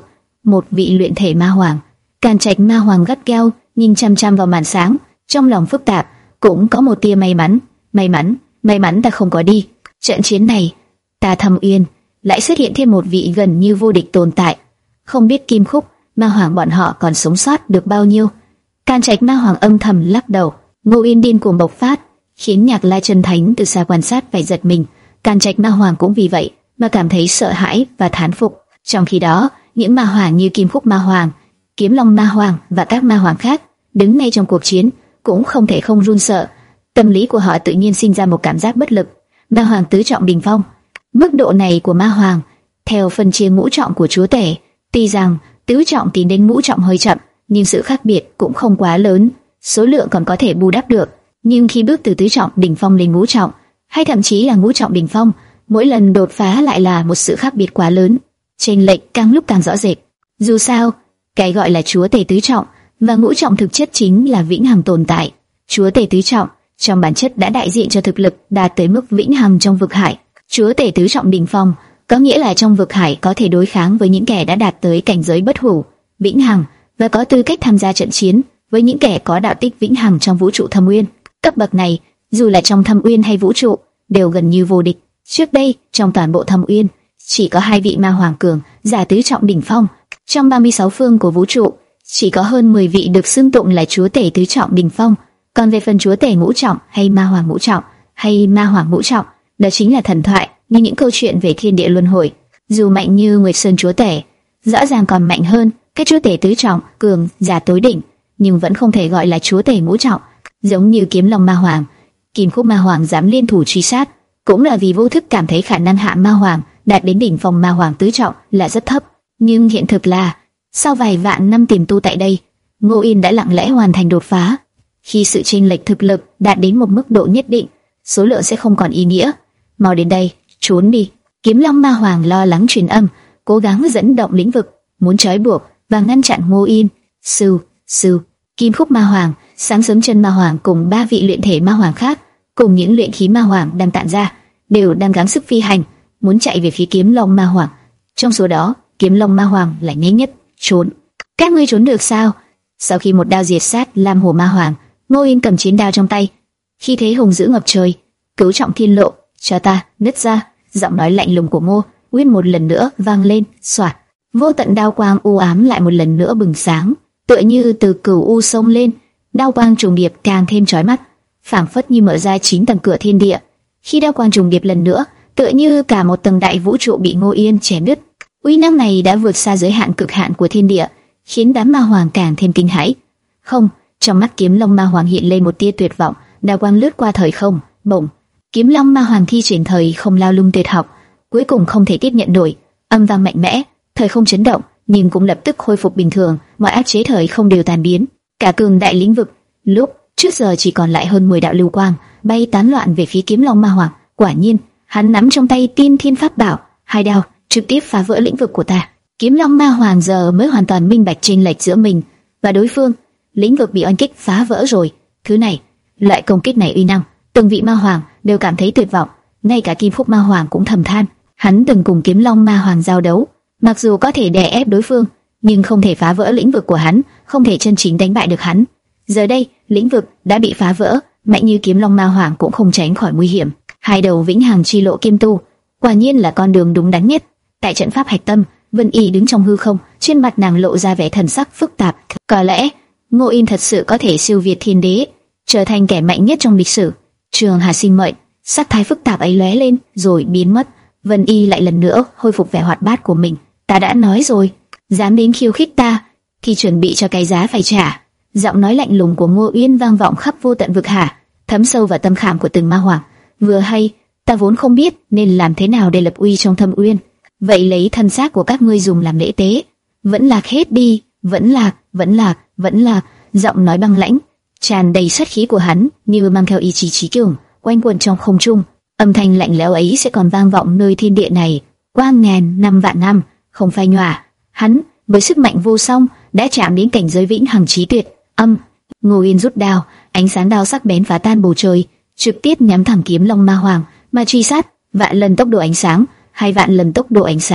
một vị luyện thể ma hoàng. Càn Trạch ma hoàng gắt gao nhìn chăm chăm vào màn sáng, trong lòng phức tạp, cũng có một tia may mắn. May mắn, may mắn ta không có đi. Trận chiến này, ta Thâm Uyên lại xuất hiện thêm một vị gần như vô địch tồn tại. Không biết Kim Khúc ma hoàng bọn họ còn sống sót được bao nhiêu. Càn Trạch ma hoàng âm thầm lắc đầu. Ngô Yên điên cuồng bộc phát, khiến Nhạc La chân thánh từ xa quan sát phải giật mình. Càn Trạch ma hoàng cũng vì vậy mà cảm thấy sợ hãi và thán phục. Trong khi đó, những ma hoàng như Kim Khúc ma hoàng, Kiếm Long ma hoàng và các ma hoàng khác đứng ngay trong cuộc chiến cũng không thể không run sợ. Tâm lý của họ tự nhiên sinh ra một cảm giác bất lực. Ma hoàng tứ trọng đỉnh phong, mức độ này của ma hoàng theo phân chia ngũ trọng của chúa tể, tuy rằng tứ trọng tiến đến ngũ trọng hơi chậm, nhưng sự khác biệt cũng không quá lớn, số lượng còn có thể bù đắp được. Nhưng khi bước từ tứ trọng đỉnh phong lên ngũ trọng, hay thậm chí là ngũ trọng đỉnh phong, mỗi lần đột phá lại là một sự khác biệt quá lớn, chênh lệch càng lúc càng rõ rệt. Dù sao, cái gọi là chúa tể tứ trọng và ngũ trọng thực chất chính là vĩnh hằng tồn tại. Chúa tể tứ trọng trong bản chất đã đại diện cho thực lực đạt tới mức vĩnh hằng trong vực hải. Chúa tể tứ trọng đỉnh phong có nghĩa là trong vực hải có thể đối kháng với những kẻ đã đạt tới cảnh giới bất hủ, vĩnh hằng và có tư cách tham gia trận chiến với những kẻ có đạo tích vĩnh hằng trong vũ trụ Thâm Uyên. Cấp bậc này, dù là trong Thâm Uyên hay vũ trụ, đều gần như vô địch. Trước đây, trong toàn bộ Thâm Uyên, chỉ có hai vị ma hoàng cường giả tứ trọng đỉnh phong. Trong ba mươi sáu phương của vũ trụ, chỉ có hơn mười vị được xưng tụng là chúa tể tứ trọng đỉnh phong. Còn về phần chúa tể ngũ trọng hay ma hoàng ngũ trọng hay ma hoàng ngũ trọng, đó chính là thần thoại, như những câu chuyện về thiên địa luân hồi. Dù mạnh như Nguyệt Sơn chúa tể, rõ ràng còn mạnh hơn các chúa tể tứ trọng cường giả tối đỉnh, nhưng vẫn không thể gọi là chúa tể ngũ trọng. Giống như Kiếm Long ma hoàng, Kim Khúc ma hoàng dám liên thủ truy sát, cũng là vì vô thức cảm thấy khả năng hạ ma hoàng đạt đến đỉnh phong ma hoàng tứ trọng là rất thấp. Nhưng hiện thực là, sau vài vạn năm tiềm tu tại đây, Ngô Yên đã lặng lẽ hoàn thành đột phá. Khi sự chênh lệch thực lực đạt đến một mức độ nhất định, số lượng sẽ không còn ý nghĩa. Mau đến đây, trốn đi. Kiếm Long ma hoàng lo lắng truyền âm, cố gắng dẫn động lĩnh vực, muốn trói buộc và ngăn chặn Ngô Yên. Sư, sư, Kim Khúc ma hoàng, Sáng Sớm Chân ma hoàng cùng ba vị luyện thể ma hoàng khác, cùng những luyện khí ma hoàng đang tản ra, đều đang gắng sức phi hành, muốn chạy về phía Kiếm Long ma hoàng. Trong số đó, Kiếm Long ma hoàng lại nhanh nhất trốn. Các ngươi trốn được sao? Sau khi một đao diệt sát Lam Hồ ma hoàng, Ngô Yên cầm chiến đao trong tay, khi thế hùng dữ ngập trời, cửu trọng thiên lộ, cho ta nứt ra. Giọng nói lạnh lùng của Ngô Uyên một lần nữa vang lên, xoạt, vô tận đao quang u ám lại một lần nữa bừng sáng, tựa như từ cửu u sông lên, đao quang trùng điệp càng thêm chói mắt, phảng phất như mở ra chín tầng cửa thiên địa. Khi đao quang trùng điệp lần nữa, tựa như cả một tầng đại vũ trụ bị Ngô Yên chẻ đứt. Uy năng này đã vượt xa giới hạn cực hạn của thiên địa, khiến đám ma hoàng càng thêm kinh hãi. Không, trong mắt Kiếm Long ma hoàng hiện lên một tia tuyệt vọng, đao quang lướt qua thời không, bổng. Kiếm Long ma hoàng thi triển thời không lao lung tuyệt học, cuối cùng không thể tiếp nhận nổi, âm vang mạnh mẽ, thời không chấn động, nhưng cũng lập tức khôi phục bình thường, mọi áp chế thời không đều tan biến. Cả cường đại lĩnh vực, lúc trước giờ chỉ còn lại hơn mười đạo lưu quang, bay tán loạn về phía Kiếm Long ma hoàng. Quả nhiên, hắn nắm trong tay Tiên Thiên Pháp Bảo, hai đao trực tiếp phá vỡ lĩnh vực của ta. Kiếm Long ma hoàng giờ mới hoàn toàn minh bạch chênh lệch giữa mình và đối phương. Lĩnh vực bị oanh kích phá vỡ rồi. Thứ này, loại công kích này uy năng, từng vị ma hoàng đều cảm thấy tuyệt vọng. Ngay cả Kim Khúc ma hoàng cũng thầm than. Hắn từng cùng Kiếm Long ma hoàng giao đấu, mặc dù có thể đè ép đối phương, nhưng không thể phá vỡ lĩnh vực của hắn, không thể chân chính đánh bại được hắn. Giờ đây, lĩnh vực đã bị phá vỡ, mạnh như Kiếm Long ma hoàng cũng không tránh khỏi nguy hiểm. Hai đầu vĩnh hằng chi lộ kim tu, quả nhiên là con đường đúng đắn nhất. Tại trận pháp hạch tâm, Vân Y đứng trong hư không, trên mặt nàng lộ ra vẻ thần sắc phức tạp. Có lẽ Ngô Yên thật sự có thể siêu việt thiên đế, trở thành kẻ mạnh nhất trong lịch sử. Trường Hà sinh mệnh, sắc thái phức tạp ấy lóe lên rồi biến mất. Vân Y lại lần nữa hồi phục vẻ hoạt bát của mình. Ta đã nói rồi, dám đến khiêu khích ta thì chuẩn bị cho cái giá phải trả. Giọng nói lạnh lùng của Ngô Uyên vang vọng khắp vô tận vực hà, thấm sâu vào tâm khảm của từng ma hoàng. Vừa hay, ta vốn không biết nên làm thế nào để lập uy trong Thâm Uyên, vậy lấy thân xác của các ngươi dùng làm lễ tế. Vẫn lạc hết đi, vẫn lạc, vẫn lạc, vẫn lạc. Giọng nói băng lãnh, tràn đầy sát khí của hắn như mang theo ý chí chí cường, quanh quẩn trong không trung. Âm thanh lạnh lẽo ấy sẽ còn vang vọng nơi thiên địa này qua ngàn năm vạn năm, không phai nhòa. Hắn với sức mạnh vô song đã chạm đến cảnh giới vĩnh hằng chí tuyệt. Âm, Ngô Yên rút đao, ánh sáng đao sắc bén phá tan bầu trời, trực tiếp nhắm thẳng Kiếm Long ma hoàng mà truy sát. Vạn lần tốc độ ánh sáng, hai vạn lần tốc độ ánh sáng.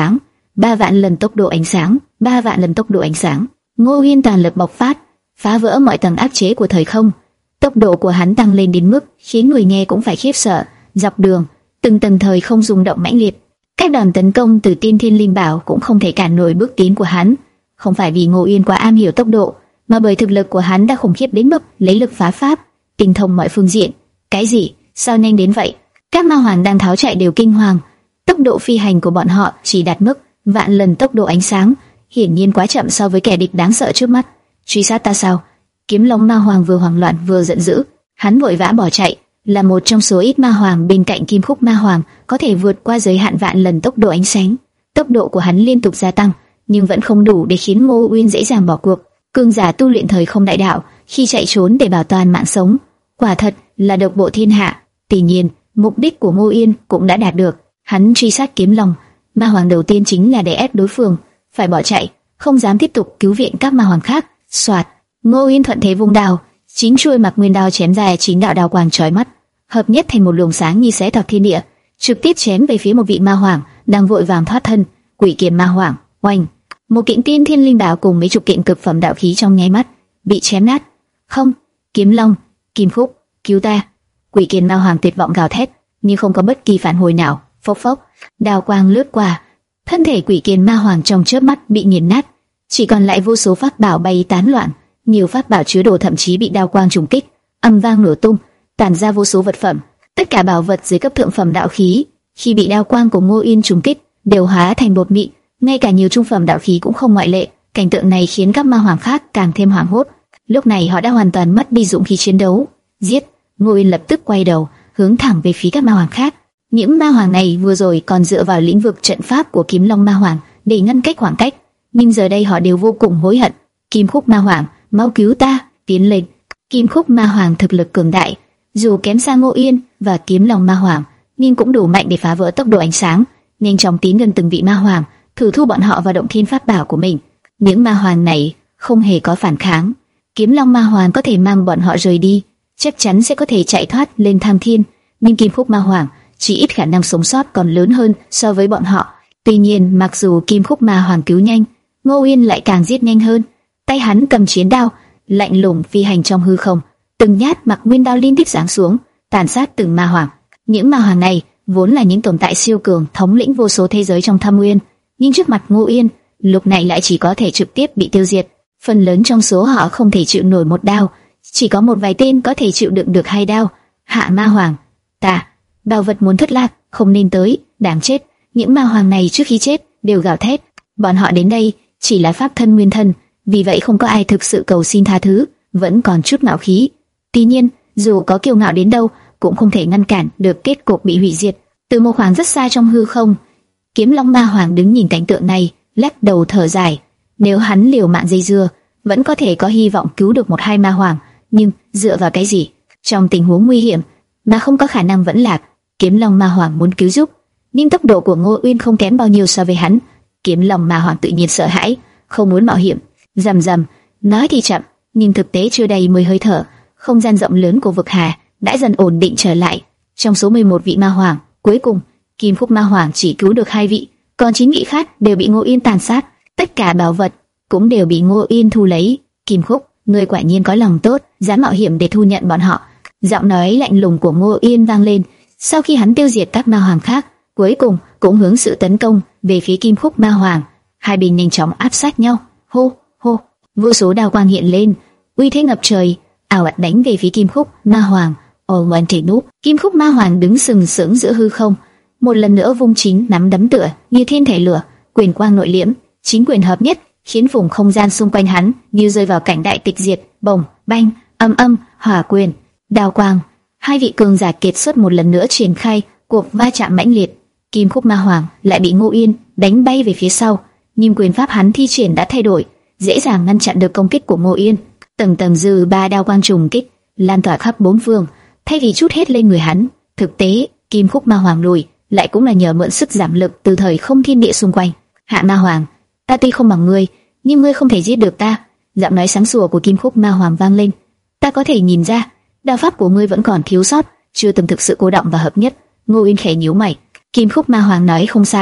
ba vạn lần tốc độ ánh sáng, ba vạn lần tốc độ ánh sáng. Ngô Uyên toàn lực bộc phát, phá vỡ mọi tầng áp chế của thời không. Tốc độ của hắn tăng lên đến mức khiến người nghe cũng phải khiếp sợ. Dọc đường, từng tầng thời không rung động mãnh liệt. Các đòn tấn công từ Tiên Thiên Linh Bảo cũng không thể cản nổi bước tiến của hắn. Không phải vì Ngô Uyên quá am hiểu tốc độ, mà bởi thực lực của hắn đã khủng khiếp đến mức lấy lực phá pháp, tinh thông mọi phương diện. Cái gì? Sao nhanh đến vậy? Các ma hoàng đang tháo chạy đều kinh hoàng. Tốc độ phi hành của bọn họ chỉ đạt mức vạn lần tốc độ ánh sáng, hiển nhiên quá chậm so với kẻ địch đáng sợ trước mắt. Truy sát ta sao? Kiếm Long ma hoàng vừa hoảng loạn vừa giận dữ, hắn vội vã bỏ chạy, là một trong số ít ma hoàng bên cạnh Kim Khúc ma hoàng có thể vượt qua giới hạn vạn lần tốc độ ánh sáng. Tốc độ của hắn liên tục gia tăng, nhưng vẫn không đủ để khiến Ngô Uyên dễ dàng bỏ cuộc. Cường giả tu luyện thời không đại đạo khi chạy trốn để bảo toàn mạng sống, quả thật là độc bộ thiên hạ. Tuy nhiên, mục đích của Ngô Uyên cũng đã đạt được. Hắn truy sát Kiếm Long ma hoàng đầu tiên chính là để ép đối phương phải bỏ chạy, không dám tiếp tục cứu viện các ma hoàng khác. Soạt, Ngô Uyên thuận thế vung đao, chính chuôi Mặc Nguyên đao chém ra chín đạo đao quang chói mắt, hợp nhất thành một luồng sáng như xé toạc thiên địa, trực tiếp chém về phía một vị ma hoàng đang vội vàng thoát thân. Quỷ Kiền ma hoàng, oanh! Một kiện Tiên Thiên Linh Bảo cùng mấy chục kiện cực phẩm đạo khí trong nháy mắt bị chém nát. Không, Kiếm Long, Kim Khúc, cứu ta! Quỷ Kiền ma hoàng tuyệt vọng gào thét, nhưng không có bất kỳ phản hồi nào. Phốc phốc, đao quang lướt qua, thân thể Quỷ Kiền ma hoàng trong chớp mắt bị nghiền nát, chỉ còn lại vô số pháp bảo bay tán loạn. Nhiều pháp bảo chứa đồ thậm chí bị đao quang trùng kích, âm vang nổ tung, tản ra vô số vật phẩm. Tất cả bảo vật dưới cấp thượng phẩm đạo khí, khi bị đao quang của Ngô Uyên trùng kích, đều hóa thành bột mịn. Ngay cả nhiều trung phẩm đạo khí cũng không ngoại lệ. Cảnh tượng này khiến các ma hoàng khác càng thêm hoảng hốt. Lúc này họ đã hoàn toàn mất đi dũng khí chiến đấu. Giết! Ngô Uyên lập tức quay đầu, hướng thẳng về phía các ma hoàng khác. Những ma hoàng này vừa rồi còn dựa vào lĩnh vực trận pháp của Kiếm Long ma hoàng để ngăn cách khoảng cách, nhưng giờ đây họ đều vô cùng hối hận. Kim Khúc ma hoàng, mau cứu ta! Tiến lên! Kim Khúc ma hoàng thực lực cường đại, dù kém xa Ngô Uyên và Kiếm Long ma hoàng, nhưng cũng đủ mạnh để phá vỡ tốc độ ánh sáng, nhanh chóng tiến gần từng vị ma hoàng, thử thu bọn họ vào động thiên pháp bảo của mình. Những ma hoàng này không hề có phản kháng. Kiếm Long ma hoàng có thể mang bọn họ rời đi, chắc chắn sẽ có thể chạy thoát lên Tham Thiên, nhưng Kim Khúc ma hoàng chỉ ít khả năng sống sót còn lớn hơn so với bọn họ. Tuy nhiên, mặc dù Kim Khúc ma hoàng cứu nhanh, Ngô Uyên lại càng giết nhanh hơn. Tay hắn cầm chiến đao, lạnh lùng phi hành trong hư không, từng nhát Mặc Nguyên đao liên tiếp giáng xuống, tàn sát từng ma hoàng. Những ma hoàng này vốn là những tồn tại siêu cường, thống lĩnh vô số thế giới trong Thâm Nguyên, nhưng trước mặt Ngô Uyên, lúc này lại chỉ có thể trực tiếp bị tiêu diệt. Phần lớn trong số họ không thể chịu nổi một đao, chỉ có một vài tên có thể chịu đựng được hai đao. Hạ ma hoàng, ta, bảo vật muốn thất lạc, không nên tới, đáng chết. Những ma hoàng này trước khi chết đều gào thét, bọn họ đến đây chỉ là pháp thân nguyên thân, vì vậy không có ai thực sự cầu xin tha thứ, vẫn còn chút ngạo khí. Tuy nhiên, dù có kiêu ngạo đến đâu, cũng không thể ngăn cản được kết cục bị hủy diệt. Từ một khoảng rất xa trong hư không, Kiếm Long ma hoàng đứng nhìn cảnh tượng này, lắc đầu thở dài. Nếu hắn liều mạng dây dưa, vẫn có thể có hy vọng cứu được một hai ma hoàng, nhưng dựa vào cái gì? Trong tình huống nguy hiểm mà không có khả năng vẫn lạc, Kiếm Long ma hoàng muốn cứu giúp, nhưng tốc độ của Ngô Uyên không kém bao nhiêu so với hắn. Kiếm Long ma hoàng tự nhiên sợ hãi, không muốn mạo hiểm. Rầm rầm, nói thì chậm, nhưng thực tế chưa đầy mười hơi thở, không gian rộng lớn của vực hà đã dần ổn định trở lại. Trong số mười một vị ma hoàng, cuối cùng Kim Khúc ma hoàng chỉ cứu được hai vị, còn chín vị khác đều bị Ngô Uyên tàn sát. Tất cả bảo vật cũng đều bị Ngô Uyên thu lấy. Kim Khúc, ngươi quả nhiên có lòng tốt, dám mạo hiểm để thu nhận bọn họ. Giọng nói lạnh lùng của Ngô Uyên vang lên. Sau khi hắn tiêu diệt các ma hoàng khác, cuối cùng cũng hướng sự tấn công về phía Kim Khúc ma hoàng. Hai bên nhanh chóng áp sát nhau. Hô hô, vô số đao quang hiện lên, uy thế ngập trời, ảo ạt đánh về phía Kim Khúc ma hoàng. Ồ, oan thể núp. Kim Khúc ma hoàng đứng sừng sững giữa hư không, một lần nữa vung chính nắm đấm tựa như thiên thể lửa, quyền quang nội liễm, chính quyền hợp nhất, khiến vùng không gian xung quanh hắn như rơi vào cảnh đại tịch diệt. Bồng, banh, âm âm, hỏa quyền, đao quang. Hai vị cường giả kiệt xuất một lần nữa triển khai cuộc va chạm mãnh liệt. Kim Khúc ma hoàng lại bị Ngô Uyên đánh bay về phía sau, nhưng quyền pháp hắn thi triển đã thay đổi, dễ dàng ngăn chặn được công kích của Ngô Uyên. Tầng tầng dư ba đao quang trùng kích lan tỏa khắp bốn phương, thay vì chút hết lên người hắn. Thực tế, Kim Khúc ma hoàng lùi lại cũng là nhờ mượn sức giảm lực từ thời không thiên địa xung quanh. Hạ ma hoàng, ta tuy không bằng ngươi, nhưng ngươi không thể giết được ta. Giọng nói sáng sủa của Kim Khúc ma hoàng vang lên. Ta có thể nhìn ra, đao pháp của ngươi vẫn còn thiếu sót, chưa từng thực sự cô đọng và hợp nhất. Ngô Uyên khẽ nhíu mày. Kim Khúc ma hoàng nói không sai,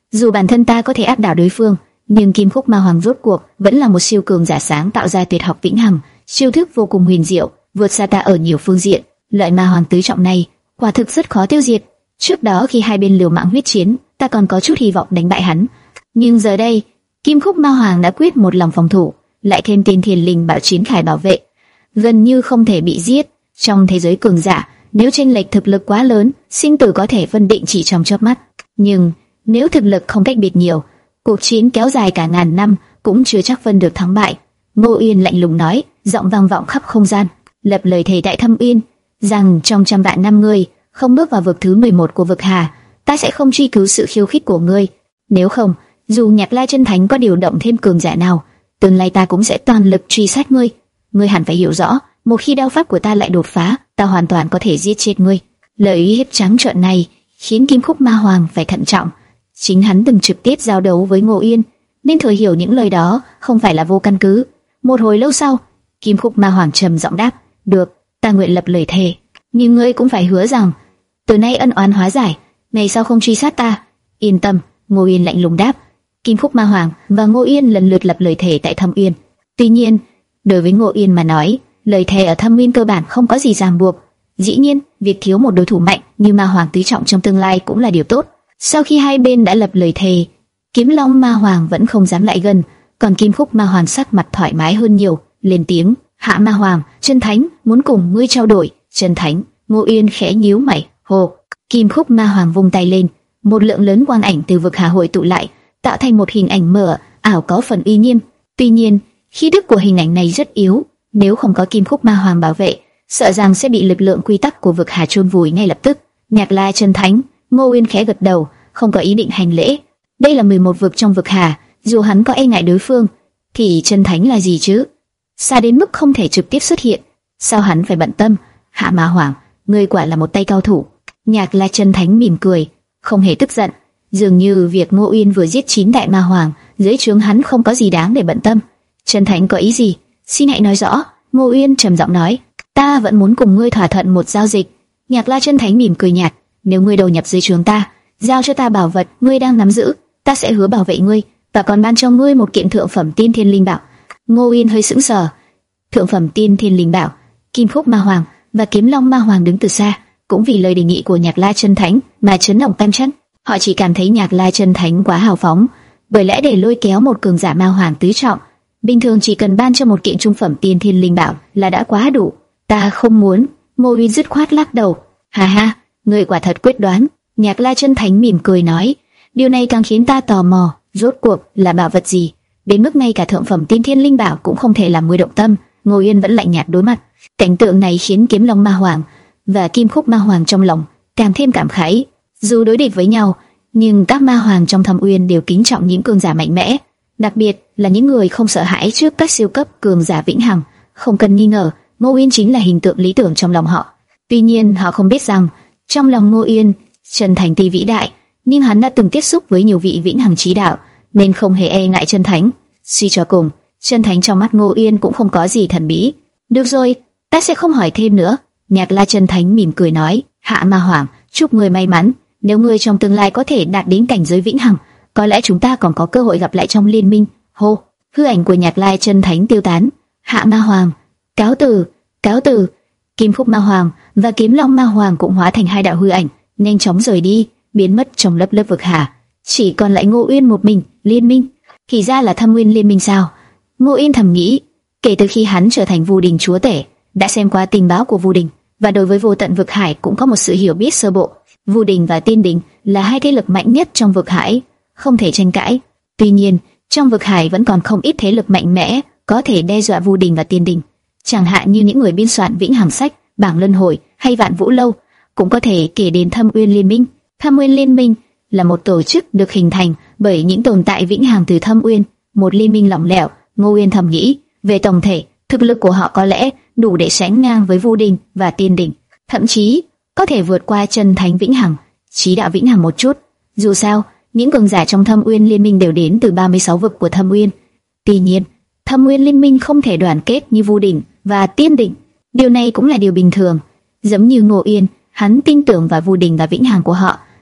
Dù bản thân ta có thể áp đảo đối phương, nhưng Kim Khúc Ma Hoàng rốt cuộc vẫn là một siêu cường giả sáng tạo ra tuyệt học vĩnh hằng, chiêu thức vô cùng huyền diệu, vượt xa ta ở nhiều phương diện. Loại Ma Hoàng tứ trọng này quả thực rất khó tiêu diệt. Trước đó khi hai bên liều mạng huyết chiến, ta còn có chút hy vọng đánh bại hắn, nhưng giờ đây, Kim Khúc Ma Hoàng đã quyết một lòng phòng thủ, lại thêm tên Thiên Linh Bảo Chiến Khải bảo vệ, gần như không thể bị giết. Trong thế giới cường giả, nếu chênh lệch thực lực quá lớn, sinh tử có thể phân định chỉ trong chớp mắt. Nhưng nếu thực lực không cách biệt nhiều, cuộc chiến kéo dài cả ngàn năm cũng chưa chắc phân được thắng bại. Ngô Uyên lạnh lùng nói, giọng vang vọng khắp không gian, lập lời thề tại Thâm Uyên, rằng trong trăm vạn năm ngươi không bước vào vực thứ mười một của vực Hà, ta sẽ không truy cứu sự khiêu khích của ngươi. Nếu không, dù Nhạc La Chân Thánh có điều động thêm cường giả nào, tương lai ta cũng sẽ toàn lực truy sát ngươi. Ngươi hẳn phải hiểu rõ, một khi đao pháp của ta lại đột phá, ta hoàn toàn có thể giết chết ngươi. Lời uy hiếp trắng trợn này khiến Kim Khúc Ma Hoàng phải thận trọng. Chính hắn từng trực tiếp giao đấu với Ngô Uyên, nên thừa hiểu những lời đó không phải là vô căn cứ. Một hồi lâu sau, Kim Khúc Ma Hoàng trầm giọng đáp: "Được, ta nguyện lập lời thề, nhưng ngươi cũng phải hứa rằng từ nay ân oán hóa giải, ngày sau không truy sát ta." "Yên tâm." Ngô Uyên lạnh lùng đáp. Kim Khúc Ma Hoàng và Ngô Uyên lần lượt lập lời thề tại Thâm Uyên. Tuy nhiên, đối với Ngô Uyên mà nói, lời thề ở Thâm Uyên cơ bản không có gì ràng buộc. Dĩ nhiên, việc thiếu một đối thủ mạnh như Ma Hoàng tứ trọng trong tương lai cũng là điều tốt. Sau khi hai bên đã lập lời thề, Kiếm Long Ma Hoàng vẫn không dám lại gần, còn Kim Khúc Ma Hoàng sắc mặt thoải mái hơn nhiều, lên tiếng: "Hạ Ma Hoàng, Chân Thánh muốn cùng ngươi trao đổi." "Chân Thánh?" Ngô Uyên khẽ nhíu mày. Hồ! Kim Khúc Ma Hoàng vung tay lên, một lượng lớn quang ảnh từ vực Hà hội tụ lại, tạo thành một hình ảnh mờ ảo có phần uy nghiêm. Tuy nhiên, khí tức của hình ảnh này rất yếu, nếu không có Kim Khúc Ma Hoàng bảo vệ, sợ rằng sẽ bị lực lượng quy tắc của vực Hà chôn vùi ngay lập tức. Nhạc La Chân Thánh. Ngô Uyên khẽ gật đầu, không có ý định hành lễ. Đây là mười một vực trong vực Hà, dù hắn có e ngại đối phương, thì Chân Thánh là gì chứ? Xa đến mức không thể trực tiếp xuất hiện, sao hắn phải bận tâm? Hạ Ma Hoàng, ngươi quả là một tay cao thủ. Nhạc La Chân Thánh mỉm cười, không hề tức giận, dường như việc Ngô Uyên vừa giết chín đại ma hoàng, dưới trướng hắn không có gì đáng để bận tâm. Chân Thánh có ý gì? Xin hãy nói rõ. Ngô Uyên trầm giọng nói, ta vẫn muốn cùng ngươi thỏa thuận một giao dịch. Nhạc La Chân Thánh mỉm cười nhạt, nếu ngươi đầu nhập dưới trướng ta, giao cho ta bảo vật ngươi đang nắm giữ, ta sẽ hứa bảo vệ ngươi và còn ban cho ngươi một kiện thượng phẩm tiên thiên linh bảo. Ngô Uyên hơi sững sờ. Thượng phẩm tiên thiên linh bảo? Kim Khúc Ma Hoàng và Kiếm Long Ma Hoàng đứng từ xa, cũng vì lời đề nghị của Nhạc La Chân Thánh mà chấn động tam chân. Họ chỉ cảm thấy Nhạc La Chân Thánh quá hào phóng, bởi lẽ để lôi kéo một cường giả ma hoàng tứ trọng, bình thường chỉ cần ban cho một kiện trung phẩm tiên thiên linh bảo là đã quá đủ. Ta không muốn. Ngô Uyên dứt khoát lắc đầu. Ha ha, ngươi quả thật quyết đoán. Nhạc La Chân Thánh mỉm cười nói, điều này càng khiến ta tò mò, rốt cuộc là bảo vật gì, đến mức ngay cả thượng phẩm tiên thiên linh bảo cũng không thể làm ngươi động tâm. Ngô Uyên vẫn lạnh nhạt đối mặt. Cảnh tượng này khiến Kiếm Long Ma Hoàng và Kim Khúc Ma Hoàng trong lòng càng thêm cảm khái. Dù đối địch với nhau, nhưng các ma hoàng trong Thâm Uyên đều kính trọng những cường giả mạnh mẽ, đặc biệt là những người không sợ hãi trước các siêu cấp cường giả vĩnh hằng. Không cần nghi ngờ, Ngô Uyên chính là hình tượng lý tưởng trong lòng họ. Tuy nhiên, họ không biết rằng trong lòng Ngô Uyên, Chân Thánh tuy vĩ đại, nhưng hắn đã từng tiếp xúc với nhiều vị vĩnh hằng chí đạo, nên không hề e ngại Chân Thánh. Suy cho cùng, Chân Thánh trong mắt Ngô Uyên cũng không có gì thần bí. Được rồi, ta sẽ không hỏi thêm nữa. Nhạc La Chân Thánh mỉm cười nói, Hạ Ma Hoàng, chúc ngươi may mắn. Nếu ngươi trong tương lai có thể đạt đến cảnh giới vĩnh hằng, có lẽ chúng ta còn có cơ hội gặp lại trong liên minh. Hô, hư ảnh của Nhạc La Chân Thánh tiêu tán. Hạ Ma Hoàng, cáo từ, cáo từ. Kim Khúc Ma Hoàng và Kiếm Long Ma Hoàng cũng hóa thành hai đạo hư ảnh, nhanh chóng rời đi, biến mất trong lớp lớp vực hà. Chỉ còn lại Ngô Uyên một mình. Liên minh? Thì ra là Thâm Uyên liên minh sao? Ngô Uyên thầm nghĩ. Kể từ khi hắn trở thành Vu Đình chúa tể, đã xem qua tình báo của Vu Đình và đối với vô tận vực hải cũng có một sự hiểu biết sơ bộ. Vu Đình và Tiên Đình là hai thế lực mạnh nhất trong vực hải, không thể tranh cãi. Tuy nhiên, trong vực hải vẫn còn không ít thế lực mạnh mẽ có thể đe dọa Vu Đình và Tiên Đình. Chẳng hạn như những người biên soạn Vĩnh Hằng Sách, Bảng Luân Hồi hay Vạn Vũ Lâu, cũng có thể kể đến Thâm Uyên Liên Minh. Thâm Uyên Liên Minh là một tổ chức được hình thành bởi những tồn tại vĩnh hằng từ Thâm Uyên, một liên minh lỏng lẻo. Ngô Uyên thầm nghĩ, về tổng thể, thực lực của họ có lẽ đủ để sánh ngang với Vu Đình và Tiên Đình, thậm chí có thể vượt qua Chân Thánh Vĩnh Hằng, Chí Đạo Vĩnh Hằng một chút. Dù sao, những cường giả trong Thâm Uyên Liên Minh đều đến từ ba mươi sáu vực của Thâm Uyên. Tuy nhiên, Thâm Uyên Liên Minh không thể đoàn kết như Vu Đình và Tiên Đình. Điều này cũng là điều bình thường. Giống như Ngô Uyên, hắn tin tưởng vào Vu Đình và Vĩnh Hằng của họ,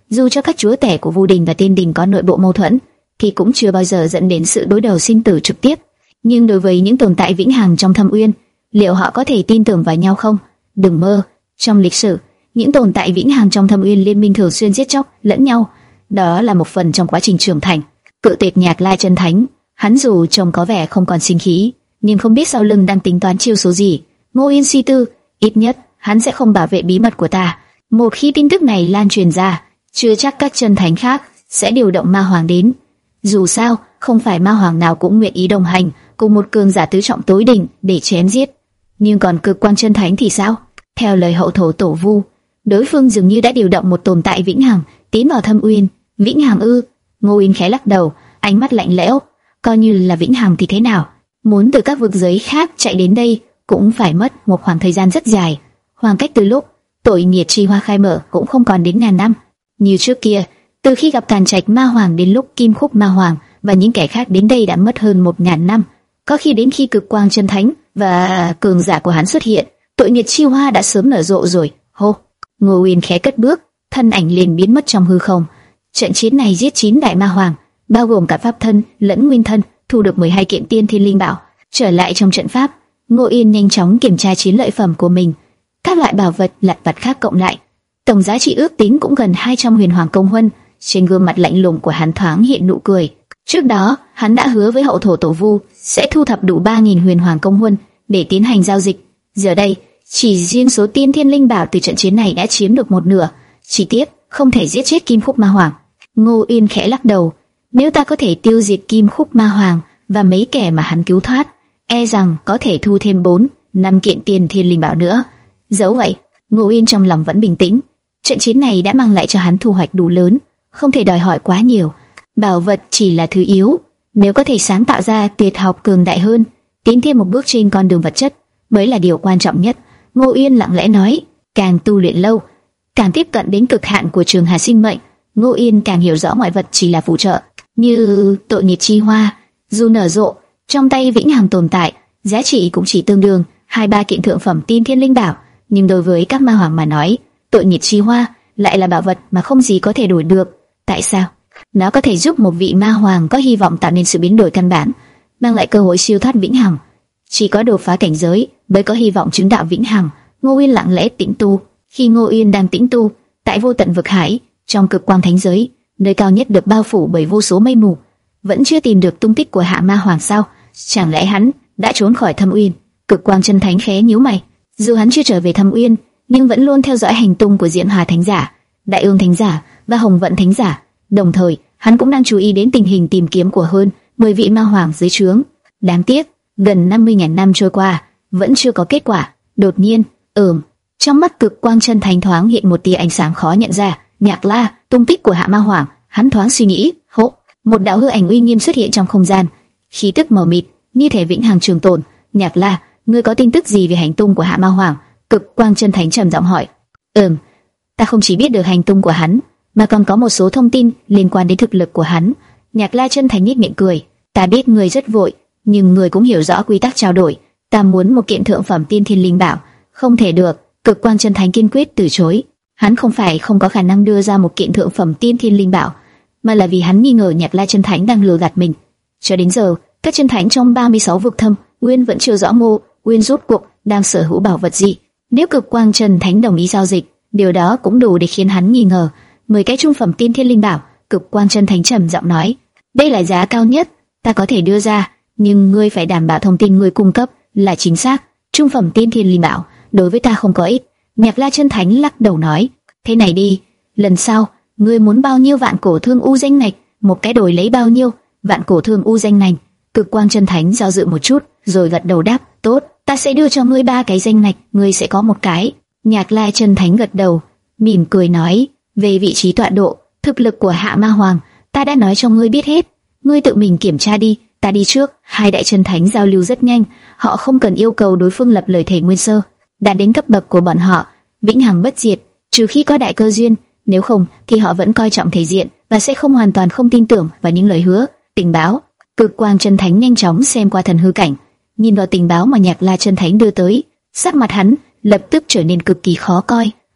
dù cho các chúa tể của Vu Đình và Tiên Đình có nội bộ mâu thuẫn, thì cũng chưa bao giờ dẫn đến sự đối đầu sinh tử trực tiếp. Nhưng đối với những tồn tại vĩnh hằng trong Thâm Uyên, liệu họ có thể tin tưởng vào nhau không? Đừng mơ, trong lịch sử, những tồn tại vĩnh hằng trong Thâm Uyên liên minh thường xuyên giết chóc lẫn nhau, đó là một phần trong quá trình trưởng thành. Cự tuyệt Nhạc La chân thánh, hắn dù trông có vẻ không còn sinh khí, nhưng không biết sau lưng đang tính toán chiêu số gì. Ngô Yên suy tư, ít nhất hắn sẽ không bảo vệ bí mật của ta. Một khi tin tức này lan truyền ra, chưa chắc các chân thánh khác sẽ điều động ma hoàng đến. Dù sao, không phải ma hoàng nào cũng nguyện ý đồng hành cùng một cường giả tứ trọng tối đỉnh để chém giết. Nhưng còn cực quan chân thánh thì sao? Theo lời hậu thổ tổ Vu, đối phương dường như đã điều động một tồn tại vĩnh hằng tiến vào Thâm Uyên. Vĩnh hằng ư? Ngô Yên khẽ lắc đầu, ánh mắt lạnh lẽo. Coi như là vĩnh hằng thì thế nào? Muốn từ các vực giới khác chạy đến đây cũng phải mất một khoảng thời gian rất dài. Khoảng cách từ lúc tội nghiệt chi hoa khai mở cũng không còn đến ngàn năm. Như trước kia, từ khi gặp Càn Trạch ma hoàng đến lúc Kim Khúc ma hoàng và những kẻ khác đến đây đã mất hơn một ngàn năm. Có khi đến khi cực quang chân thánh và cường giả của hắn xuất hiện, tội nghiệt chi hoa đã sớm nở rộ rồi. Hô! Ngô Uyên khẽ cất bước, thân ảnh liền biến mất trong hư không. Trận chiến này giết chín đại ma hoàng, bao gồm cả pháp thân lẫn nguyên thân, thu được mười hai kiện tiên thiên linh bảo. Trở lại trong trận pháp, Ngô Uyên nhanh chóng kiểm tra chiến lợi phẩm của mình. Các loại bảo vật lặt vặt khác cộng lại, tổng giá trị ước tính cũng gần hai trăm huyền hoàng công huân. Trên gương mặt lạnh lùng của hắn thoáng hiện nụ cười. Trước đó, hắn đã hứa với hậu thổ tổ Vu sẽ thu thập đủ ba nghìn huyền hoàng công huân để tiến hành giao dịch. Giờ đây, chỉ riêng số tiên thiên linh bảo từ trận chiến này đã chiếm được một nửa. Chỉ tiếc không thể giết chết Kim Khúc ma hoàng. Ngô Uyên khẽ lắc đầu. Nếu ta có thể tiêu diệt Kim Khúc ma hoàng và mấy kẻ mà hắn cứu thoát, e rằng có thể thu thêm bốn, năm kiện tiên thiên linh bảo nữa. Dẫu vậy, Ngô Uyên trong lòng vẫn bình tĩnh. Trận chiến này đã mang lại cho hắn thu hoạch đủ lớn, không thể đòi hỏi quá nhiều. Bảo vật chỉ là thứ yếu, nếu có thể sáng tạo ra tuyệt học cường đại hơn, tiến thêm một bước trên con đường vật chất mới là điều quan trọng nhất. Ngô Uyên lặng lẽ nói, càng tu luyện lâu, càng tiếp cận đến cực hạn của trường hà sinh mệnh, Ngô Uyên càng hiểu rõ mọi vật chỉ là phụ trợ. Như tội nghiệt chi hoa, dù nở rộ trong tay vĩnh hằng tồn tại, giá trị cũng chỉ tương đương hai ba kiện thượng phẩm tiên thiên linh bảo, nhưng đối với các ma hoàng mà nói, tội nghiệt chi hoa lại là bảo vật mà không gì có thể đổi được. Tại sao? Nó có thể giúp một vị ma hoàng có hy vọng tạo nên sự biến đổi căn bản, mang lại cơ hội siêu thoát vĩnh hằng. Chỉ có đột phá cảnh giới mới có hy vọng chứng đạo vĩnh hằng. Ngô Uyên lặng lẽ tĩnh tu. Khi Ngô Uyên đang tĩnh tu tại vô tận vực hải, trong cực quang thánh giới, nơi cao nhất được bao phủ bởi vô số mây mù, vẫn chưa tìm được tung tích của hạ ma hoàng sao? Chẳng lẽ hắn đã trốn khỏi Thâm Uyên? Cực quang chân thánh khẽ nhíu mày. Dù hắn chưa trở về Thâm Uyên, nhưng vẫn luôn theo dõi hành tung của Diễm Hà thánh giả, Đại Ương thánh giả và Hồng Vận thánh giả. Đồng thời, hắn cũng đang chú ý đến tình hình tìm kiếm của hơn mười vị ma hoàng dưới trướng. Đáng tiếc, gần năm mươi nghìn năm trôi qua, vẫn chưa có kết quả. Đột nhiên, ừm, trong mắt cực quang chân thánh thoáng hiện một tia ánh sáng khó nhận ra. Nhạc La, tung tích của hạ ma hoàng. Hắn thoáng suy nghĩ, hô, một đạo hư ảnh uy nghiêm xuất hiện trong không gian, khí tức mờ mịt, như thể vĩnh hằng trường tồn. Nhạc La, ngươi có tin tức gì về hành tung của hạ ma hoàng? Cực quang chân thánh trầm giọng hỏi. Ừm, ta không chỉ biết được hành tung của hắn, mà còn có một số thông tin liên quan đến thực lực của hắn. Nhạc La chân thành nhếch miệng cười. Ta biết ngươi rất vội, nhưng ngươi cũng hiểu rõ quy tắc trao đổi. Ta muốn một kiện thượng phẩm tiên thiên linh bảo. Không thể được. Cực quang chân thánh kiên quyết từ chối. Hắn không phải không có khả năng đưa ra một kiện thượng phẩm tiên thiên linh bảo, mà là vì hắn nghi ngờ Nhạc La chân thánh đang lừa gạt mình. Cho đến giờ, các chân thánh trong ba mươi sáu vực thâm Uyên vẫn chưa rõ Ngô Uyên rốt cuộc đang sở hữu bảo vật gì. Nếu cực quang chân thánh đồng ý giao dịch, điều đó cũng đủ để khiến hắn nghi ngờ. Mười cái trung phẩm tiên thiên linh bảo. Cực quang chân thánh trầm giọng nói, đây là giá cao nhất ta có thể đưa ra, nhưng ngươi phải đảm bảo thông tin ngươi cung cấp là chính xác. Trung phẩm tiên thiên linh bảo đối với ta không có ích. Nhạc La chân thánh lắc đầu nói, thế này đi, lần sau ngươi muốn bao nhiêu vạn cổ thương u danh ngạch, một cái đổi lấy bao nhiêu vạn cổ thương u danh ngạch? Cực quang chân thánh do dự một chút, rồi gật đầu đáp, tốt, ta sẽ đưa cho ngươi ba cái danh ngạch, ngươi sẽ có một cái. Nhạc La chân thánh gật đầu, mỉm cười nói, về vị trí tọa độ, thực lực của hạ ma hoàng, ta đã nói cho ngươi biết hết, ngươi tự mình kiểm tra đi, ta đi trước. Hai đại chân thánh giao lưu rất nhanh, họ không cần yêu cầu đối phương lập lời thề nguyên sơ. Đã đến cấp bậc của bọn họ, vĩnh hằng bất diệt, trừ khi có đại cơ duyên, nếu không thì họ vẫn coi trọng thể diện và sẽ không hoàn toàn không tin tưởng vào những lời hứa. Tình báo. Cực quang chân thánh nhanh chóng xem qua thần hư cảnh, nhìn vào tình báo mà Nhạc La chân thánh đưa tới, sắc mặt hắn lập tức trở nên cực kỳ khó coi.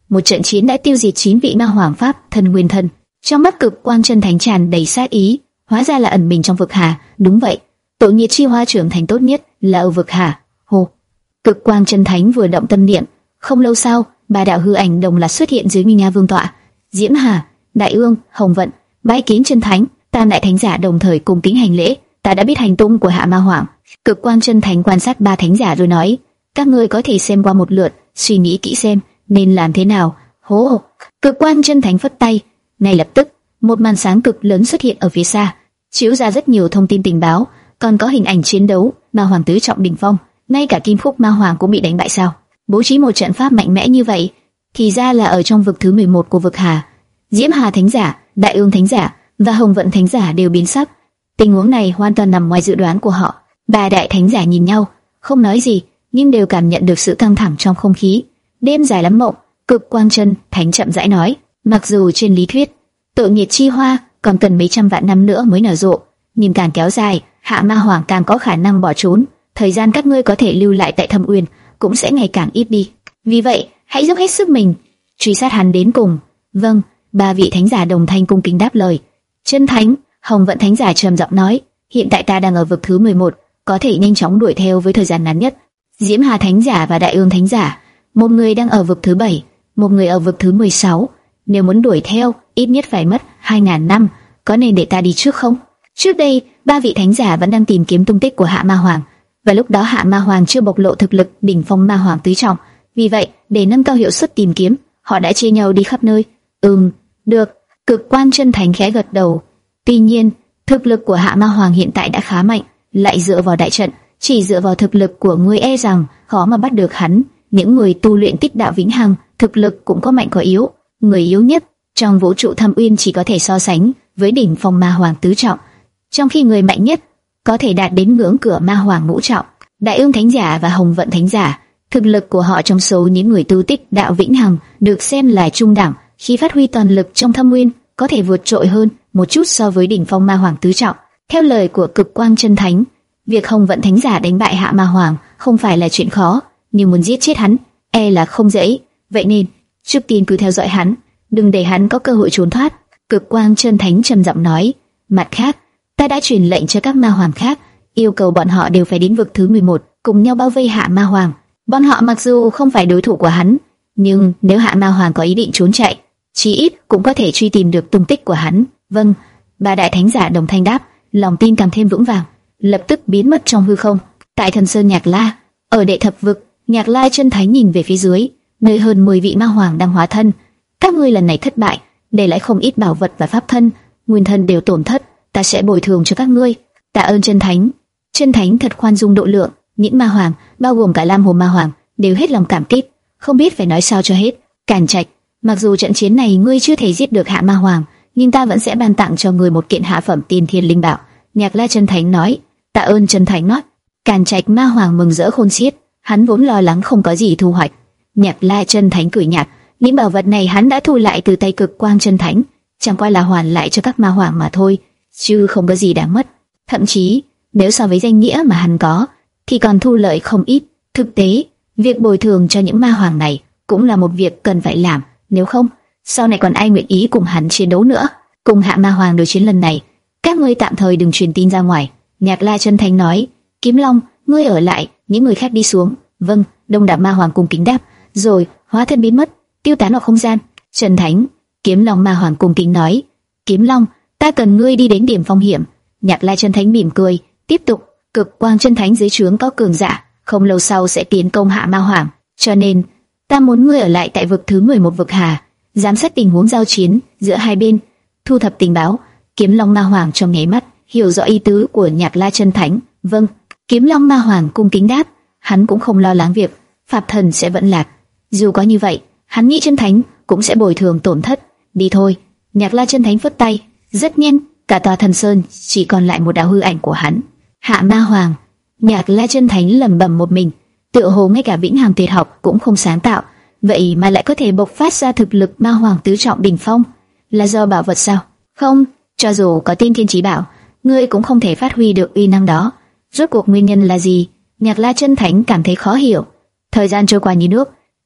một trận chiến đã tiêu diệt chín vị ma hoàng pháp thân nguyên thân. Trong mắt Cực Quang Chân Thánh tràn đầy sát ý, hóa ra là ẩn mình trong vực hà. Đúng vậy, tội nghiệt chi hoa trưởng thành tốt nhất là ở vực hà. Hô! Cực Quang Chân Thánh vừa động tâm niệm, không lâu sau, ba đạo hư ảnh đồng loạt xuất hiện dưới nguy nga vương tọa. Diễm Hà, Đại Ương, Hồng Vận, bái kiến Chân Thánh. Tam đại thánh giả đồng thời cùng kính hành lễ. Ta đã biết hành tung của Hạ Ma Hoàng. Cực Quang Chân Thánh quan sát ba thánh giả rồi nói: các ngươi có thể xem qua một lượt, suy nghĩ kỹ xem nên làm thế nào. Hô! Cực Quang Chân Thánh phất tay, ngay lập tức một màn sáng cực lớn xuất hiện ở phía xa, chiếu ra rất nhiều thông tin tình báo, còn có hình ảnh chiến đấu. Ma Hoàng tứ trọng đỉnh phong, ngay cả Kim Khúc Ma Hoàng cũng bị đánh bại sao? Bố trí một trận pháp mạnh mẽ như vậy, thì ra là ở trong vực thứ mười một của vực Hà. Diễm Hà thánh giả, Đại Ương thánh giả và Hồng Vận thánh giả đều biến sắc. Tình huống này hoàn toàn nằm ngoài dự đoán của họ. Ba đại thánh giả nhìn nhau, không nói gì, nhưng đều cảm nhận được sự căng thẳng trong không khí. Đêm dài lắm mộng, Cực Quang Chân Thánh chậm rãi nói: mặc dù trên lý thuyết, tội nghiệt chi hoa còn cần mấy trăm vạn năm nữa mới nở rộ, nhưng càng kéo dài, Hạ Ma Hoàng càng có khả năng bỏ trốn. Thời gian các ngươi có thể lưu lại tại Thâm Uyên cũng sẽ ngày càng ít đi. Vì vậy, hãy dốc hết sức mình, truy sát hắn đến cùng. Vâng, ba vị thánh giả đồng thanh cung kính đáp lời. Chân Thánh, Hồng Vận thánh giả trầm giọng nói: hiện tại ta đang ở vực thứ mười một, có thể nhanh chóng đuổi theo với thời gian ngắn nhất. Diễm Hà thánh giả và Đại Ương thánh giả, một người đang ở vực thứ bảy, một người ở vực thứ mười sáu. Nếu muốn đuổi theo, ít nhất phải mất hai ngàn năm. Có nên để ta đi trước không? Trước đây, ba vị thánh giả vẫn đang tìm kiếm tung tích của Hạ Ma Hoàng, và lúc đó Hạ Ma Hoàng chưa bộc lộ thực lực đỉnh phong ma hoàng tứ trọng. Vì vậy, để nâng cao hiệu suất tìm kiếm, họ đã chia nhau đi khắp nơi. Ừm, được. Cực Quang Chân Thánh khẽ gật đầu. Tuy nhiên, thực lực của Hạ Ma Hoàng hiện tại đã khá mạnh, lại dựa vào đại trận, chỉ dựa vào thực lực của ngươi e rằng khó mà bắt được hắn. Những người tu luyện Tích Đạo Vĩnh Hằng, thực lực cũng có mạnh có yếu. Người yếu nhất trong vũ trụ Thâm Uyên chỉ có thể so sánh với đỉnh phong ma hoàng tứ trọng, trong khi người mạnh nhất có thể đạt đến ngưỡng cửa ma hoàng ngũ trọng. Đại Ương thánh giả và Hồng Vận thánh giả, thực lực của họ trong số những người tu Tích Đạo Vĩnh Hằng được xem là trung đẳng, khi phát huy toàn lực trong Thâm Uyên có thể vượt trội hơn một chút so với đỉnh phong ma hoàng tứ trọng. Theo lời của Cực Quang Chân Thánh, việc Hồng Vận thánh giả đánh bại Hạ Ma Hoàng không phải là chuyện khó, nhưng muốn giết chết hắn e là không dễ. Vậy nên trước tiên cứ theo dõi hắn, đừng để hắn có cơ hội trốn thoát. Cực Quang Chân Thánh trầm giọng nói: mặt khác, ta đã truyền lệnh cho các ma hoàng khác, yêu cầu bọn họ đều phải đến vực thứ mười một, cùng nhau bao vây Hạ Ma Hoàng. Bọn họ mặc dù không phải đối thủ của hắn, nhưng nếu Hạ Ma Hoàng có ý định trốn chạy, chí ít cũng có thể truy tìm được tung tích của hắn. Vâng. Ba đại thánh giả đồng thanh đáp, lòng tin càng thêm vững vàng, lập tức biến mất trong hư không. Tại Thần Sơn Nhạc La, ở đệ thập vực, Nhạc La Chân Thánh nhìn về phía dưới, nơi hơn mười vị ma hoàng đang hóa thân. Các ngươi lần này thất bại, để lại không ít bảo vật và pháp thân, nguyên thân đều tổn thất, ta sẽ bồi thường cho các ngươi. Tạ ơn Chân Thánh. Chân Thánh thật khoan dung độ lượng, những ma hoàng, bao gồm cả Lam Hồ Ma Hoàng, đều hết lòng cảm kích, không biết phải nói sao cho hết. Càn Trạch, mặc dù trận chiến này ngươi chưa thể giết được Hạ Ma Hoàng, nhưng ta vẫn sẽ ban tặng cho ngươi một kiện hạ phẩm tiên thiên linh bảo. Nhạc La Chân Thánh nói. Tạ ơn Chân Thánh nói. Càn Trạch Ma Hoàng mừng rỡ khôn xiết, hắn vốn lo lắng không có gì thu hoạch. Nhạc La Chân Thánh cười nhạt, những bảo vật này hắn đã thu lại từ tay Cực Quang Chân Thánh, chẳng qua là hoàn lại cho các ma hoàng mà thôi, chứ không có gì đáng mất. Thậm chí, nếu so với danh nghĩa mà hắn có, thì còn thu lợi không ít. Thực tế, việc bồi thường cho những ma hoàng này cũng là một việc cần phải làm, nếu không, sau này còn ai nguyện ý cùng hắn chiến đấu nữa. Cùng Hạ Ma Hoàng đối chiến lần này, các ngươi tạm thời đừng truyền tin ra ngoài. Nhạc La Chân Thánh nói. Kiếm Long, ngươi ở lại, những người khác đi xuống. Vâng. Đông đảo ma hoàng cùng kính đáp, rồi hóa thân biến mất, tiêu tán vào không gian. Chân Thánh, Kiếm Long ma hoàng cùng kính nói. Kiếm Long, ta cần ngươi đi đến điểm phong hiểm. Nhạc La Chân Thánh mỉm cười, tiếp tục. Cực Quang Chân Thánh dưới trướng có cường giả, không lâu sau sẽ tiến công Hạ Ma Hoàng, cho nên ta muốn ngươi ở lại tại vực thứ mười một vực Hà, giám sát tình huống giao chiến giữa hai bên, thu thập tình báo. Kiếm Long ma hoàng trong nháy mắt hiểu rõ ý tứ của Nhạc La Chân Thánh. Vâng. Kiếm Long ma hoàng cung kính đáp. Hắn cũng không lo lắng việc pháp thần sẽ vẫn lạc, dù có như vậy, hắn nghĩ Chân Thánh cũng sẽ bồi thường tổn thất. Đi thôi. Nhạc La Chân Thánh phất tay, rất nhanh cả tòa Thần Sơn chỉ còn lại một đạo hư ảnh của hắn. Hạ Ma Hoàng. Nhạc La Chân Thánh lẩm bẩm một mình, tựa hồ ngay cả Vĩnh Hằng tuyệt học cũng không sáng tạo, vậy mà lại có thể bộc phát ra thực lực ma hoàng tứ trọng đỉnh phong, là do bảo vật sao? Không, cho dù có tiên thiên chí bảo, ngươi cũng không thể phát huy được uy năng đó. Rốt cuộc nguyên nhân là gì? Nhạc La Chân Thánh cảm thấy khó hiểu. Thời gian trôi qua như nước,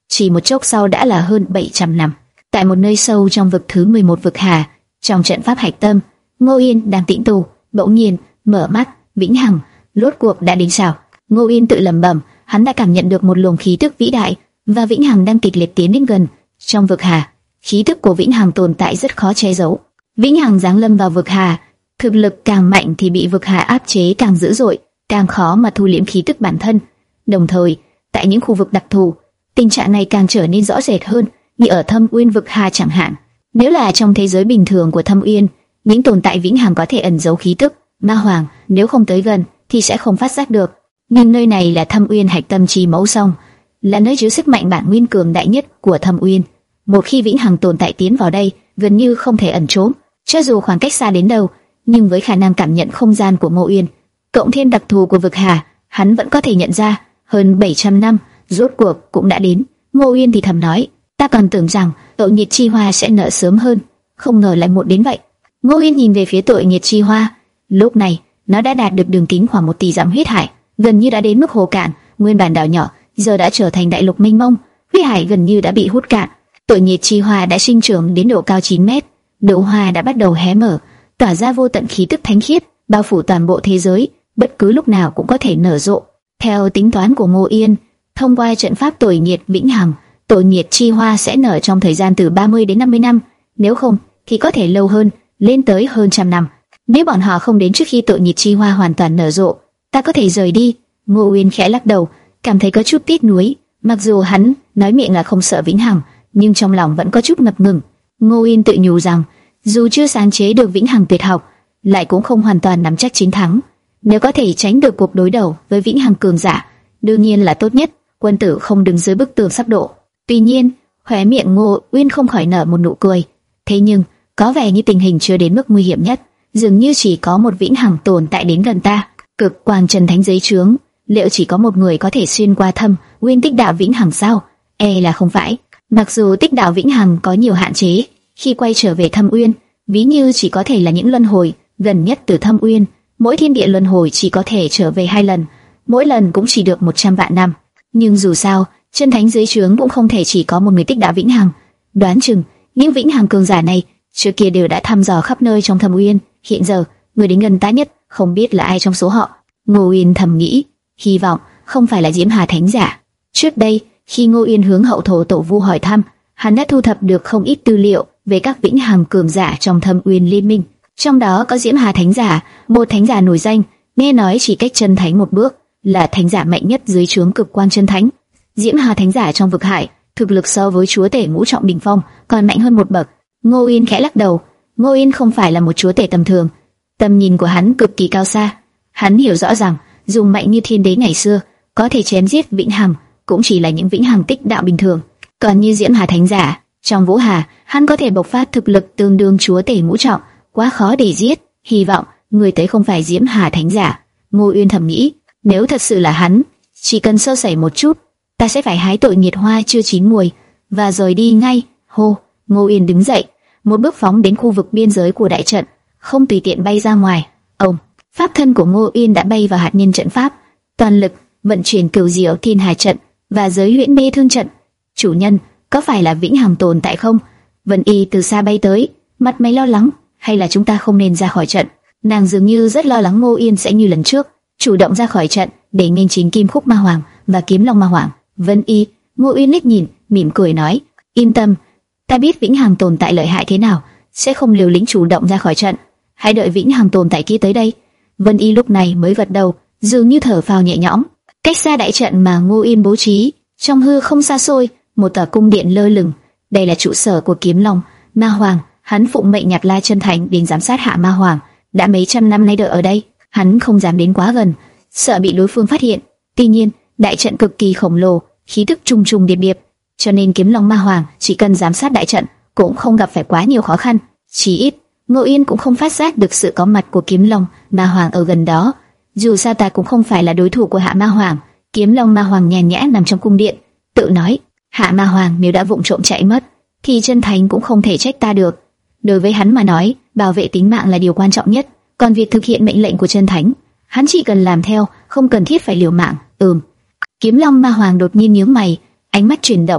chỉ một chốc sau đã là hơn bảy trăm năm. Tại một nơi sâu trong vực thứ mười một vực hà, trong trận pháp hạch tâm, Ngô Yên đang tĩnh tu, bỗng nhiên mở mắt. Vĩnh hằng, rốt cuộc đã đến sao? Ngô Yên tự lẩm bẩm, hắn đã cảm nhận được một luồng khí tức vĩ đại và vĩnh hằng đang kịch liệt tiến đến gần. Trong vực hà, khí tức của vĩnh hằng tồn tại rất khó che giấu. Vĩnh hằng giáng lâm vào vực hà, thực lực càng mạnh thì bị vực hà áp chế càng dữ dội, càng khó mà thu liễm khí tức bản thân. Đồng thời, tại những khu vực đặc thù, tình trạng này càng trở nên rõ rệt hơn, như ở Thâm Uyên vực hà chẳng hạn. Nếu là trong thế giới bình thường của Thâm Uyên, những tồn tại vĩnh hằng có thể ẩn giấu khí tức, ma hoàng nếu không tới gần thì sẽ không phát giác được. Nhưng nơi này là Thâm Uyên hạch tâm chi mẫu song, là nơi chứa sức mạnh bản nguyên cường đại nhất của Thâm Uyên. Một khi vĩnh hằng tồn tại tiến vào đây, gần như không thể ẩn trốn, cho dù khoảng cách xa đến đâu, nhưng với khả năng cảm nhận không gian của Ngô Uyên, cộng thêm đặc thù của vực hà, hắn vẫn có thể nhận ra. Hơn bảy trăm năm, rốt cuộc cũng đã đến. Ngô Uyên thì thầm nói, ta còn tưởng rằng tội nghiệt chi hoa sẽ nở sớm hơn, không ngờ lại muộn đến vậy. Ngô Uyên nhìn về phía tội nghiệt chi hoa, lúc này nó đã đạt được đường kính khoảng một tỷ dặm huyết hải, gần như đã đến mức hồ cạn. Nguyên bản đảo nhỏ giờ đã trở thành đại lục mênh mông, huyết hải gần như đã bị hút cạn. Tội nghiệt chi hoa đã sinh trưởng đến độ cao chín mét, nụ hoa đã bắt đầu hé mở, tỏa ra vô tận khí tức thánh khiết, bao phủ toàn bộ thế giới, bất cứ lúc nào cũng có thể nở rộ. Theo tính toán của Ngô Yên, thông qua trận pháp tội nghiệt vĩnh hằng, tội nghiệt chi hoa sẽ nở trong thời gian từ ba mươi đến năm mươi năm, nếu không thì có thể lâu hơn, lên tới hơn trăm năm. Nếu bọn họ không đến trước khi tội nghiệt chi hoa hoàn toàn nở rộ, ta có thể rời đi. Ngô Uyên khẽ lắc đầu, cảm thấy có chút tiếc nuối. Mặc dù hắn nói miệng là không sợ vĩnh hằng, nhưng trong lòng vẫn có chút ngập ngừng. Ngô Uyên tự nhủ rằng, dù chưa sáng chế được vĩnh hằng tuyệt học, lại cũng không hoàn toàn nắm chắc chiến thắng. Nếu có thể tránh được cuộc đối đầu với vĩnh hằng cường giả, đương nhiên là tốt nhất. Quân tử không đứng dưới bức tường sắp đổ. Tuy nhiên, khóe miệng Ngô Uyên không khỏi nở một nụ cười. Thế nhưng, có vẻ như tình hình chưa đến mức nguy hiểm nhất. Dường như chỉ có một vĩnh hằng tồn tại đến gần ta. Cực quang chân thánh giấy trướng, liệu chỉ có một người có thể xuyên qua Thâm Uyên tích đạo vĩnh hằng sao? E là không phải. Mặc dù tích đạo vĩnh hằng có nhiều hạn chế, khi quay trở về Thâm Uyên, ví như chỉ có thể là những luân hồi gần nhất từ Thâm Uyên. Mỗi thiên địa luân hồi chỉ có thể trở về hai lần, mỗi lần cũng chỉ được một trăm vạn năm. Nhưng dù sao, chân thánh dưới trướng cũng không thể chỉ có một người tích đạo vĩnh hằng. Đoán chừng những vĩnh hằng cường giả này trước kia đều đã thăm dò khắp nơi trong Thâm Uyên. Hiện giờ người đến gần ta nhất không biết là ai trong số họ. Ngô Uyên thầm nghĩ, hy vọng không phải là Diễm Hà thánh giả. Trước đây khi Ngô Uyên hướng hậu thổ tổ vu hỏi thăm, hắn đã thu thập được không ít tư liệu về các vĩnh hằng cường giả trong Thâm Uyên liên minh. Trong đó có Diễm Hà thánh giả, một thánh giả nổi danh, nghe nói chỉ cách chân thánh một bước, là thánh giả mạnh nhất dưới trướng cực quan chân thánh. Diễm Hà thánh giả trong vực hải, thực lực so với chúa tể ngũ trọng đỉnh phong còn mạnh hơn một bậc. Ngô Uyên khẽ lắc đầu. Ngô Uyên không phải là một chúa tể tầm thường, tầm nhìn của hắn cực kỳ cao xa. Hắn hiểu rõ rằng dùng mạnh như thiên đế ngày xưa có thể chém giết vĩnh hằng cũng chỉ là những vĩnh hằng tích đạo bình thường, còn như Diễm Hà thánh giả trong vũ hà, hắn có thể bộc phát thực lực tương đương chúa tể ngũ trọng, quá khó để giết. Hy vọng người tới không phải Diễm Hà thánh giả. Ngô Uyên thầm nghĩ, nếu thật sự là hắn, chỉ cần sơ sẩy một chút, ta sẽ phải hái tội nghiệt hoa chưa chín mùi và rời đi ngay. Hô, Ngô Uyên đứng dậy, một bước phóng đến khu vực biên giới của đại trận, không tùy tiện bay ra ngoài. Ông, pháp thân của Ngô Uyên đã bay vào hạt nhân trận pháp, toàn lực vận chuyển Cửu Diệu Thiên Hà trận và Giới Huyễn Mê Thương trận. Chủ nhân, có phải là vĩnh hằng tồn tại không? Vân Y từ xa bay tới, mặt mày lo lắng. Hay là chúng ta không nên ra khỏi trận? Nàng dường như rất lo lắng Ngô Uyên sẽ như lần trước, chủ động ra khỏi trận để nghênh chính Kim Khúc Ma Hoàng và Kiếm Long Ma Hoàng. Vân Y, Ngô Uyên liếc nhìn, mỉm cười nói, yên tâm, ta biết vĩnh hằng tồn tại lợi hại thế nào, sẽ không liều lĩnh chủ động ra khỏi trận. Hãy đợi vĩnh hằng tồn tại kia tới đây. Vân Y lúc này mới gật đầu, dường như thở phào nhẹ nhõm. Cách xa đại trận mà Ngô Uyên bố trí, trong hư không xa xôi, một tòa cung điện lơ lửng. Đây là trụ sở của Kiếm Long Ma Hoàng. Hắn phụng mệnh Nhạc La chân thánh đến giám sát Hạ Ma Hoàng, đã mấy trăm năm nay đợi ở đây, hắn không dám đến quá gần, sợ bị đối phương phát hiện. Tuy nhiên, đại trận cực kỳ khổng lồ, khí tức trùng trùng điệp điệp, cho nên Kiếm Long Ma Hoàng chỉ cần giám sát đại trận cũng không gặp phải quá nhiều khó khăn. Chỉ ít, Ngô Yên cũng không phát giác được sự có mặt của Kiếm Long Ma Hoàng ở gần đó. Dù sao ta cũng không phải là đối thủ của Hạ Ma Hoàng. Kiếm Long Ma Hoàng nhàn nhã nằm trong cung điện, tự nói, Hạ Ma Hoàng nếu đã vụng trộm chạy mất, thì chân thánh cũng không thể trách ta được. Đối với hắn mà nói, bảo vệ tính mạng là điều quan trọng nhất, còn việc thực hiện mệnh lệnh của chân thánh, hắn chỉ cần làm theo, không cần thiết phải liều mạng. Ừm. Kiếm Long Ma Hoàng đột nhiên nhướng mày, ánh mắt chuyển động,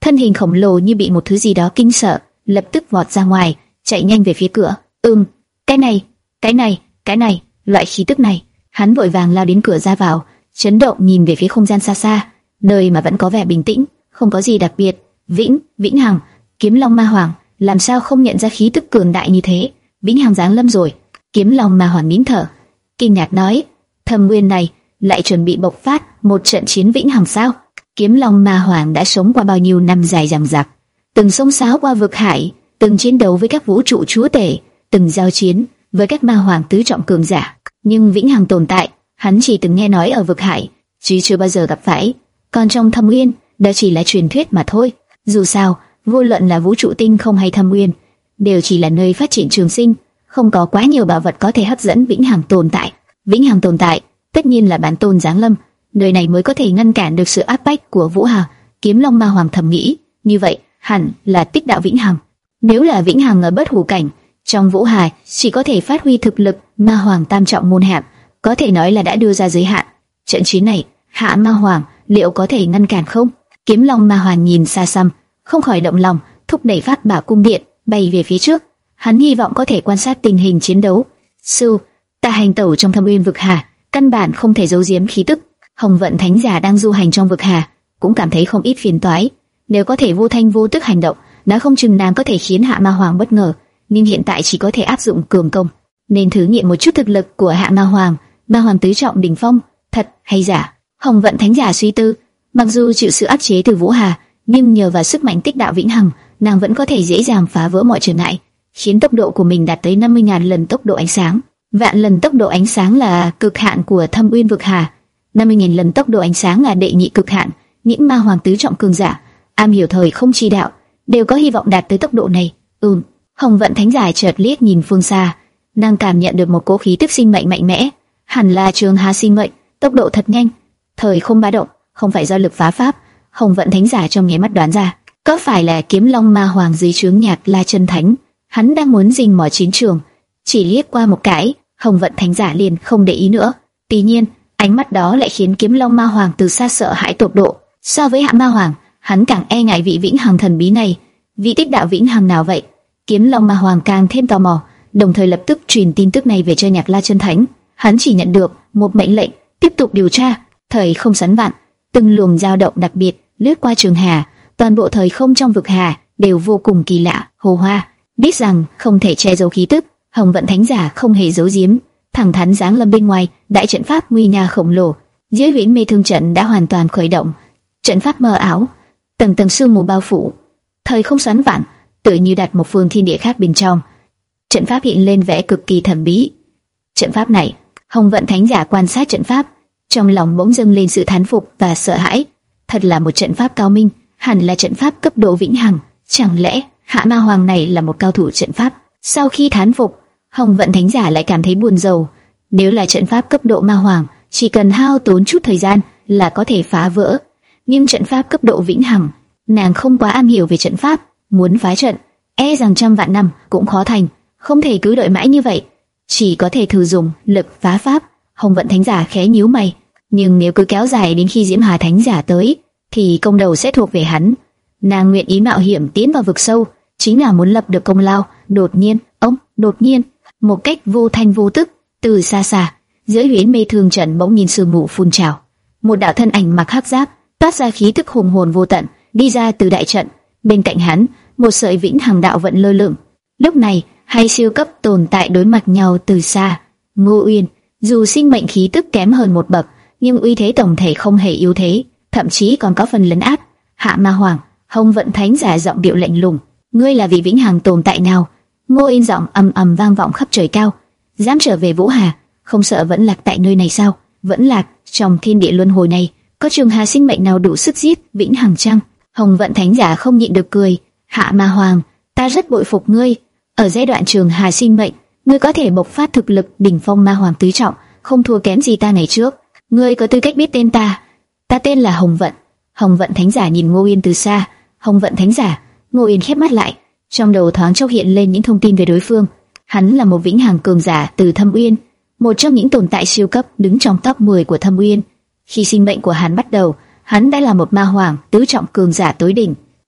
thân hình khổng lồ như bị một thứ gì đó kinh sợ, lập tức vọt ra ngoài, chạy nhanh về phía cửa. Ừm, cái này, cái này, cái này, loại khí tức này. Hắn vội vàng lao đến cửa ra vào, chấn động nhìn về phía không gian xa xa, nơi mà vẫn có vẻ bình tĩnh, không có gì đặc biệt. Vĩnh, Vĩnh Hằng, Kiếm Long Ma Hoàng, làm sao không nhận ra khí tức cường đại như thế? Vĩnh Hằng giáng lâm rồi. Kiếm Long Ma Hoàng nín thở, kinh ngạc nói, Thâm Nguyên này lại chuẩn bị bộc phát một trận chiến Vĩnh Hằng sao? Kiếm Long Ma Hoàng đã sống qua bao nhiêu năm dài dằng dặc, từng sông sáo qua vực hải, từng chiến đấu với các vũ trụ chúa tể, từng giao chiến với các ma hoàng tứ trọng cường giả. Nhưng Vĩnh Hằng tồn tại, hắn chỉ từng nghe nói ở vực hải, chứ chưa bao giờ gặp phải. Còn trong Thâm Nguyên, đó chỉ là truyền thuyết mà thôi. Dù sao, vô luận là vũ trụ tinh không hay Thâm Nguyên, đều chỉ là nơi phát triển trường sinh, không có quá nhiều bảo vật có thể hấp dẫn Vĩnh Hằng tồn tại. Vĩnh Hằng tồn tại, tất nhiên là bản tôn giáng lâm, nơi này mới có thể ngăn cản được sự áp bách của Vũ Hà. Kiếm Long Ma Hoàng thầm nghĩ, như vậy hẳn là Tích Đạo Vĩnh Hằng. Nếu là Vĩnh Hằng ở Bất Hủ cảnh, trong Vũ Hà chỉ có thể phát huy thực lực Ma Hoàng tam trọng môn hạp, có thể nói là đã đưa ra giới hạn. Trận chiến này, Hạ Ma Hoàng liệu có thể ngăn cản không? Kiếm Long Ma Hoàng nhìn xa xăm, không khỏi động lòng, thúc đẩy pháp bảo cung điện bay về phía trước. Hắn hy vọng có thể quan sát tình hình chiến đấu. Sư, ta hành tẩu trong Thâm Uyên vực hà, căn bản không thể giấu giếm khí tức. Hồng Vận Thánh Giả đang du hành trong vực hà, cũng cảm thấy không ít phiền toái. Nếu có thể vô thanh vô tức hành động, đã không chừng nàng có thể khiến Hạ Ma Hoàng bất ngờ. Nhưng hiện tại chỉ có thể áp dụng cường công, nên thử nghiệm một chút thực lực của Hạ Ma Hoàng. Ma Hoàng tứ trọng đỉnh phong, thật hay giả? Hồng Vận Thánh Giả suy tư. Mặc dù chịu sự áp chế từ Vũ Hà, nhưng nhờ vào sức mạnh Tích Đạo Vĩnh Hằng, nàng vẫn có thể dễ dàng phá vỡ mọi trở ngại, khiến tốc độ của mình đạt tới năm mươi nghìn lần tốc độ ánh sáng. Vạn lần tốc độ ánh sáng là cực hạn của Thâm Uyên vực hà, năm mươi nghìn lần tốc độ ánh sáng là đệ nhị cực hạn. Những ma hoàng tứ trọng cường giả am hiểu thời không chi đạo đều có hy vọng đạt tới tốc độ này. Ừm. Hồng Vận Thánh Giả chợt liếc nhìn phương xa, nàng cảm nhận được một cỗ khí tức sinh mệnh mạnh mẽ, hẳn là Trường Hà sinh mệnh, tốc độ thật nhanh, thời không ba động, không phải do lực phá pháp. Hồng Vận Thánh Giả trong nháy mắt đoán ra, có phải là Kiếm Long Ma Hoàng dưới trướng Nhạc La Chân Thánh, hắn đang muốn rình mò chiến trường. Chỉ liếc qua một cái, Hồng Vận Thánh Giả liền không để ý nữa. Tuy nhiên, ánh mắt đó lại khiến Kiếm Long Ma Hoàng từ xa sợ hãi tột độ. So với Hạ Ma Hoàng, hắn càng e ngại vị Vĩnh Hằng thần bí này. Vị Tích Đạo Vĩnh Hằng nào vậy? Kiếm Long Ma Hoàng càng thêm tò mò, đồng thời lập tức truyền tin tức này về cho Nhạc La Chân Thánh. Hắn chỉ nhận được một mệnh lệnh, tiếp tục điều tra. Thời không xoắn vặn, từng luồng dao động đặc biệt lướt qua Trường Hà, toàn bộ thời không trong vực hà đều vô cùng kỳ lạ. Hồ Hoa biết rằng không thể che giấu khí tức, Hồng Vận Thánh Giả không hề giấu giếm, thẳng thắn giáng lâm bên ngoài. Đại trận pháp nguy nga khổng lồ dưới Viễn Mê Thương trận đã hoàn toàn khởi động. Trận pháp mờ ảo, tầng tầng sương mù bao phủ, thời không xoắn vặn, tự như đặt một phương thiên địa khác bên trong. Trận pháp hiện lên vẻ cực kỳ thần bí. Trận pháp này, Hồng Vận Thánh Giả quan sát trận pháp, trong lòng bỗng dâng lên sự thán phục và sợ hãi. Thật là một trận pháp cao minh, hẳn là trận pháp cấp độ vĩnh hằng. Chẳng lẽ Hạ Ma Hoàng này là một cao thủ trận pháp? Sau khi thán phục, Hồng Vận Thánh Giả lại cảm thấy buồn rầu. Nếu là trận pháp cấp độ Ma Hoàng, chỉ cần hao tốn chút thời gian là có thể phá vỡ. Nhưng trận pháp cấp độ vĩnh hằng, nàng không quá am hiểu về trận pháp, muốn phá trận, e rằng trăm vạn năm cũng khó thành. Không thể cứ đợi mãi như vậy, chỉ có thể thử dùng lực phá pháp. Hồng Vận Thánh Giả khẽ nhíu mày, nhưng nếu cứ kéo dài đến khi Diễm Hà Thánh Giả tới, thì công đầu sẽ thuộc về hắn. Nàng nguyện ý mạo hiểm tiến vào vực sâu, chính là muốn lập được công lao. Đột nhiên, ông, đột nhiên, một cách vô thanh vô tức, từ xa xa, giữa Huyễn Mê Thương trận bỗng nhìn sương mù phun trào, một đạo thân ảnh mặc hắc giáp, toát ra khí tức hùng hồn vô tận, đi ra từ đại trận. Bên cạnh hắn, một sợi vĩnh hằng đạo vận lơ lửng. Lúc này, hai siêu cấp tồn tại đối mặt nhau từ xa. Ngô Uyên, dù sinh mệnh khí tức kém hơn một bậc, nhưng uy thế tổng thể không hề yếu thế, thậm chí còn có phần lấn áp. Hạ Ma Hoàng, Hồng Vận Thánh Giả giọng điệu lạnh lùng, ngươi là vị vĩnh hằng tồn tại nào? Ngô Uyên giọng ầm ầm vang vọng khắp trời cao, dám trở về Vũ Hà, không sợ vẫn lạc tại nơi này sao? Vẫn lạc trong thiên địa luân hồi này, có Trường Hà sinh mệnh nào đủ sức giết vĩnh hằng chăng? Hồng Vận Thánh Giả không nhịn được cười. Hạ Ma Hoàng, ta rất bội phục ngươi. Ở giai đoạn Trường Hà sinh mệnh, ngươi có thể bộc phát thực lực đỉnh phong Ma Hoàng tứ trọng, không thua kém gì ta ngày trước. Ngươi có tư cách biết tên ta. Ta tên là Hồng Vận. Hồng Vận Thánh Giả nhìn Ngô Uyên từ xa. Hồng Vận Thánh Giả. Ngô Uyên khép mắt lại, trong đầu thoáng chốc hiện lên những thông tin về đối phương. Hắn là một vĩnh hằng cường giả từ Thâm Uyên, một trong những tồn tại siêu cấp đứng trong top mười của Thâm Uyên. Khi sinh mệnh của hắn bắt đầu, hắn đã là một ma hoàng tứ trọng cường giả tối đỉnh.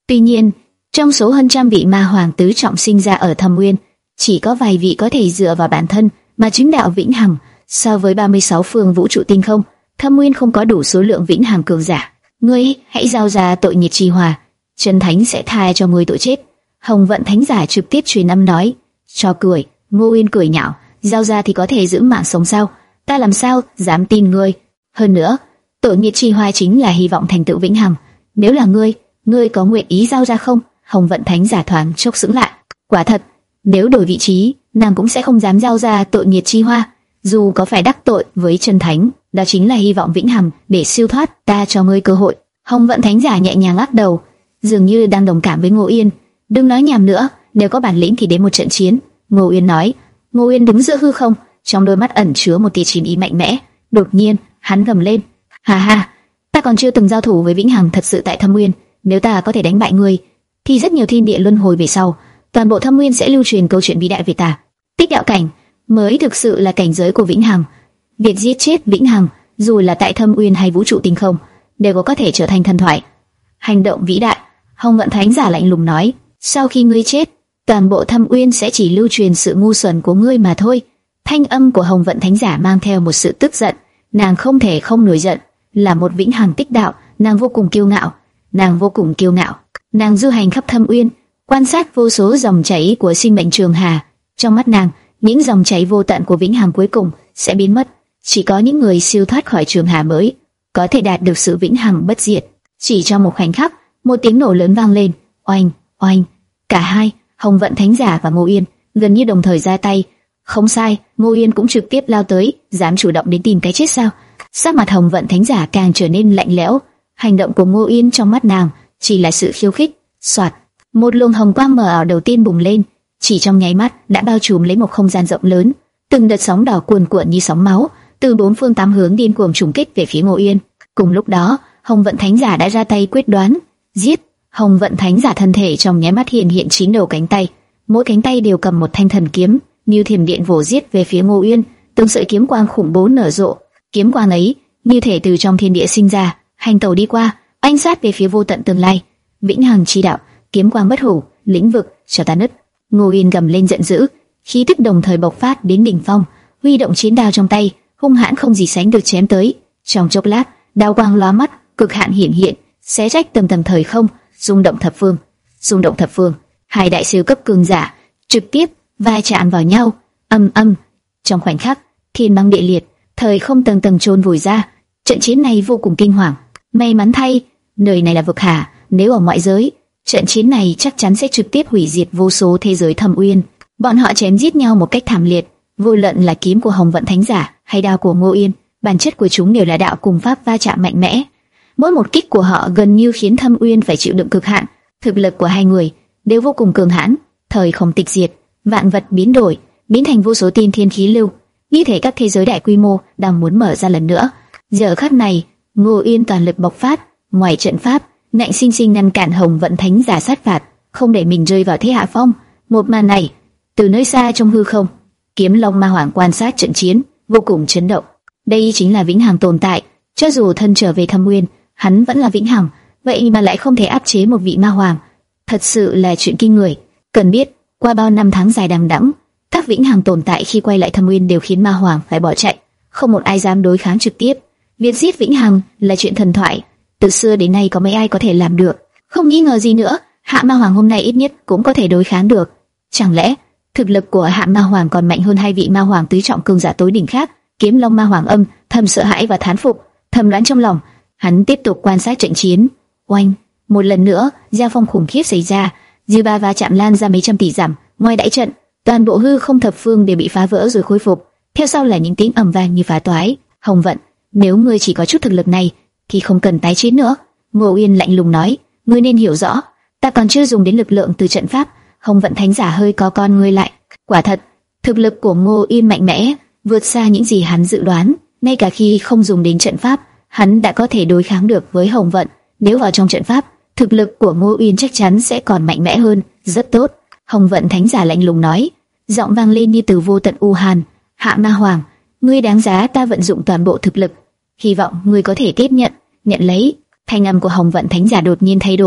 Tuy nhiên, trong số hơn trăm vị ma hoàng tứ trọng sinh ra ở Thâm Uyên, chỉ có vài vị có thể dựa vào bản thân mà chứng đạo vĩnh hằng. So với ba mươi sáu phương vũ trụ tinh không, Thâm Uyên không có đủ số lượng vĩnh hằng cường giả. Ngươi hãy giao ra tội nghiệt chi hỏa, Chân Thánh sẽ tha cho ngươi tội chết. Hồng Vận Thánh giả trực tiếp truyền âm nói. Cho cười. Ngô Uyên cười nhạo, giao ra thì có thể giữ mạng sống sao? Ta làm sao dám tin ngươi? Hơn nữa, tội nghiệt chi hỏa chính là hy vọng thành tựu vĩnh hằng. Nếu là ngươi, ngươi có nguyện ý giao ra không? Hồng Vận Thánh giả thoáng chốc sững lại. Quả thật, nếu đổi vị trí, nàng cũng sẽ không dám giao ra tội nghiệt chi hỏa. Dù có phải đắc tội với Chân Thánh, đó chính là hy vọng vĩnh hằng để siêu thoát. Ta cho ngươi cơ hội. Hồng Vận Thánh giả nhẹ nhàng lắc đầu, dường như đang đồng cảm với Ngô Uyên. Đừng nói nhảm nữa, nếu có bản lĩnh thì đến một trận chiến. Ngô Uyên nói. Ngô Uyên đứng giữa hư không, trong đôi mắt ẩn chứa một tia chiến ý mạnh mẽ. Đột nhiên, hắn gầm lên. Ha ha, ta còn chưa từng giao thủ với vĩnh hằng thật sự tại Thâm Uyên. Nếu ta có thể đánh bại ngươi, thì rất nhiều thiên địa luân hồi về sau, toàn bộ Thâm Uyên sẽ lưu truyền câu chuyện vĩ đại về ta. Tích đạo cảnh mới thực sự là cảnh giới của vĩnh hằng. Việc giết chết vĩnh hằng, dù là tại Thâm Uyên hay vũ trụ tinh không, đều có có thể trở thành thần thoại, hành động vĩ đại. Hồng Vận Thánh giả lạnh lùng nói. Sau khi ngươi chết, toàn bộ Thâm Uyên sẽ chỉ lưu truyền sự ngu xuẩn của ngươi mà thôi. Thanh âm của Hồng Vận Thánh giả mang theo một sự tức giận. Nàng không thể không nổi giận. Là một vĩnh hằng tích đạo, nàng vô cùng kiêu ngạo. Nàng vô cùng kiêu ngạo. Nàng du hành khắp Thâm Uyên, quan sát vô số dòng chảy của sinh mệnh trường hà. Trong mắt nàng, những dòng chảy vô tận của vĩnh hằng cuối cùng sẽ biến mất. Chỉ có những người siêu thoát khỏi trường hà mới có thể đạt được sự vĩnh hằng bất diệt. Chỉ trong một khoảnh khắc, một tiếng nổ lớn vang lên. Oanh, oanh. Cả hai, Hồng Vận Thánh giả và Ngô Uyên, gần như đồng thời ra tay. Không sai, Ngô Uyên cũng trực tiếp lao tới, dám chủ động đến tìm cái chết sao? Sắc mặt Hồng Vận Thánh giả càng trở nên lạnh lẽo. Hành động của Ngô Uyên trong mắt nàng chỉ là sự khiêu khích. Soạt, một luồng hồng quang mờ ảo đầu tiên bùng lên, chỉ trong nháy mắt đã bao trùm lấy một không gian rộng lớn. Từng đợt sóng đỏ cuồn cuộn như sóng máu, từ bốn phương tám hướng điên cuồng trùng kích về phía Ngô Uyên. Cùng lúc đó, Hồng Vận Thánh giả đã ra tay quyết đoán, giết. Hồng Vận Thánh giả thân thể trong nháy mắt hiện hiện chín đầu cánh tay, mỗi cánh tay đều cầm một thanh thần kiếm, như thiểm điện vồ giết về phía Ngô Uyên. Từng sợi kiếm quang khủng bố nở rộ, kiếm quang ấy như thể từ trong thiên địa sinh ra, hành tẩu đi qua, anh sát về phía vô tận tương lai. Vĩnh hằng chi đạo, kiếm quang bất hủ, lĩnh vực cho ta nứt. Ngô Uyên gầm lên giận dữ, khí tức đồng thời bộc phát đến đỉnh phong, huy động chiến đao trong tay, hung hãn không gì sánh được chém tới. Trong chốc lát, đao quang lóa mắt, cực hạn hiển hiện, xé rách tầng tầng thời không, rung động thập phương. Rung động thập phương, hai đại siêu cấp cường giả trực tiếp va chạm vào nhau, âm âm. Trong khoảnh khắc, thiên băng địa liệt, thời không tầng tầng chôn vùi ra. Trận chiến này vô cùng kinh hoàng. May mắn thay, nơi này là vực hà, nếu ở ngoại giới, trận chiến này chắc chắn sẽ trực tiếp hủy diệt vô số thế giới Thâm Uyên. Bọn họ chém giết nhau một cách thảm liệt, vô luận là kiếm của Hồng Vận Thánh giả hay đao của Ngô Uyên, bản chất của chúng đều là đạo cùng pháp va chạm mạnh mẽ. Mỗi một kích của họ gần như khiến Thâm Uyên phải chịu đựng cực hạn. Thực lực của hai người đều vô cùng cường hãn. Thời không tịch diệt, vạn vật biến đổi, biến thành vô số tiên thiên khí lưu, như thể các thế giới đại quy mô đang muốn mở ra lần nữa. Giờ khắc này, Ngô Uyên toàn lực bộc phát, ngoài trận pháp, ngạnh sinh sinh ngăn cản Hồng Vận Thánh giả sát phạt, không để mình rơi vào thế hạ phong. Một màn này, từ nơi xa trong hư không, Kiếm Long Ma Hoàng quan sát trận chiến, vô cùng chấn động. Đây chính là vĩnh hằng tồn tại, cho dù thân trở về Thâm Uyên, hắn vẫn là vĩnh hằng, vậy mà lại không thể áp chế một vị ma hoàng, thật sự là chuyện kinh người. Cần biết, qua bao năm tháng dài đằng đẵng, các vĩnh hằng tồn tại khi quay lại Thâm Uyên đều khiến ma hoàng phải bỏ chạy, không một ai dám đối kháng trực tiếp. Việc giết vĩnh hằng là chuyện thần thoại, từ xưa đến nay có mấy ai có thể làm được. Không nghi ngờ gì nữa, Hạ Ma Hoàng hôm nay ít nhất cũng có thể đối kháng được. Chẳng lẽ thực lực của Hạ Ma Hoàng còn mạnh hơn hai vị ma hoàng tứ trọng cường giả tối đỉnh khác? Kiếm Long Ma Hoàng âm thầm sợ hãi và thán phục, thầm đoán trong lòng. Hắn tiếp tục quan sát trận chiến. Oanh, một lần nữa, giao phong khủng khiếp xảy ra, dư ba va chạm lan ra mấy trăm tỷ dặm. Ngoài đại trận, toàn bộ hư không thập phương đều bị phá vỡ rồi khôi phục. Theo sau là những tiếng ầm vang như phá toái. Hồng Vận, nếu ngươi chỉ có chút thực lực này, thì không cần tái chiến nữa. Ngô Uyên lạnh lùng nói. Ngươi nên hiểu rõ, ta còn chưa dùng đến lực lượng từ trận pháp. Hồng Vận Thánh giả hơi có con ngươi lại. Quả thật, thực lực của Ngô Uyên mạnh mẽ, vượt xa những gì hắn dự đoán. Ngay cả khi không dùng đến trận pháp, hắn đã có thể đối kháng được với Hồng Vận. Nếu vào trong trận pháp, thực lực của Ngô Uyên chắc chắn sẽ còn mạnh mẽ hơn. Rất tốt. Hồng Vận Thánh giả lạnh lùng nói, giọng vang lên như từ vô tận u hàn. Hạ Ma Hoàng, ngươi đáng giá ta vận dụng toàn bộ thực lực. Hy vọng ngươi có thể tiếp nhận, nhận lấy. Thanh âm của Hồng Vận Thánh giả đột nhiên thay đổi,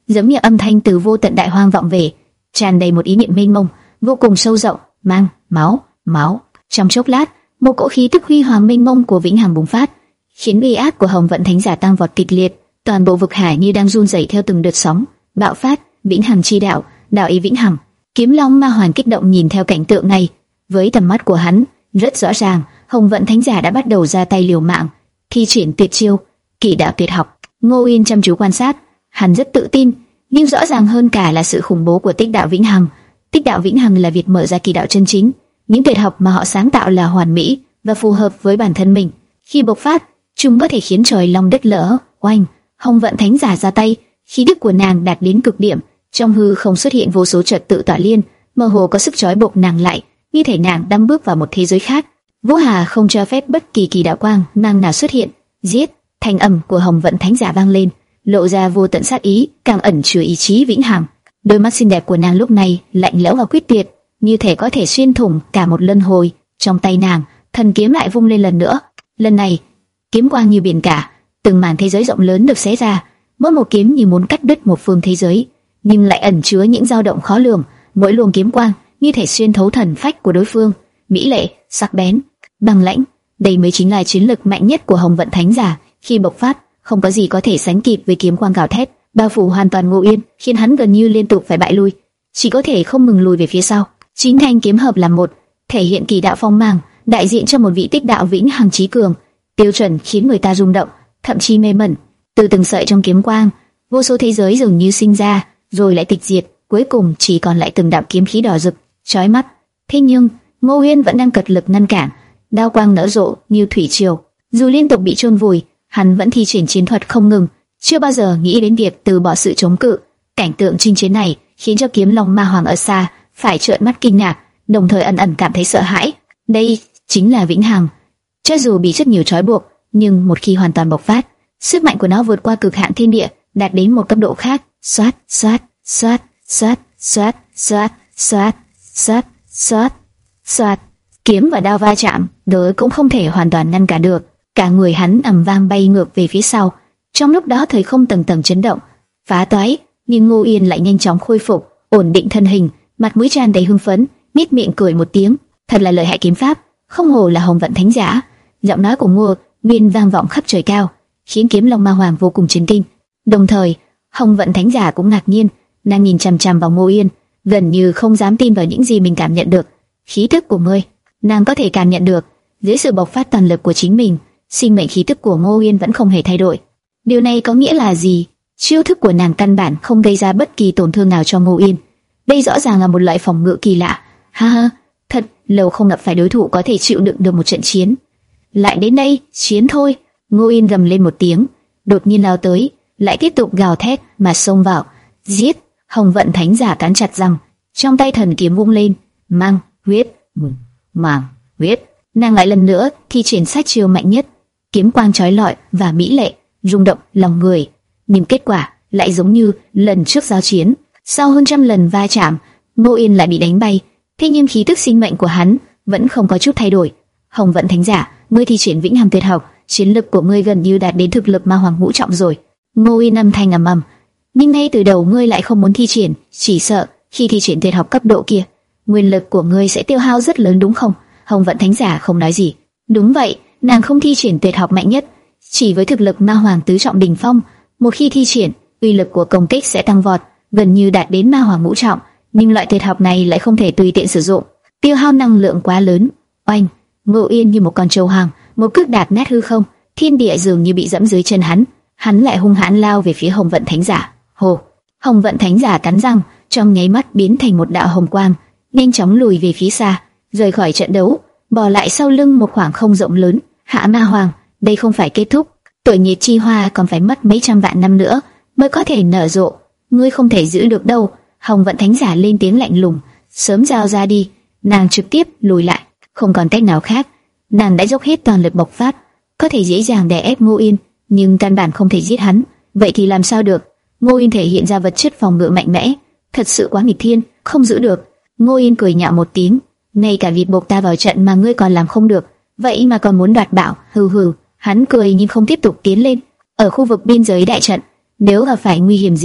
giống như âm thanh từ vô tận đại hoang vọng về, tràn đầy một ý niệm mênh mông, vô cùng sâu rộng, mang máu, máu. Trong chốc lát, một cỗ khí tức huy hoàng mênh mông của vĩnh hằng bùng phát, khiến uy áp của Hồng Vận Thánh Giả tăng vọt kịch liệt, toàn bộ vực hải như đang run rẩy theo từng đợt sóng bạo phát. Vĩnh hằng chi đạo, đạo ý vĩnh hằng. Kiếm Long Ma Hoàn kích động nhìn theo cảnh tượng này, với tầm mắt của hắn rất rõ ràng, Hồng Vận Thánh Giả đã bắt đầu ra tay liều mạng, thi triển tuyệt chiêu, kỳ đạo tuyệt học. Ngô Uyên chăm chú quan sát, hắn rất tự tin, nhưng rõ ràng hơn cả là sự khủng bố của Tích Đạo Vĩnh Hằng. Tích Đạo Vĩnh Hằng là việc mở ra kỳ đạo chân chính, những tuyệt học mà họ sáng tạo là hoàn mỹ và phù hợp với bản thân mình. Khi bộc phát, chúng có thể khiến trời long đất lở. Oanh! Hồng Vận Thánh Giả ra tay, khí tức của nàng đạt đến cực điểm, trong hư không xuất hiện vô số trật tự tỏa liên, mơ hồ có sức trói buộc nàng lại, như thể nàng đang bước vào một thế giới khác. Vũ Hà không cho phép bất kỳ kỳ đạo quang mang nào xuất hiện. Giết! Thanh âm của Hồng Vận Thánh Giả vang lên, lộ ra vô tận sát ý, càng ẩn chứa ý chí vĩnh hằng. Đôi mắt xinh đẹp của nàng lúc này lạnh lẽo và quyết tuyệt, như thể có thể xuyên thủng cả một luân hồi. Trong tay nàng, thần kiếm lại vung lên lần nữa. Lần này, kiếm quang như biển cả, từng màn thế giới rộng lớn được xé ra, mỗi một kiếm như muốn cắt đứt một phương thế giới, nhưng lại ẩn chứa những dao động khó lường. Mỗi luồng kiếm quang như thể xuyên thấu thần phách của đối phương, mỹ lệ, sắc bén, băng lãnh. Đây mới chính là chiến lực mạnh nhất của Hồng Vận Thánh Giả. Khi bộc phát, không có gì có thể sánh kịp với kiếm quang gào thét, bao phủ hoàn toàn Ngô Uyên, khiến hắn gần như liên tục phải bại lui, chỉ có thể không ngừng lùi về phía sau. Chín thanh kiếm hợp làm một, thể hiện kỳ đạo phong mang, đại diện cho một vị tích đạo vĩnh hằng chí cường, tiêu chuẩn khiến người ta rung động, thậm chí mê mẩn. Từ từng sợi trong kiếm quang, vô số thế giới dường như sinh ra, rồi lại tịch diệt, cuối cùng chỉ còn lại từng đạo kiếm khí đỏ rực, chói mắt. Thế nhưng Ngô Uyên vẫn đang cật lực ngăn cản, đao quang nở rộ như thủy triều, dù liên tục bị chôn vùi, hắn vẫn thi triển chiến thuật không ngừng, chưa bao giờ nghĩ đến việc từ bỏ sự chống cự. Cảnh tượng chinh chiến này khiến cho Kiếm Long Ma Hoàng ở xa phải trợn mắt kinh ngạc, đồng thời ẩn ẩn cảm thấy sợ hãi. Đây chính là vĩnh hằng, cho dù bị rất nhiều trói buộc, nhưng một khi hoàn toàn bộc phát, sức mạnh của nó vượt qua cực hạn thiên địa, đạt đến một cấp độ khác. Xoát, xoát, xoát, xoát, xoát, xoát, xoát, xoát, xoát, xoát. Kiếm và đao va chạm, đối cũng không thể hoàn toàn ngăn cản được. Cả người hắn ầm vang bay ngược về phía sau. Trong lúc đó thời không tầng tầng chấn động, phá toái, nhưng Ngô Uyên lại nhanh chóng khôi phục, ổn định thân hình, mặt mũi tràn đầy hưng phấn, nhếch miệng cười một tiếng. Thật là lợi hại kiếm pháp, không hổ là Hồng Vận Thánh Giả. Giọng nói của Ngô Uyên vang vọng khắp trời cao, khiến Kiếm Long Ma Hoàng vô cùng chấn kinh. Đồng thời, Hồng Vận Thánh Giả cũng ngạc nhiên, nàng nhìn chằm chằm vào Ngô Uyên, gần như không dám tin vào những gì mình cảm nhận được. Khí tức của ngươi, nàng có thể cảm nhận được, dưới sự bộc phát toàn lực của chính mình, sinh mệnh khí tức của Ngô Uyên vẫn không hề thay đổi. Điều này có nghĩa là gì? Chiêu thức của nàng căn bản không gây ra bất kỳ tổn thương nào cho Ngô Uyên. Đây rõ ràng là một loại phòng ngự kỳ lạ. Ha ha, thật lâu không gặp phải đối thủ có thể chịu đựng được một trận chiến. Lại đến đây, chiến thôi. Ngô Uyên gầm lên một tiếng, đột nhiên lao tới, lại tiếp tục gào thét mà xông vào. Giết! Hồng Vận Thánh Giả cắn chặt răng, trong tay thần kiếm vung lên, mang huyết, màng huyết. Nàng lại lần nữa thi triển sát chiêu mạnh nhất, kiếm quang chói lọi và mỹ lệ, rung động lòng người. Nhưng kết quả lại giống như lần trước giao chiến, sau hơn trăm lần va chạm, Ngô Uyên lại bị đánh bay. Thế nhưng khí tức sinh mệnh của hắn vẫn không có chút thay đổi. Hồng Vận Thánh Giả, ngươi thi triển vĩnh hằng tuyệt học, chiến lực của ngươi gần như đạt đến thực lực ma hoàng ngũ trọng rồi. Ngô Uyên âm thanh ầm ầm, nhưng ngay từ đầu ngươi lại không muốn thi triển, chỉ sợ khi thi triển tuyệt học cấp độ kia, nguyên lực của ngươi sẽ tiêu hao rất lớn đúng không? Hồng Vận Thánh Giả không nói gì. Đúng vậy, nàng không thi triển tuyệt học mạnh nhất, chỉ với thực lực ma hoàng tứ trọng đỉnh phong, một khi thi triển, uy lực của công kích sẽ tăng vọt, gần như đạt đến ma hoàng ngũ trọng. Nhưng loại tuyệt học này lại không thể tùy tiện sử dụng, tiêu hao năng lượng quá lớn. Oanh! Ngô Uyên như một con trâu hoang, một cước đạp nát hư không, thiên địa dường như bị dẫm dưới chân hắn. Hắn lại hung hãn lao về phía Hồng Vận Thánh Giả. Hồ! Hồng Vận Thánh Giả cắn răng, trong nháy mắt biến thành một đạo hồng quang, nhanh chóng lùi về phía xa, rời khỏi trận đấu, bỏ lại sau lưng một khoảng không rộng lớn. Hạ Ma Hoàng, đây không phải kết thúc, tuổi nhiệt chi hoa còn phải mất mấy trăm vạn năm nữa mới có thể nở rộ, ngươi không thể giữ được đâu. Hồng Vận Thánh Giả lên tiếng lạnh lùng, sớm giao ra đi. Nàng trực tiếp lùi lại, không còn cách nào khác, nàng đã dốc hết toàn lực bộc phát, có thể dễ dàng đè ép Ngô Uyên, nhưng căn bản không thể giết hắn. Vậy thì làm sao được? Ngô Uyên thể hiện ra vật chất phòng ngự mạnh mẽ, thật sự quá nghịch thiên, không giữ được. Ngô Uyên cười nhạo một tiếng, ngay cả việc buộc ta vào trận mà ngươi còn làm không được, vậy mà còn muốn đoạt bảo? Hừ hừ. Hắn cười nhưng không tiếp tục tiến lên. Ở khu vực biên giới đại trận, nếu gặp phải nguy hiểm gì,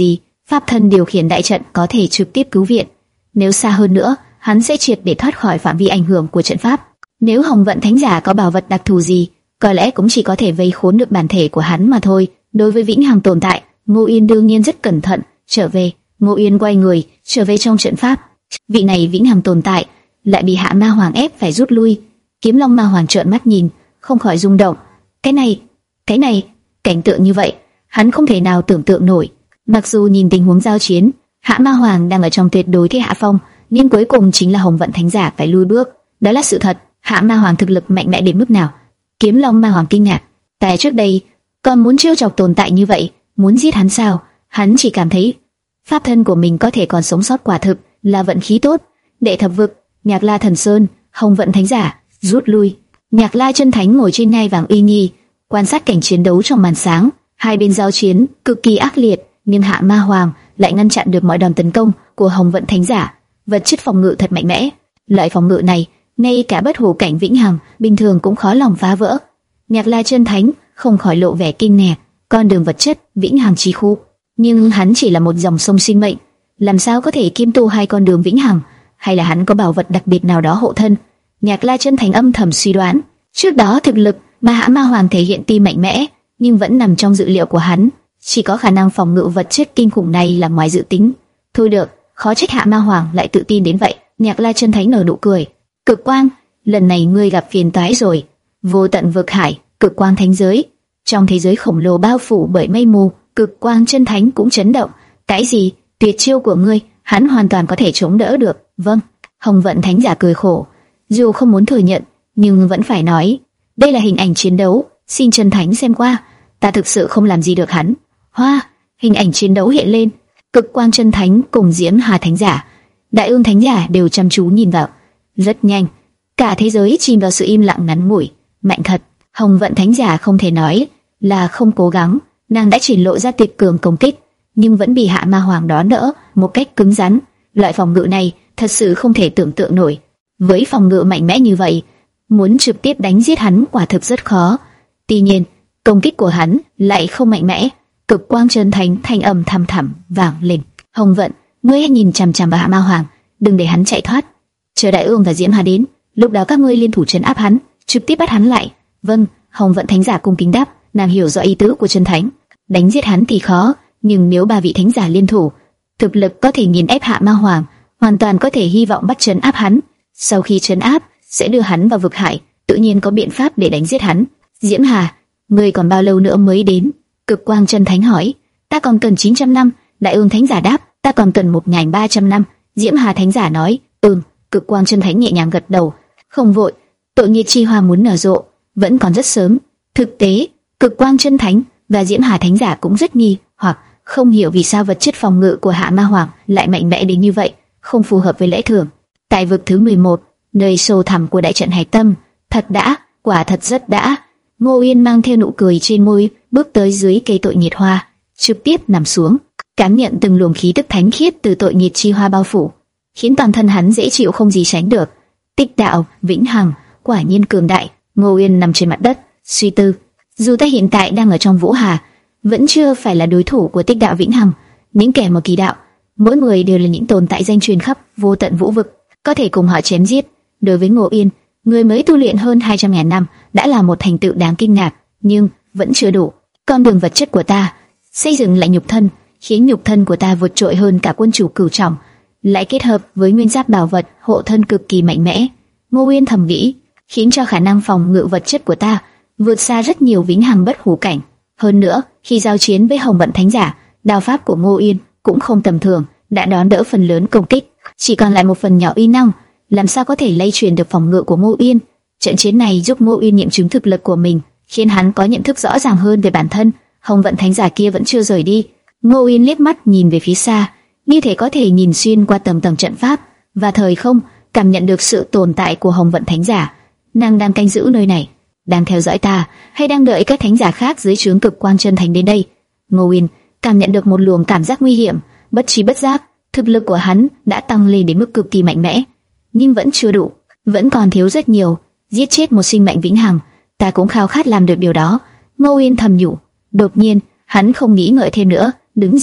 pháp thân điều khiển đại trận có thể trực tiếp cứu viện. Nếu xa hơn nữa, hắn sẽ triệt để thoát khỏi phạm vi ảnh hưởng của trận pháp. Nếu Hồng Vận Thánh Giả có bảo vật đặc thù gì, có lẽ cũng chỉ có thể vây khốn được bản thể của hắn mà thôi. Đối với vĩnh hằng tồn tại, Ngô Yên đương nhiên rất cẩn thận. Trở về, Ngô Yên quay người, trở về trong trận pháp. Vị này vĩnh hằng tồn tại lại bị Hạ Ma Hoàng ép phải rút lui. Kiếm Long Ma Hoàng trợn mắt nhìn, không khỏi rung động. Cái này, cái này, cảnh tượng như vậy, hắn không thể nào tưởng tượng nổi. Mặc dù nhìn tình huống giao chiến, Hạ Ma Hoàng đang ở trong tuyệt đối thế hạ phong, nhưng cuối cùng chính là Hồng Vận Thánh Giả phải lui bước. Đó là sự thật. Hạ Ma Hoàng thực lực mạnh mẽ đến mức nào? Kiếm Long Ma Hoàng kinh ngạc. Tại trước đây, còn muốn trêu chọc tồn tại như vậy, muốn giết hắn sao? Hắn chỉ cảm thấy pháp thân của mình có thể còn sống sót quả thực là vận khí tốt. Đệ thập vực, Nhạc La Thần Sơn, Hồng Vận Thánh Giả rút lui. Nhạc La Chân Thánh ngồi trên ngai vàng uy nghi, quan sát cảnh chiến đấu trong màn sáng. Hai bên giao chiến cực kỳ ác liệt, nhưng Hạ Ma Hoàng lại ngăn chặn được mọi đòn tấn công của Hồng Vận Thánh Giả. Vật chất phòng ngự thật mạnh mẽ. Loại phòng ngự này, ngay cả bất hủ cảnh vĩnh hằng bình thường cũng khó lòng phá vỡ. Nhạc La Chân Thánh không khỏi lộ vẻ kinh ngạc. Con đường vật chất vĩnh hằng chi khu, nhưng hắn chỉ là một dòng sông sinh mệnh, làm sao có thể kiêm tu hai con đường vĩnh hằng? Hay là hắn có bảo vật đặc biệt nào đó hộ thân? Nhạc La Chân Thánh âm thầm suy đoán. Trước đó thực lực mà Hạ Ma Hoàng thể hiện tuy mạnh mẽ, nhưng vẫn nằm trong dự liệu của hắn. Chỉ có khả năng phòng ngự vật chất kinh khủng này là ngoài dự tính. Thôi được, khó trách Hạ Ma Hoàng lại tự tin đến vậy. Nhạc La Chân Thánh nở nụ cười. Cực quang, lần này ngươi gặp phiền toái rồi. Vô tận vực hải, cực quang thánh giới. Trong thế giới khổng lồ bao phủ bởi mây mù, Cực Quang Chân Thánh cũng chấn động. Cái gì? Tuyệt chiêu của ngươi, hắn hoàn toàn có thể chống đỡ được. Vâng. Hồng Vận Thánh Giả cười khổ, dù không muốn thừa nhận, nhưng vẫn phải nói. Đây là hình ảnh chiến đấu, xin Chân Thánh xem qua. Ta thực sự không làm gì được hắn. Hoa, hình ảnh chiến đấu hiện lên. Cực Quang Chân Thánh cùng Diễm Hà Thánh Giả, Đại Ương Thánh Giả đều chăm chú nhìn vào. Rất nhanh, cả thế giới chìm vào sự im lặng ngắn ngủi. Mạnh thật. Hồng Vận Thánh Giả không thể nói là không cố gắng, nàng đã triển lộ ra tuyệt cường công kích, nhưng vẫn bị Hạ Ma Hoàng đón đỡ một cách cứng rắn. Loại phòng ngự này thật sự không thể tưởng tượng nổi. Với phòng ngự mạnh mẽ như vậy, muốn trực tiếp đánh giết hắn quả thực rất khó. Tuy nhiên, công kích của hắn lại không mạnh mẽ. Cực Quang Chân Thánh thanh âm thầm thẳm vang lên. Hồng Vận, ngươi hãy nhìn chằm chằm vào Hạ Ma Hoàng, đừng để hắn chạy thoát. Chờ Đại Ương và Diễm Hà đến, lúc đó các ngươi liên thủ trấn áp hắn, trực tiếp bắt hắn lại. Vâng. Hồng Vận Thánh Giả cung kính đáp. Nàng hiểu rõ ý tứ của Chân Thánh. Đánh giết hắn thì khó, nhưng nếu ba vị thánh giả liên thủ, thực lực có thể nghiền ép Hạ Ma Hoàng, hoàn toàn có thể hy vọng bắt trấn áp hắn. Sau khi trấn áp, sẽ đưa hắn vào vực hải, tự nhiên có biện pháp để đánh giết hắn. Diễm Hà, ngươi còn bao lâu nữa mới đến? Cực Quang Chân Thánh hỏi. Ta còn cần chín trăm năm. Đại Ương Thánh Giả đáp. Ta còn cần một nghìn ba trăm năm. Diễm Hà Thánh Giả nói. Ừm. Cực Quang Chân Thánh nhẹ nhàng gật đầu. Không vội, tội nghiệp chi hoa muốn nở rộ, vẫn còn rất sớm. Thực tế, Cực Quang Chân Thánh và Diễm Hà Thánh Giả cũng rất nghi hoặc không hiểu vì sao vật chất phòng ngự của Hạ Ma Hoàng lại mạnh mẽ đến như vậy, không phù hợp với lẽ thường. Tại vực thứ mười một, nơi sâu thẳm của đại trận Hải Tâm, thật đã, quả thật rất đã. Ngô Yên mang theo nụ cười trên môi, bước tới dưới cây tội nghiệt hoa, trực tiếp nằm xuống, cảm nhận từng luồng khí tức thánh khiết từ tội nghiệt chi hoa bao phủ, khiến toàn thân hắn dễ chịu không gì sánh được. Tích đạo vĩnh hằng, quả nhiên cường đại. Ngô Yên nằm trên mặt đất, suy tư. Dù ta hiện tại đang ở trong Vũ Hà, vẫn chưa phải là đối thủ của Tích đạo vĩnh hằng. Những kẻ mở kỳ đạo, mỗi người đều là những tồn tại danh truyền khắp vô tận vũ vực, có thể cùng họ chém giết. Đối với Ngô Yên, người mới tu luyện hơn hai trăm ngàn năm đã là một thành tựu đáng kinh ngạc, nhưng vẫn chưa đủ. Con đường vật chất của ta xây dựng lại nhục thân, khiến nhục thân của ta vượt trội hơn cả quân chủ cửu trọng, lại kết hợp với nguyên giáp bảo vật hộ thân cực kỳ mạnh mẽ. Ngô Yên thầm nghĩ, khiến cho khả năng phòng ngự vật chất của ta vượt xa rất nhiều vĩnh hằng bất hủ cảnh. Hơn nữa, khi giao chiến với Hồng Vận Thánh Giả, đao pháp của Ngô Yên cũng không tầm thường, đã đón đỡ phần lớn công kích, chỉ còn lại một phần nhỏ uy năng, làm sao có thể lay truyền được phòng ngự của Ngô Yên. Trận chiến này giúp Ngô Yên nghiệm chứng thực lực của mình, khiến hắn có nhận thức rõ ràng hơn về bản thân. Hồng Vận Thánh Giả kia vẫn chưa rời đi. Ngô Yên liếc mắt nhìn về phía xa, như thể có thể nhìn xuyên qua tầng tầng trận pháp và thời không, cảm nhận được sự tồn tại của Hồng Vận Thánh Giả. Nàng đang canh giữ nơi này, đang theo dõi ta, hay đang đợi các thánh giả khác dưới trướng Cực Quang Chân Thánh đến đây? Ngô Yên cảm nhận được một luồng cảm giác nguy hiểm, bất trí bất giác, thực lực của hắn đã tăng lên đến mức cực kỳ mạnh mẽ, nhưng vẫn chưa đủ, vẫn còn thiếu rất nhiều. Giết chết một sinh mệnh vĩnh hằng, ta cũng khao khát làm được điều đó. Ngô Yên thầm nhủ. Đột nhiên, hắn không nghĩ ngợi thêm nữa, đứng dậy,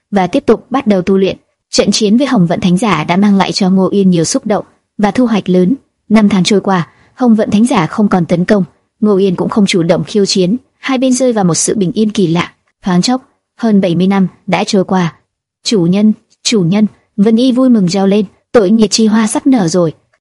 và tiếp tục bắt đầu tu luyện. Trận chiến với Hồng Vận Thánh Giả đã mang lại cho Ngô Yên nhiều xúc động và thu hoạch lớn. Năm tháng trôi qua, Hồng Vận Thánh Giả không còn tấn công, Ngô Yên cũng không chủ động khiêu chiến, hai bên rơi vào một sự bình yên kỳ lạ. Thoáng chốc, hơn bảy mươi năm đã trôi qua. Chủ nhân, chủ nhân, Vân Y vui mừng reo lên, tội nghiệt chi hoa sắp nở rồi.